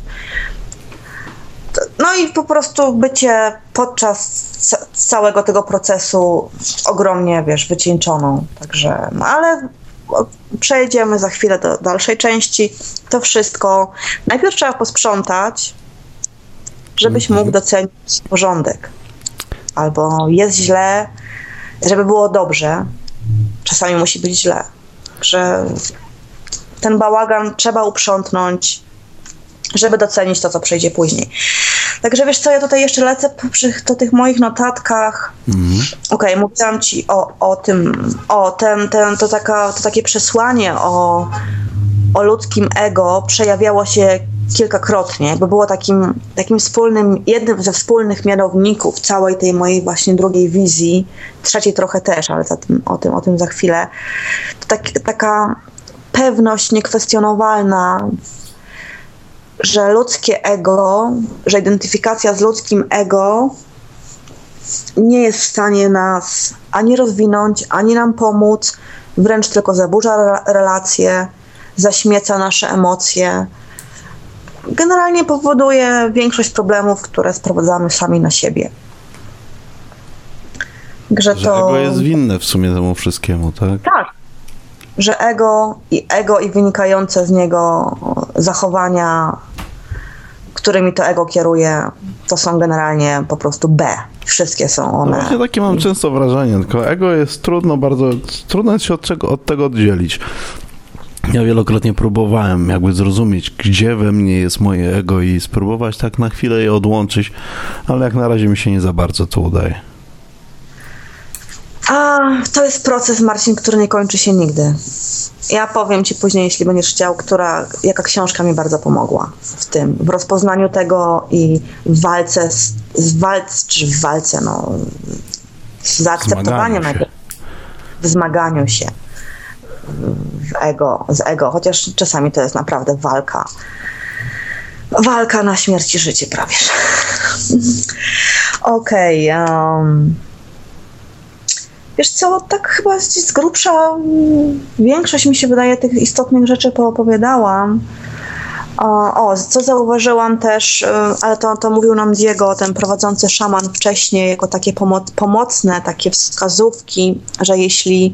No i po prostu bycie podczas całego tego procesu ogromnie, wiesz, wycieńczoną. Także, ale przejdziemy za chwilę do dalszej części. To wszystko. Najpierw trzeba posprzątać, żebyś mógł docenić porządek. Albo jest źle, żeby było dobrze. Czasami musi być źle. Że ten bałagan trzeba uprzątnąć, żeby docenić to, co przyjdzie później. Także wiesz co, ja tutaj jeszcze lecę do tych moich notatkach. Okej, mówiłam ci o tym, to takie przesłanie o ludzkim ego przejawiało się kilkakrotnie, bo było takim wspólnym, jednym ze wspólnych mianowników całej tej mojej właśnie drugiej wizji, trzeciej trochę też, ale o tym za chwilę. To taka pewność niekwestionowalna, że ludzkie ego, że identyfikacja z ludzkim ego nie jest w stanie nas ani rozwinąć, ani nam pomóc, wręcz tylko zaburza relacje, zaśmieca nasze emocje. Generalnie powoduje większość problemów, które sprowadzamy sami na siebie. Że ego jest winne w sumie temu wszystkiemu, tak? Tak. Że ego i wynikające z niego zachowania, którymi to ego kieruje, to są generalnie po prostu B. Wszystkie są one. No właśnie takie mam często wrażenie, tylko ego jest trudno jest się od tego oddzielić. Ja wielokrotnie próbowałem jakby zrozumieć, gdzie we mnie jest moje ego i spróbować tak na chwilę je odłączyć, ale jak na razie mi się nie za bardzo to udaje. A to jest proces, Marcin, który nie kończy się nigdy. Ja powiem ci później, jeśli będziesz chciał, jaka książka mi bardzo pomogła w rozpoznaniu tego i w zaakceptowaniu w zmaganiu się z ego, chociaż czasami to jest naprawdę walka na śmierć i życie prawie. Okej. Wiesz co, tak chyba z grubsza większość mi się wydaje tych istotnych rzeczy poopowiadałam. Co zauważyłam też, ale to mówił nam Diego, ten prowadzący szaman wcześniej, jako takie pomocne, takie wskazówki, że jeśli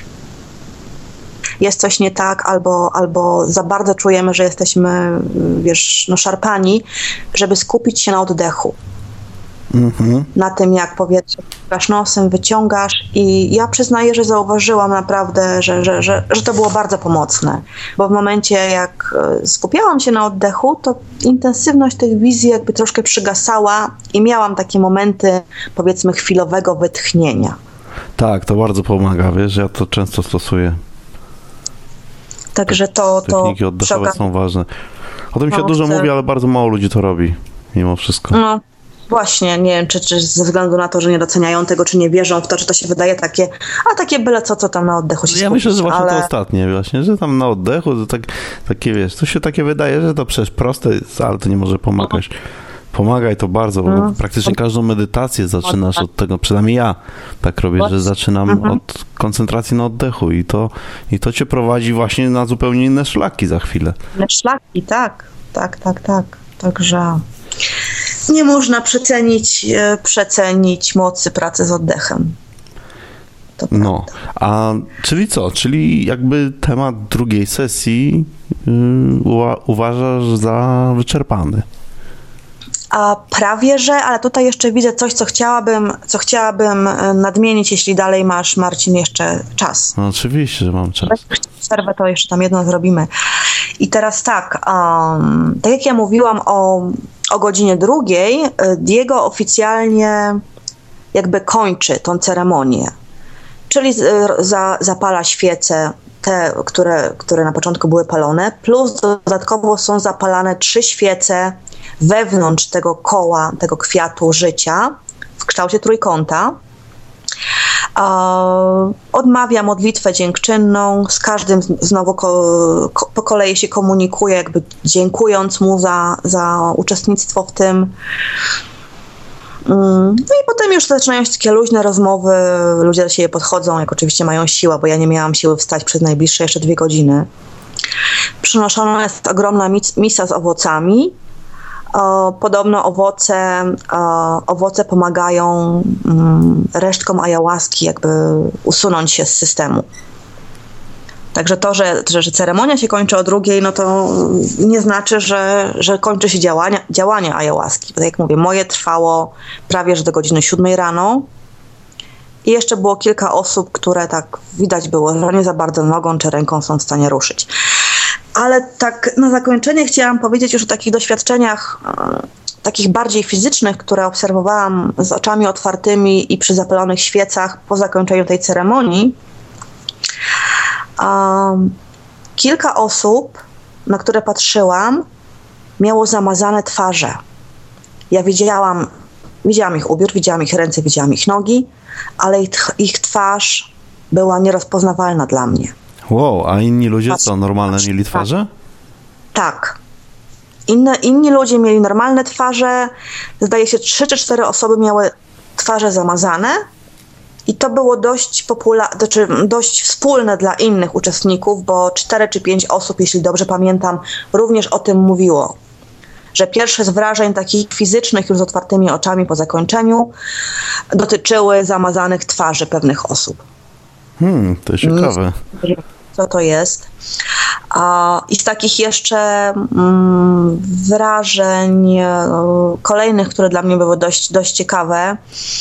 jest coś nie tak, albo za bardzo czujemy, że jesteśmy, szarpani, żeby skupić się na oddechu. Na tym, jak powietrze wciągasz nosem, wyciągasz, i ja przyznaję, że zauważyłam naprawdę, że to było bardzo pomocne, bo w momencie, jak skupiałam się na oddechu, to intensywność tych wizji jakby troszkę przygasała i miałam takie momenty, powiedzmy, chwilowego wytchnienia. Tak, to bardzo pomaga, wiesz, ja to często stosuję. Także techniki oddechowe są ważne. O tym się dużo mówi, ale bardzo mało ludzi to robi, mimo wszystko. No. Właśnie, nie wiem, czy ze względu na to, że nie doceniają tego, czy nie wierzą w to, czy to się wydaje takie byle co tam na oddechu się skupić. Ja myślę, że właśnie to ostatnie właśnie, że tam na oddechu, to takie, wiesz, to się takie wydaje, że to przecież proste jest, ale to nie może pomagać. Pomagaj to bardzo, bo praktycznie każdą medytację zaczynasz od tego, przynajmniej ja tak robię, że zaczynam od koncentracji na oddechu i to cię prowadzi właśnie na zupełnie inne szlaki za chwilę. Inne szlaki, tak. Także nie można przecenić mocy pracy z oddechem. No, a czyli co? Czyli jakby temat drugiej sesji uważasz za wyczerpany? A prawie, że, ale tutaj jeszcze widzę coś, co chciałabym nadmienić, jeśli dalej masz, Marcin, jeszcze czas. No oczywiście, że mam czas. Przerwę, to jeszcze tam jedno zrobimy. I teraz tak jak ja mówiłam o godzinie 2, Diego oficjalnie jakby kończy tą ceremonię. Czyli zapala świece, te, które na początku były palone, plus dodatkowo są zapalane 3 świece wewnątrz tego koła, tego kwiatu życia w kształcie trójkąta. Odmawia modlitwę dziękczynną, z każdym znowu po kolei się komunikuje, jakby dziękując mu za uczestnictwo w tym. No i potem już zaczynają się takie luźne rozmowy, ludzie do siebie podchodzą, jak oczywiście mają siłę, bo ja nie miałam siły wstać przez najbliższe jeszcze 2 godziny. Przynoszona jest ogromna misa z owocami. Podobno owoce pomagają resztkom ayahuaski jakby usunąć się z systemu. Także to, że ceremonia się kończy o 2, no to nie znaczy, że kończy się działanie ayahuaski. Tak jak mówię, moje trwało prawie że do godziny 7 rano i jeszcze było kilka osób, które tak widać było, że nie za bardzo nogą czy ręką są w stanie ruszyć. Ale tak na zakończenie chciałam powiedzieć już o takich doświadczeniach takich bardziej fizycznych, które obserwowałam z oczami otwartymi i przy zapalonych świecach po zakończeniu tej ceremonii. Kilka osób, na które patrzyłam, miało zamazane twarze. Ja widziałam ich ubiór, widziałam ich ręce, widziałam ich nogi, ale ich twarz była nierozpoznawalna dla mnie. Wow, a inni ludzie co, normalne mieli twarze? Tak. Inni ludzie mieli normalne twarze. Zdaje się 3 czy 4 osoby miały twarze zamazane i to było dość wspólne dla innych uczestników, bo 4 czy 5 osób, jeśli dobrze pamiętam, również o tym mówiło. Że pierwsze z wrażeń takich fizycznych już z otwartymi oczami po zakończeniu dotyczyły zamazanych twarzy pewnych osób. To ciekawe. Co to jest. I z takich jeszcze wrażeń kolejnych, które dla mnie były dość ciekawe,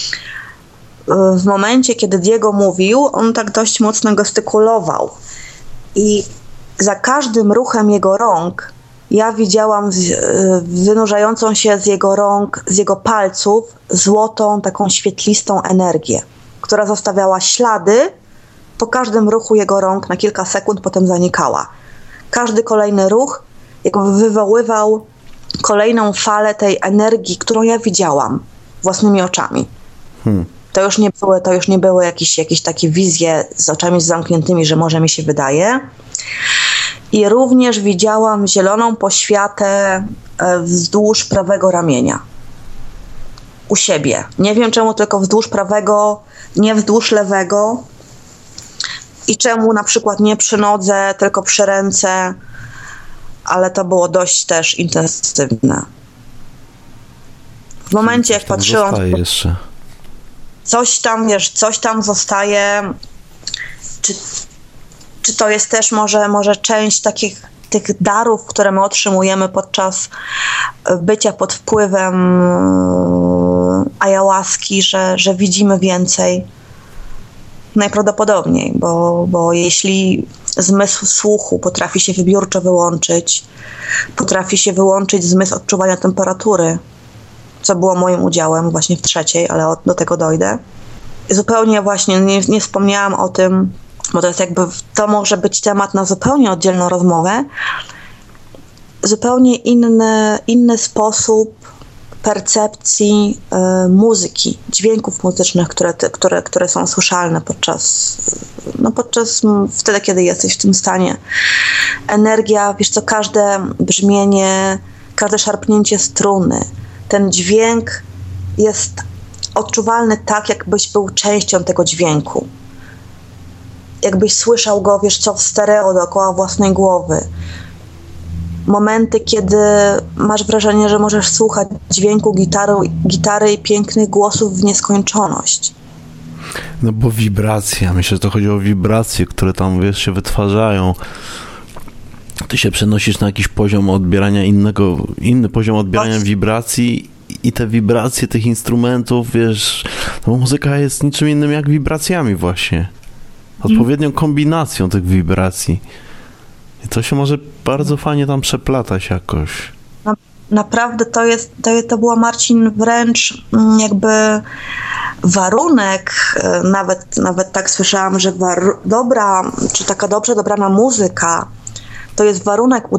w momencie, kiedy Diego mówił, on tak dość mocno gestykulował i za każdym ruchem jego rąk ja widziałam wynurzającą się z jego rąk, z jego palców złotą, taką świetlistą energię, która zostawiała ślady po każdym ruchu jego rąk na kilka sekund, potem zanikała. Każdy kolejny ruch jakby wywoływał kolejną falę tej energii, którą ja widziałam własnymi oczami. To już nie były jakieś takie wizje z oczami zamkniętymi, że może mi się wydaje. I również widziałam zieloną poświatę wzdłuż prawego ramienia. U siebie. Nie wiem czemu tylko wzdłuż prawego, nie wzdłuż lewego. I czemu na przykład nie przy nodze, tylko przy ręce. Ale to było dość też intensywne. W momencie, jak patrzyłam... jeszcze. Coś tam zostaje. Czy to jest też może część tych darów, które my otrzymujemy podczas bycia pod wpływem ayahuaski, że widzimy więcej? Najprawdopodobniej, bo jeśli zmysł słuchu potrafi się wybiórczo wyłączyć, potrafi się wyłączyć zmysł odczuwania temperatury, co było moim udziałem właśnie w trzeciej, ale do tego dojdę. Zupełnie właśnie nie wspomniałam o tym, bo to jest to może być temat na zupełnie oddzielną rozmowę. Zupełnie inny sposób percepcji muzyki, dźwięków muzycznych, które są słyszalne podczas wtedy, kiedy jesteś w tym stanie. Energia, wiesz co, każde brzmienie, każde szarpnięcie struny, ten dźwięk jest odczuwalny tak, jakbyś był częścią tego dźwięku. Jakbyś słyszał go, wiesz co, w stereo dookoła własnej głowy. Momenty, kiedy masz wrażenie, że możesz słuchać dźwięku gitary i pięknych głosów w nieskończoność. No bo wibracja, myślę, że to chodzi o wibracje, które tam, wiesz, się wytwarzają. Ty się przenosisz na jakiś poziom odbierania inny poziom odbierania wibracji i te wibracje tych instrumentów, wiesz, no muzyka jest niczym innym jak wibracjami właśnie. Odpowiednią kombinacją tych wibracji. I to się może bardzo fajnie tam przeplatać jakoś. Naprawdę to była, Marcin, wręcz jakby warunek, nawet tak słyszałam, że taka dobrze dobrana muzyka to jest warunek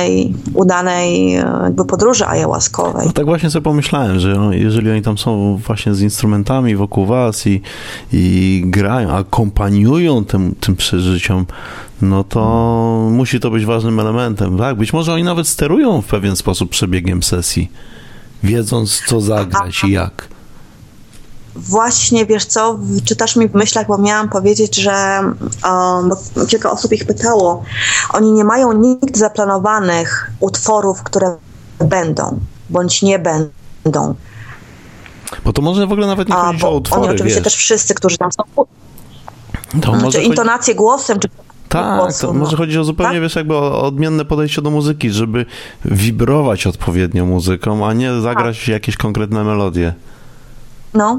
udanej jakby podróży ayahuaskowej. No tak właśnie sobie pomyślałem, że jeżeli oni tam są właśnie z instrumentami wokół was i grają, akompaniują tym przeżyciom, no to musi to być ważnym elementem. Tak? Być może oni nawet sterują w pewien sposób przebiegiem sesji, wiedząc co zagrać i jak. Właśnie, wiesz co, czytasz mi w myślach, bo miałam powiedzieć, że bo kilka osób ich pytało, oni nie mają nigdy zaplanowanych utworów, które będą, bądź nie będą. Bo to może w ogóle nawet nie chodzić o utwory, oni oczywiście wiesz. też wszyscy, którzy tam są, czy intonację głosem, czy tak, głosu, to może chodzić o zupełnie, wiesz, jakby o odmienne podejście do muzyki, żeby wibrować odpowiednio muzyką, a nie zagrać jakieś konkretne melodie. No.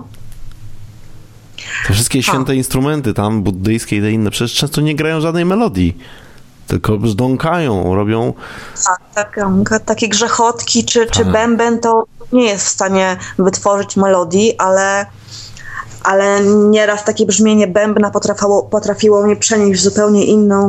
Te wszystkie święte instrumenty tam, buddyjskie i te inne, przecież często nie grają żadnej melodii, tylko brzdąkają, robią... Takie grzechotki czy bęben to nie jest w stanie wytworzyć melodii, ale nieraz takie brzmienie bębna potrafiło mnie przenieść w zupełnie inną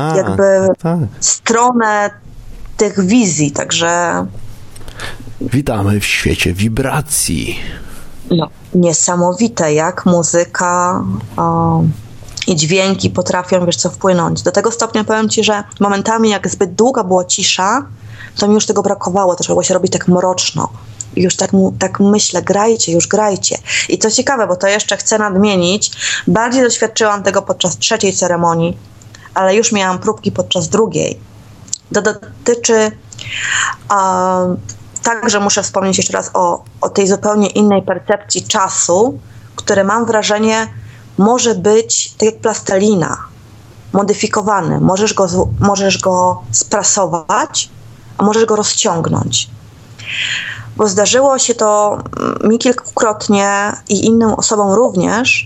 stronę tych wizji, także... Witamy w świecie wibracji. No, niesamowite, jak muzyka i dźwięki potrafią, wiesz co, wpłynąć. Do tego stopnia powiem ci, że momentami jak zbyt długa była cisza, to mi już tego brakowało, to trzeba się robić tak mroczno. I już tak myślę, grajcie. I co ciekawe, bo to jeszcze chcę nadmienić, bardziej doświadczyłam tego podczas trzeciej ceremonii, ale już miałam próbki podczas drugiej. To dotyczy... Także muszę wspomnieć jeszcze raz o tej zupełnie innej percepcji czasu, które mam wrażenie może być tak jak plastelina. modyfikowany. Możesz go sprasować, a możesz go rozciągnąć. Bo zdarzyło się to mi kilkukrotnie i innym osobom również.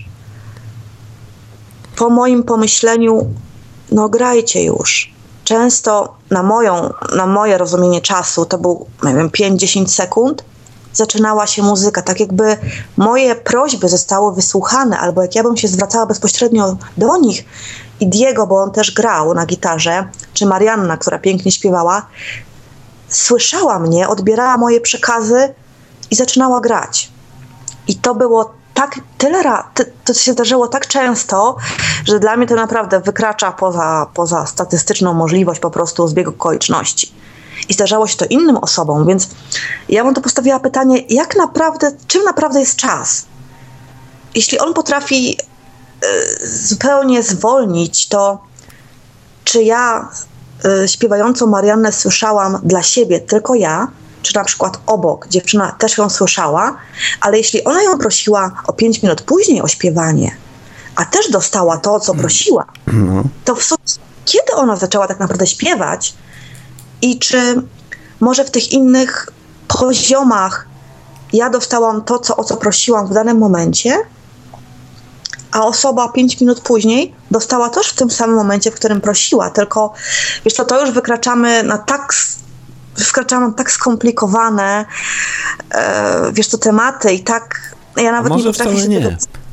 Po moim pomyśleniu, no grajcie już. Często na moje rozumienie czasu, to był, nie wiem, 5-10 sekund, zaczynała się muzyka. Tak jakby moje prośby zostały wysłuchane, albo jak ja bym się zwracała bezpośrednio do nich i Diego, bo on też grał na gitarze, czy Marianna, która pięknie śpiewała, słyszała mnie, odbierała moje przekazy i zaczynała grać. I to było tak, to się zdarzyło tak często, że dla mnie to naprawdę wykracza poza statystyczną możliwość po prostu zbiegu okoliczności. I zdarzało się to innym osobom, więc ja bym tu postawiła pytanie, czym naprawdę jest czas? Jeśli on potrafi zupełnie zwolnić, to czy ja śpiewającą Mariannę słyszałam dla siebie tylko ja, czy na przykład obok dziewczyna też ją słyszała, ale jeśli ona ją prosiła o 5 minut później o śpiewanie, a też dostała to, o co prosiła, to w sumie kiedy ona zaczęła tak naprawdę śpiewać i czy może w tych innych poziomach ja dostałam to, o co prosiłam w danym momencie, a osoba 5 minut później dostała też w tym samym momencie, w którym prosiła, tylko wiesz co, to już wykraczamy na tak skomplikowane tematy i tak ja nawet może nie potrafię wcale się nie. tego...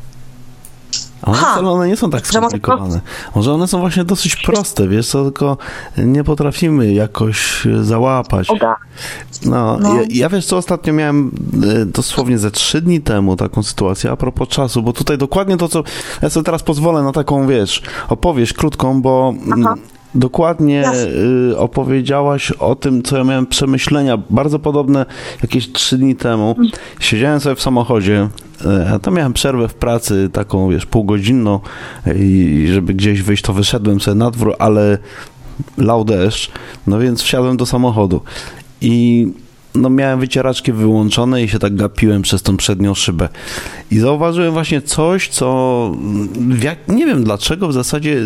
Ale one nie są tak skomplikowane. Może one są właśnie dosyć proste, wiesz co, tylko nie potrafimy jakoś załapać. No. Ja wiesz co, ostatnio miałem dosłownie ze 3 dni temu taką sytuację a propos czasu, bo tutaj dokładnie to, co... Ja sobie teraz pozwolę na taką, wiesz, opowieść krótką, bo... Dokładnie opowiedziałaś o tym, co ja miałem przemyślenia, bardzo podobne jakieś 3 dni temu. Siedziałem sobie w samochodzie, a tam miałem przerwę w pracy, taką, wiesz, półgodzinną i żeby gdzieś wyjść, to wyszedłem sobie na dwór, ale lał deszcz, no więc wsiadłem do samochodu i no miałem wycieraczki wyłączone i się tak gapiłem przez tą przednią szybę. I zauważyłem właśnie coś, co nie wiem dlaczego w zasadzie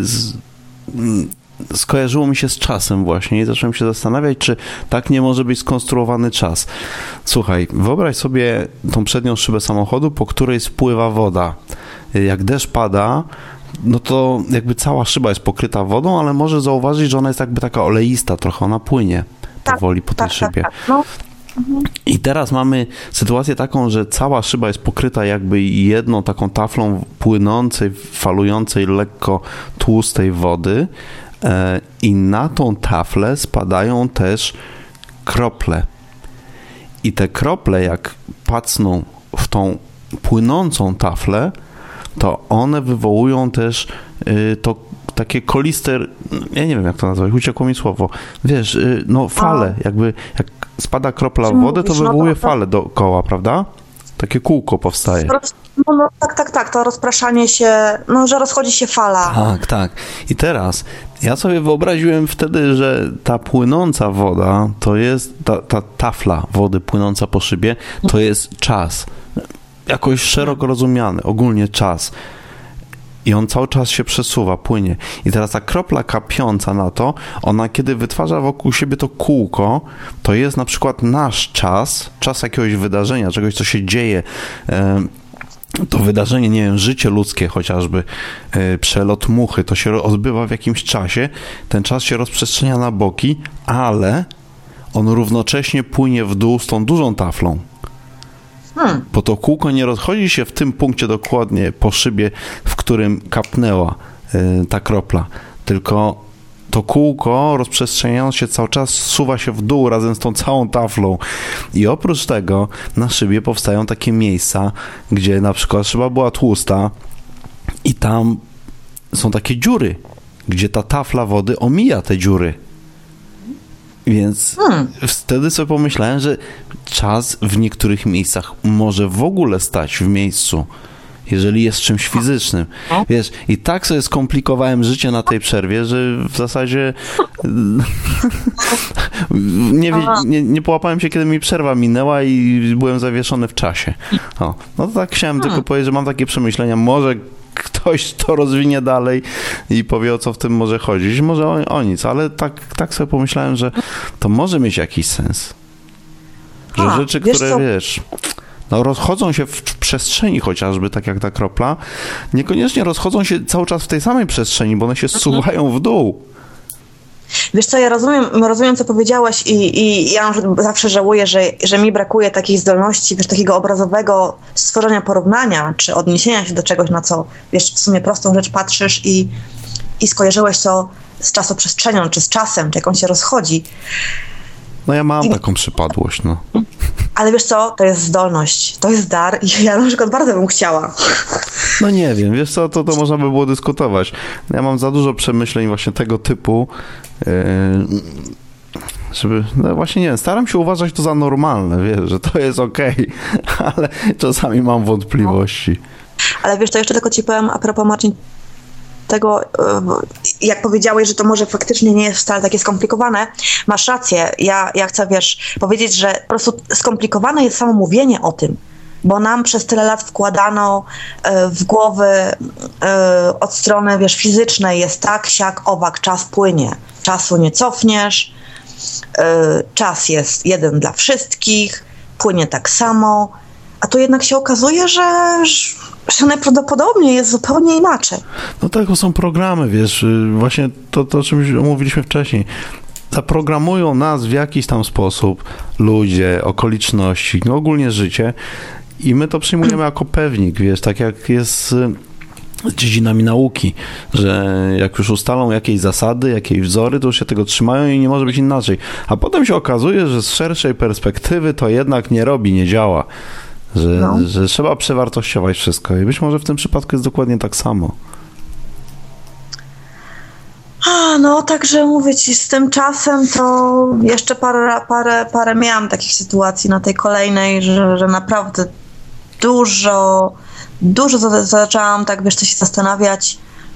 skojarzyło mi się z czasem właśnie i zacząłem się zastanawiać, czy tak nie może być skonstruowany czas. Słuchaj, wyobraź sobie tą przednią szybę samochodu, po której spływa woda. Jak deszcz pada, no to jakby cała szyba jest pokryta wodą, ale możesz zauważyć, że ona jest jakby taka oleista, trochę ona płynie powoli po tej szybie. No. I teraz mamy sytuację taką, że cała szyba jest pokryta jakby jedną taką taflą płynącej, falującej, lekko tłustej wody i na tą taflę spadają też krople. I te krople, jak pacną w tą płynącą taflę, to one wywołują też to takie koliste, ja nie wiem jak to nazwać, uciekło mi słowo, wiesz, no fale, jakby jak spada kropla wody, to wywołuje falę dookoła, prawda? Takie kółko powstaje. No tak, to rozpraszanie się, no że rozchodzi się fala. Tak. I teraz ja sobie wyobraziłem wtedy, że ta płynąca woda, to jest ta tafla wody płynąca po szybie, to jest czas. Jakoś szeroko rozumiany, ogólnie czas. I on cały czas się przesuwa, płynie. I teraz ta kropla kapiąca na to, ona kiedy wytwarza wokół siebie to kółko, to jest na przykład nasz czas jakiegoś wydarzenia, czegoś, co się dzieje. To wydarzenie, nie wiem, życie ludzkie chociażby, przelot muchy, to się odbywa w jakimś czasie, ten czas się rozprzestrzenia na boki, ale on równocześnie płynie w dół z tą dużą taflą. Bo to kółko nie rozchodzi się w tym punkcie dokładnie po szybie, w którym kapnęła ta kropla, tylko to kółko rozprzestrzeniając się cały czas zsuwa się w dół razem z tą całą taflą. I oprócz tego na szybie powstają takie miejsca, gdzie na przykład szyba była tłusta i tam są takie dziury, gdzie ta tafla wody omija te dziury. Więc wtedy sobie pomyślałem, że czas w niektórych miejscach może w ogóle stać w miejscu, jeżeli jest czymś fizycznym. Wiesz, i tak sobie skomplikowałem życie na tej przerwie, że w zasadzie nie połapałem się, kiedy mi przerwa minęła i byłem zawieszony w czasie. No to tak chciałem tylko powiedzieć, że mam takie przemyślenia. Może ktoś to rozwinie dalej i powie, o co w tym może chodzić. Może o nic, ale tak sobie pomyślałem, że to może mieć jakiś sens. Że rzeczy, które rozchodzą się w przestrzeni chociażby, tak jak ta kropla, niekoniecznie rozchodzą się cały czas w tej samej przestrzeni, bo one się zsuwają w dół. Wiesz co, ja rozumiem, co powiedziałaś i ja zawsze żałuję, że mi brakuje takiej zdolności, wiesz, takiego obrazowego stworzenia porównania, czy odniesienia się do czegoś, na co, wiesz, w sumie prostą rzecz patrzysz i skojarzyłeś to z czasoprzestrzenią, czy z czasem, czy jak on się rozchodzi. No ja mam taką przypadłość, no. Ale wiesz co, to jest zdolność, to jest dar i ja na przykład bardzo bym chciała. No nie wiem, wiesz co, to można by było dyskutować. Ja mam za dużo przemyśleń właśnie tego typu, żeby, no właśnie nie wiem, staram się uważać to za normalne, wiesz, że to jest okej, ale czasami mam wątpliwości. Ale wiesz, to jeszcze tylko ci powiem a propos, Marcin, tego, jak powiedziałeś, że to może faktycznie nie jest wcale takie skomplikowane, masz rację. Ja chcę, wiesz, powiedzieć, że po prostu skomplikowane jest samo mówienie o tym, bo nam przez tyle lat wkładano w głowy od strony, wiesz, fizycznej jest tak, siak, owak, czas płynie. Czasu nie cofniesz, czas jest jeden dla wszystkich, płynie tak samo, a tu jednak się okazuje, że najprawdopodobniej jest zupełnie inaczej. No tak, bo są programy, wiesz, właśnie to o czym mówiliśmy wcześniej. Zaprogramują nas w jakiś tam sposób ludzie, okoliczności, no ogólnie życie i my to przyjmujemy jako pewnik, wiesz, tak jak jest z dziedzinami nauki, że jak już ustalą jakieś zasady, jakieś wzory, to już się tego trzymają i nie może być inaczej. A potem się okazuje, że z szerszej perspektywy to jednak nie działa. Że trzeba przewartościować wszystko i być może w tym przypadku jest dokładnie tak samo. No, także mówię ci, z tym czasem to jeszcze parę miałam takich sytuacji na tej kolejnej, że naprawdę dużo zaczęłam tak, wiesz, się zastanawiać,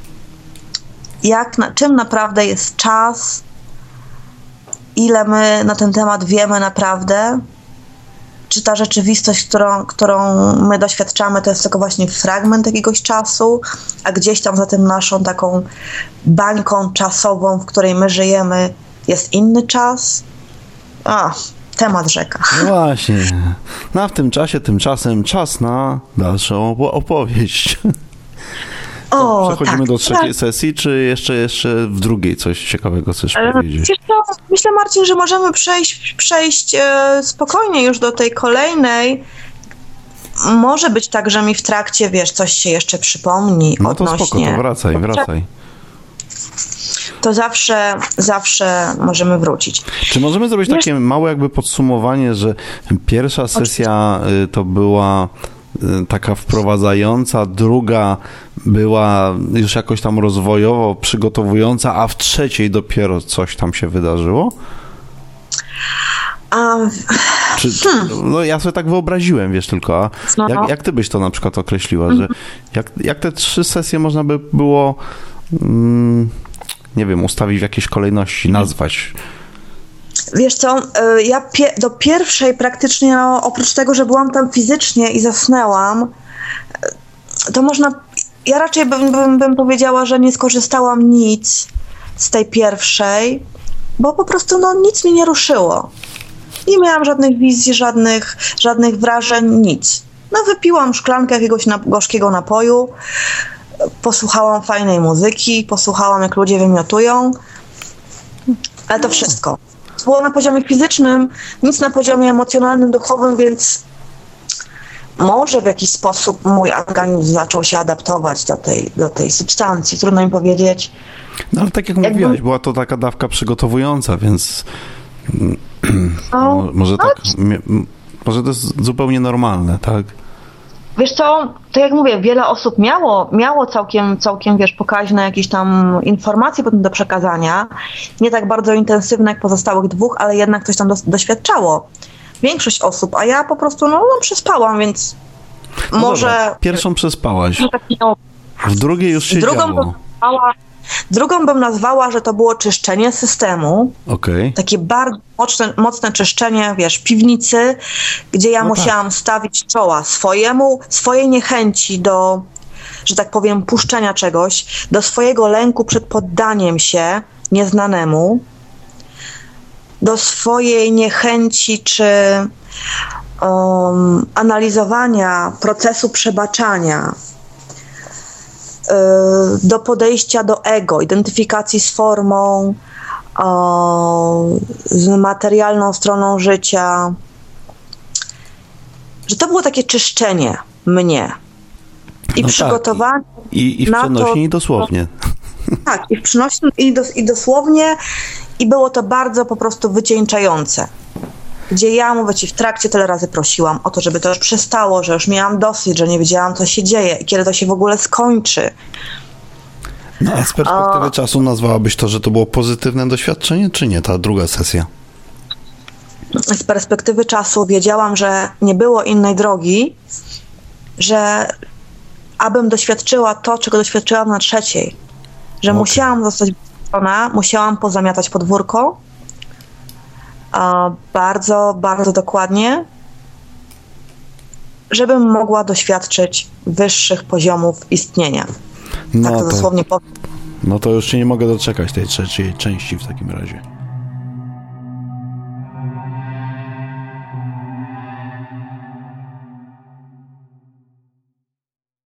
czym naprawdę jest czas, ile my na ten temat wiemy naprawdę, czy ta rzeczywistość, którą my doświadczamy, to jest tylko właśnie fragment jakiegoś czasu, a gdzieś tam za tym naszą taką bańką czasową, w której my żyjemy, jest inny czas. Temat rzeka. No właśnie. No a w tym czasie, tymczasem czas na dalszą opowieść. Przechodzimy do trzeciej sesji, czy jeszcze w drugiej coś ciekawego chcesz powiedzieć? Myślę, Marcin, że możemy przejść spokojnie już do tej kolejnej. Może być tak, że mi w trakcie, wiesz, coś się jeszcze przypomni no odnośnie... to spoko, to wracaj. To zawsze możemy wrócić. Czy możemy zrobić takie małe jakby podsumowanie, że pierwsza sesja to była taka wprowadzająca, druga była już jakoś tam rozwojowo przygotowująca, a w trzeciej dopiero coś tam się wydarzyło? No ja sobie tak wyobraziłem, wiesz, tylko, a jak ty byś to na przykład określiła, że jak te 3 sesje można by było nie wiem, ustawić w jakiejś kolejności, nazwać? Wiesz co, ja do pierwszej praktycznie, oprócz tego, że byłam tam fizycznie i zasnęłam, to można, ja raczej bym powiedziała, że nie skorzystałam nic z tej pierwszej, bo po prostu nic mnie nie ruszyło. Nie miałam żadnych wizji, żadnych wrażeń, nic. Wypiłam szklankę jakiegoś gorzkiego napoju, posłuchałam fajnej muzyki, posłuchałam, jak ludzie wymiotują, ale to wszystko. Było na poziomie fizycznym, nic na poziomie emocjonalnym, duchowym, więc może w jakiś sposób mój organizm zaczął się adaptować do tej substancji, trudno mi powiedzieć. No ale tak jak mówiłaś, była to taka dawka przygotowująca, więc może to jest zupełnie normalne, tak? Wiesz co, to jak mówię, wiele osób miało całkiem, wiesz, pokaźne jakieś tam informacje potem do przekazania. Nie tak bardzo intensywne jak pozostałych 2, ale jednak coś tam doświadczało. Większość osób, a ja po prostu, przespałam, więc może... Dobra, pierwszą przespałaś. W drugiej już się działo. Drugą bym nazwała, że to było czyszczenie systemu. Okay. Takie bardzo mocne czyszczenie, wiesz, piwnicy, gdzie ja musiałam stawić czoła swojej niechęci że tak powiem, puszczenia czegoś, do swojego lęku przed poddaniem się nieznanemu, do swojej niechęci czy analizowania procesu przebaczania, do podejścia do ego, identyfikacji z formą, z materialną stroną życia, że to było takie czyszczenie mnie i przygotowanie tak. I w przenośni i dosłownie. Tak, i w przenośni i dosłownie, i było to bardzo po prostu wycieńczające. Gdzie ja, mówię ci, w trakcie tyle razy prosiłam o to, żeby to już przestało, że już miałam dosyć, że nie wiedziałam, co się dzieje i kiedy to się w ogóle skończy. No a z perspektywy czasu nazwałabyś to, że to było pozytywne doświadczenie, czy nie, ta druga sesja? Z perspektywy czasu wiedziałam, że nie było innej drogi, że abym doświadczyła to, czego doświadczyłam na trzeciej, że musiałam zostać wypuszczona, musiałam pozamiatać podwórko, bardzo, bardzo dokładnie, żebym mogła doświadczyć wyższych poziomów istnienia. No tak to dosłownie powiem. No to już się nie mogę doczekać tej trzeciej części w takim razie.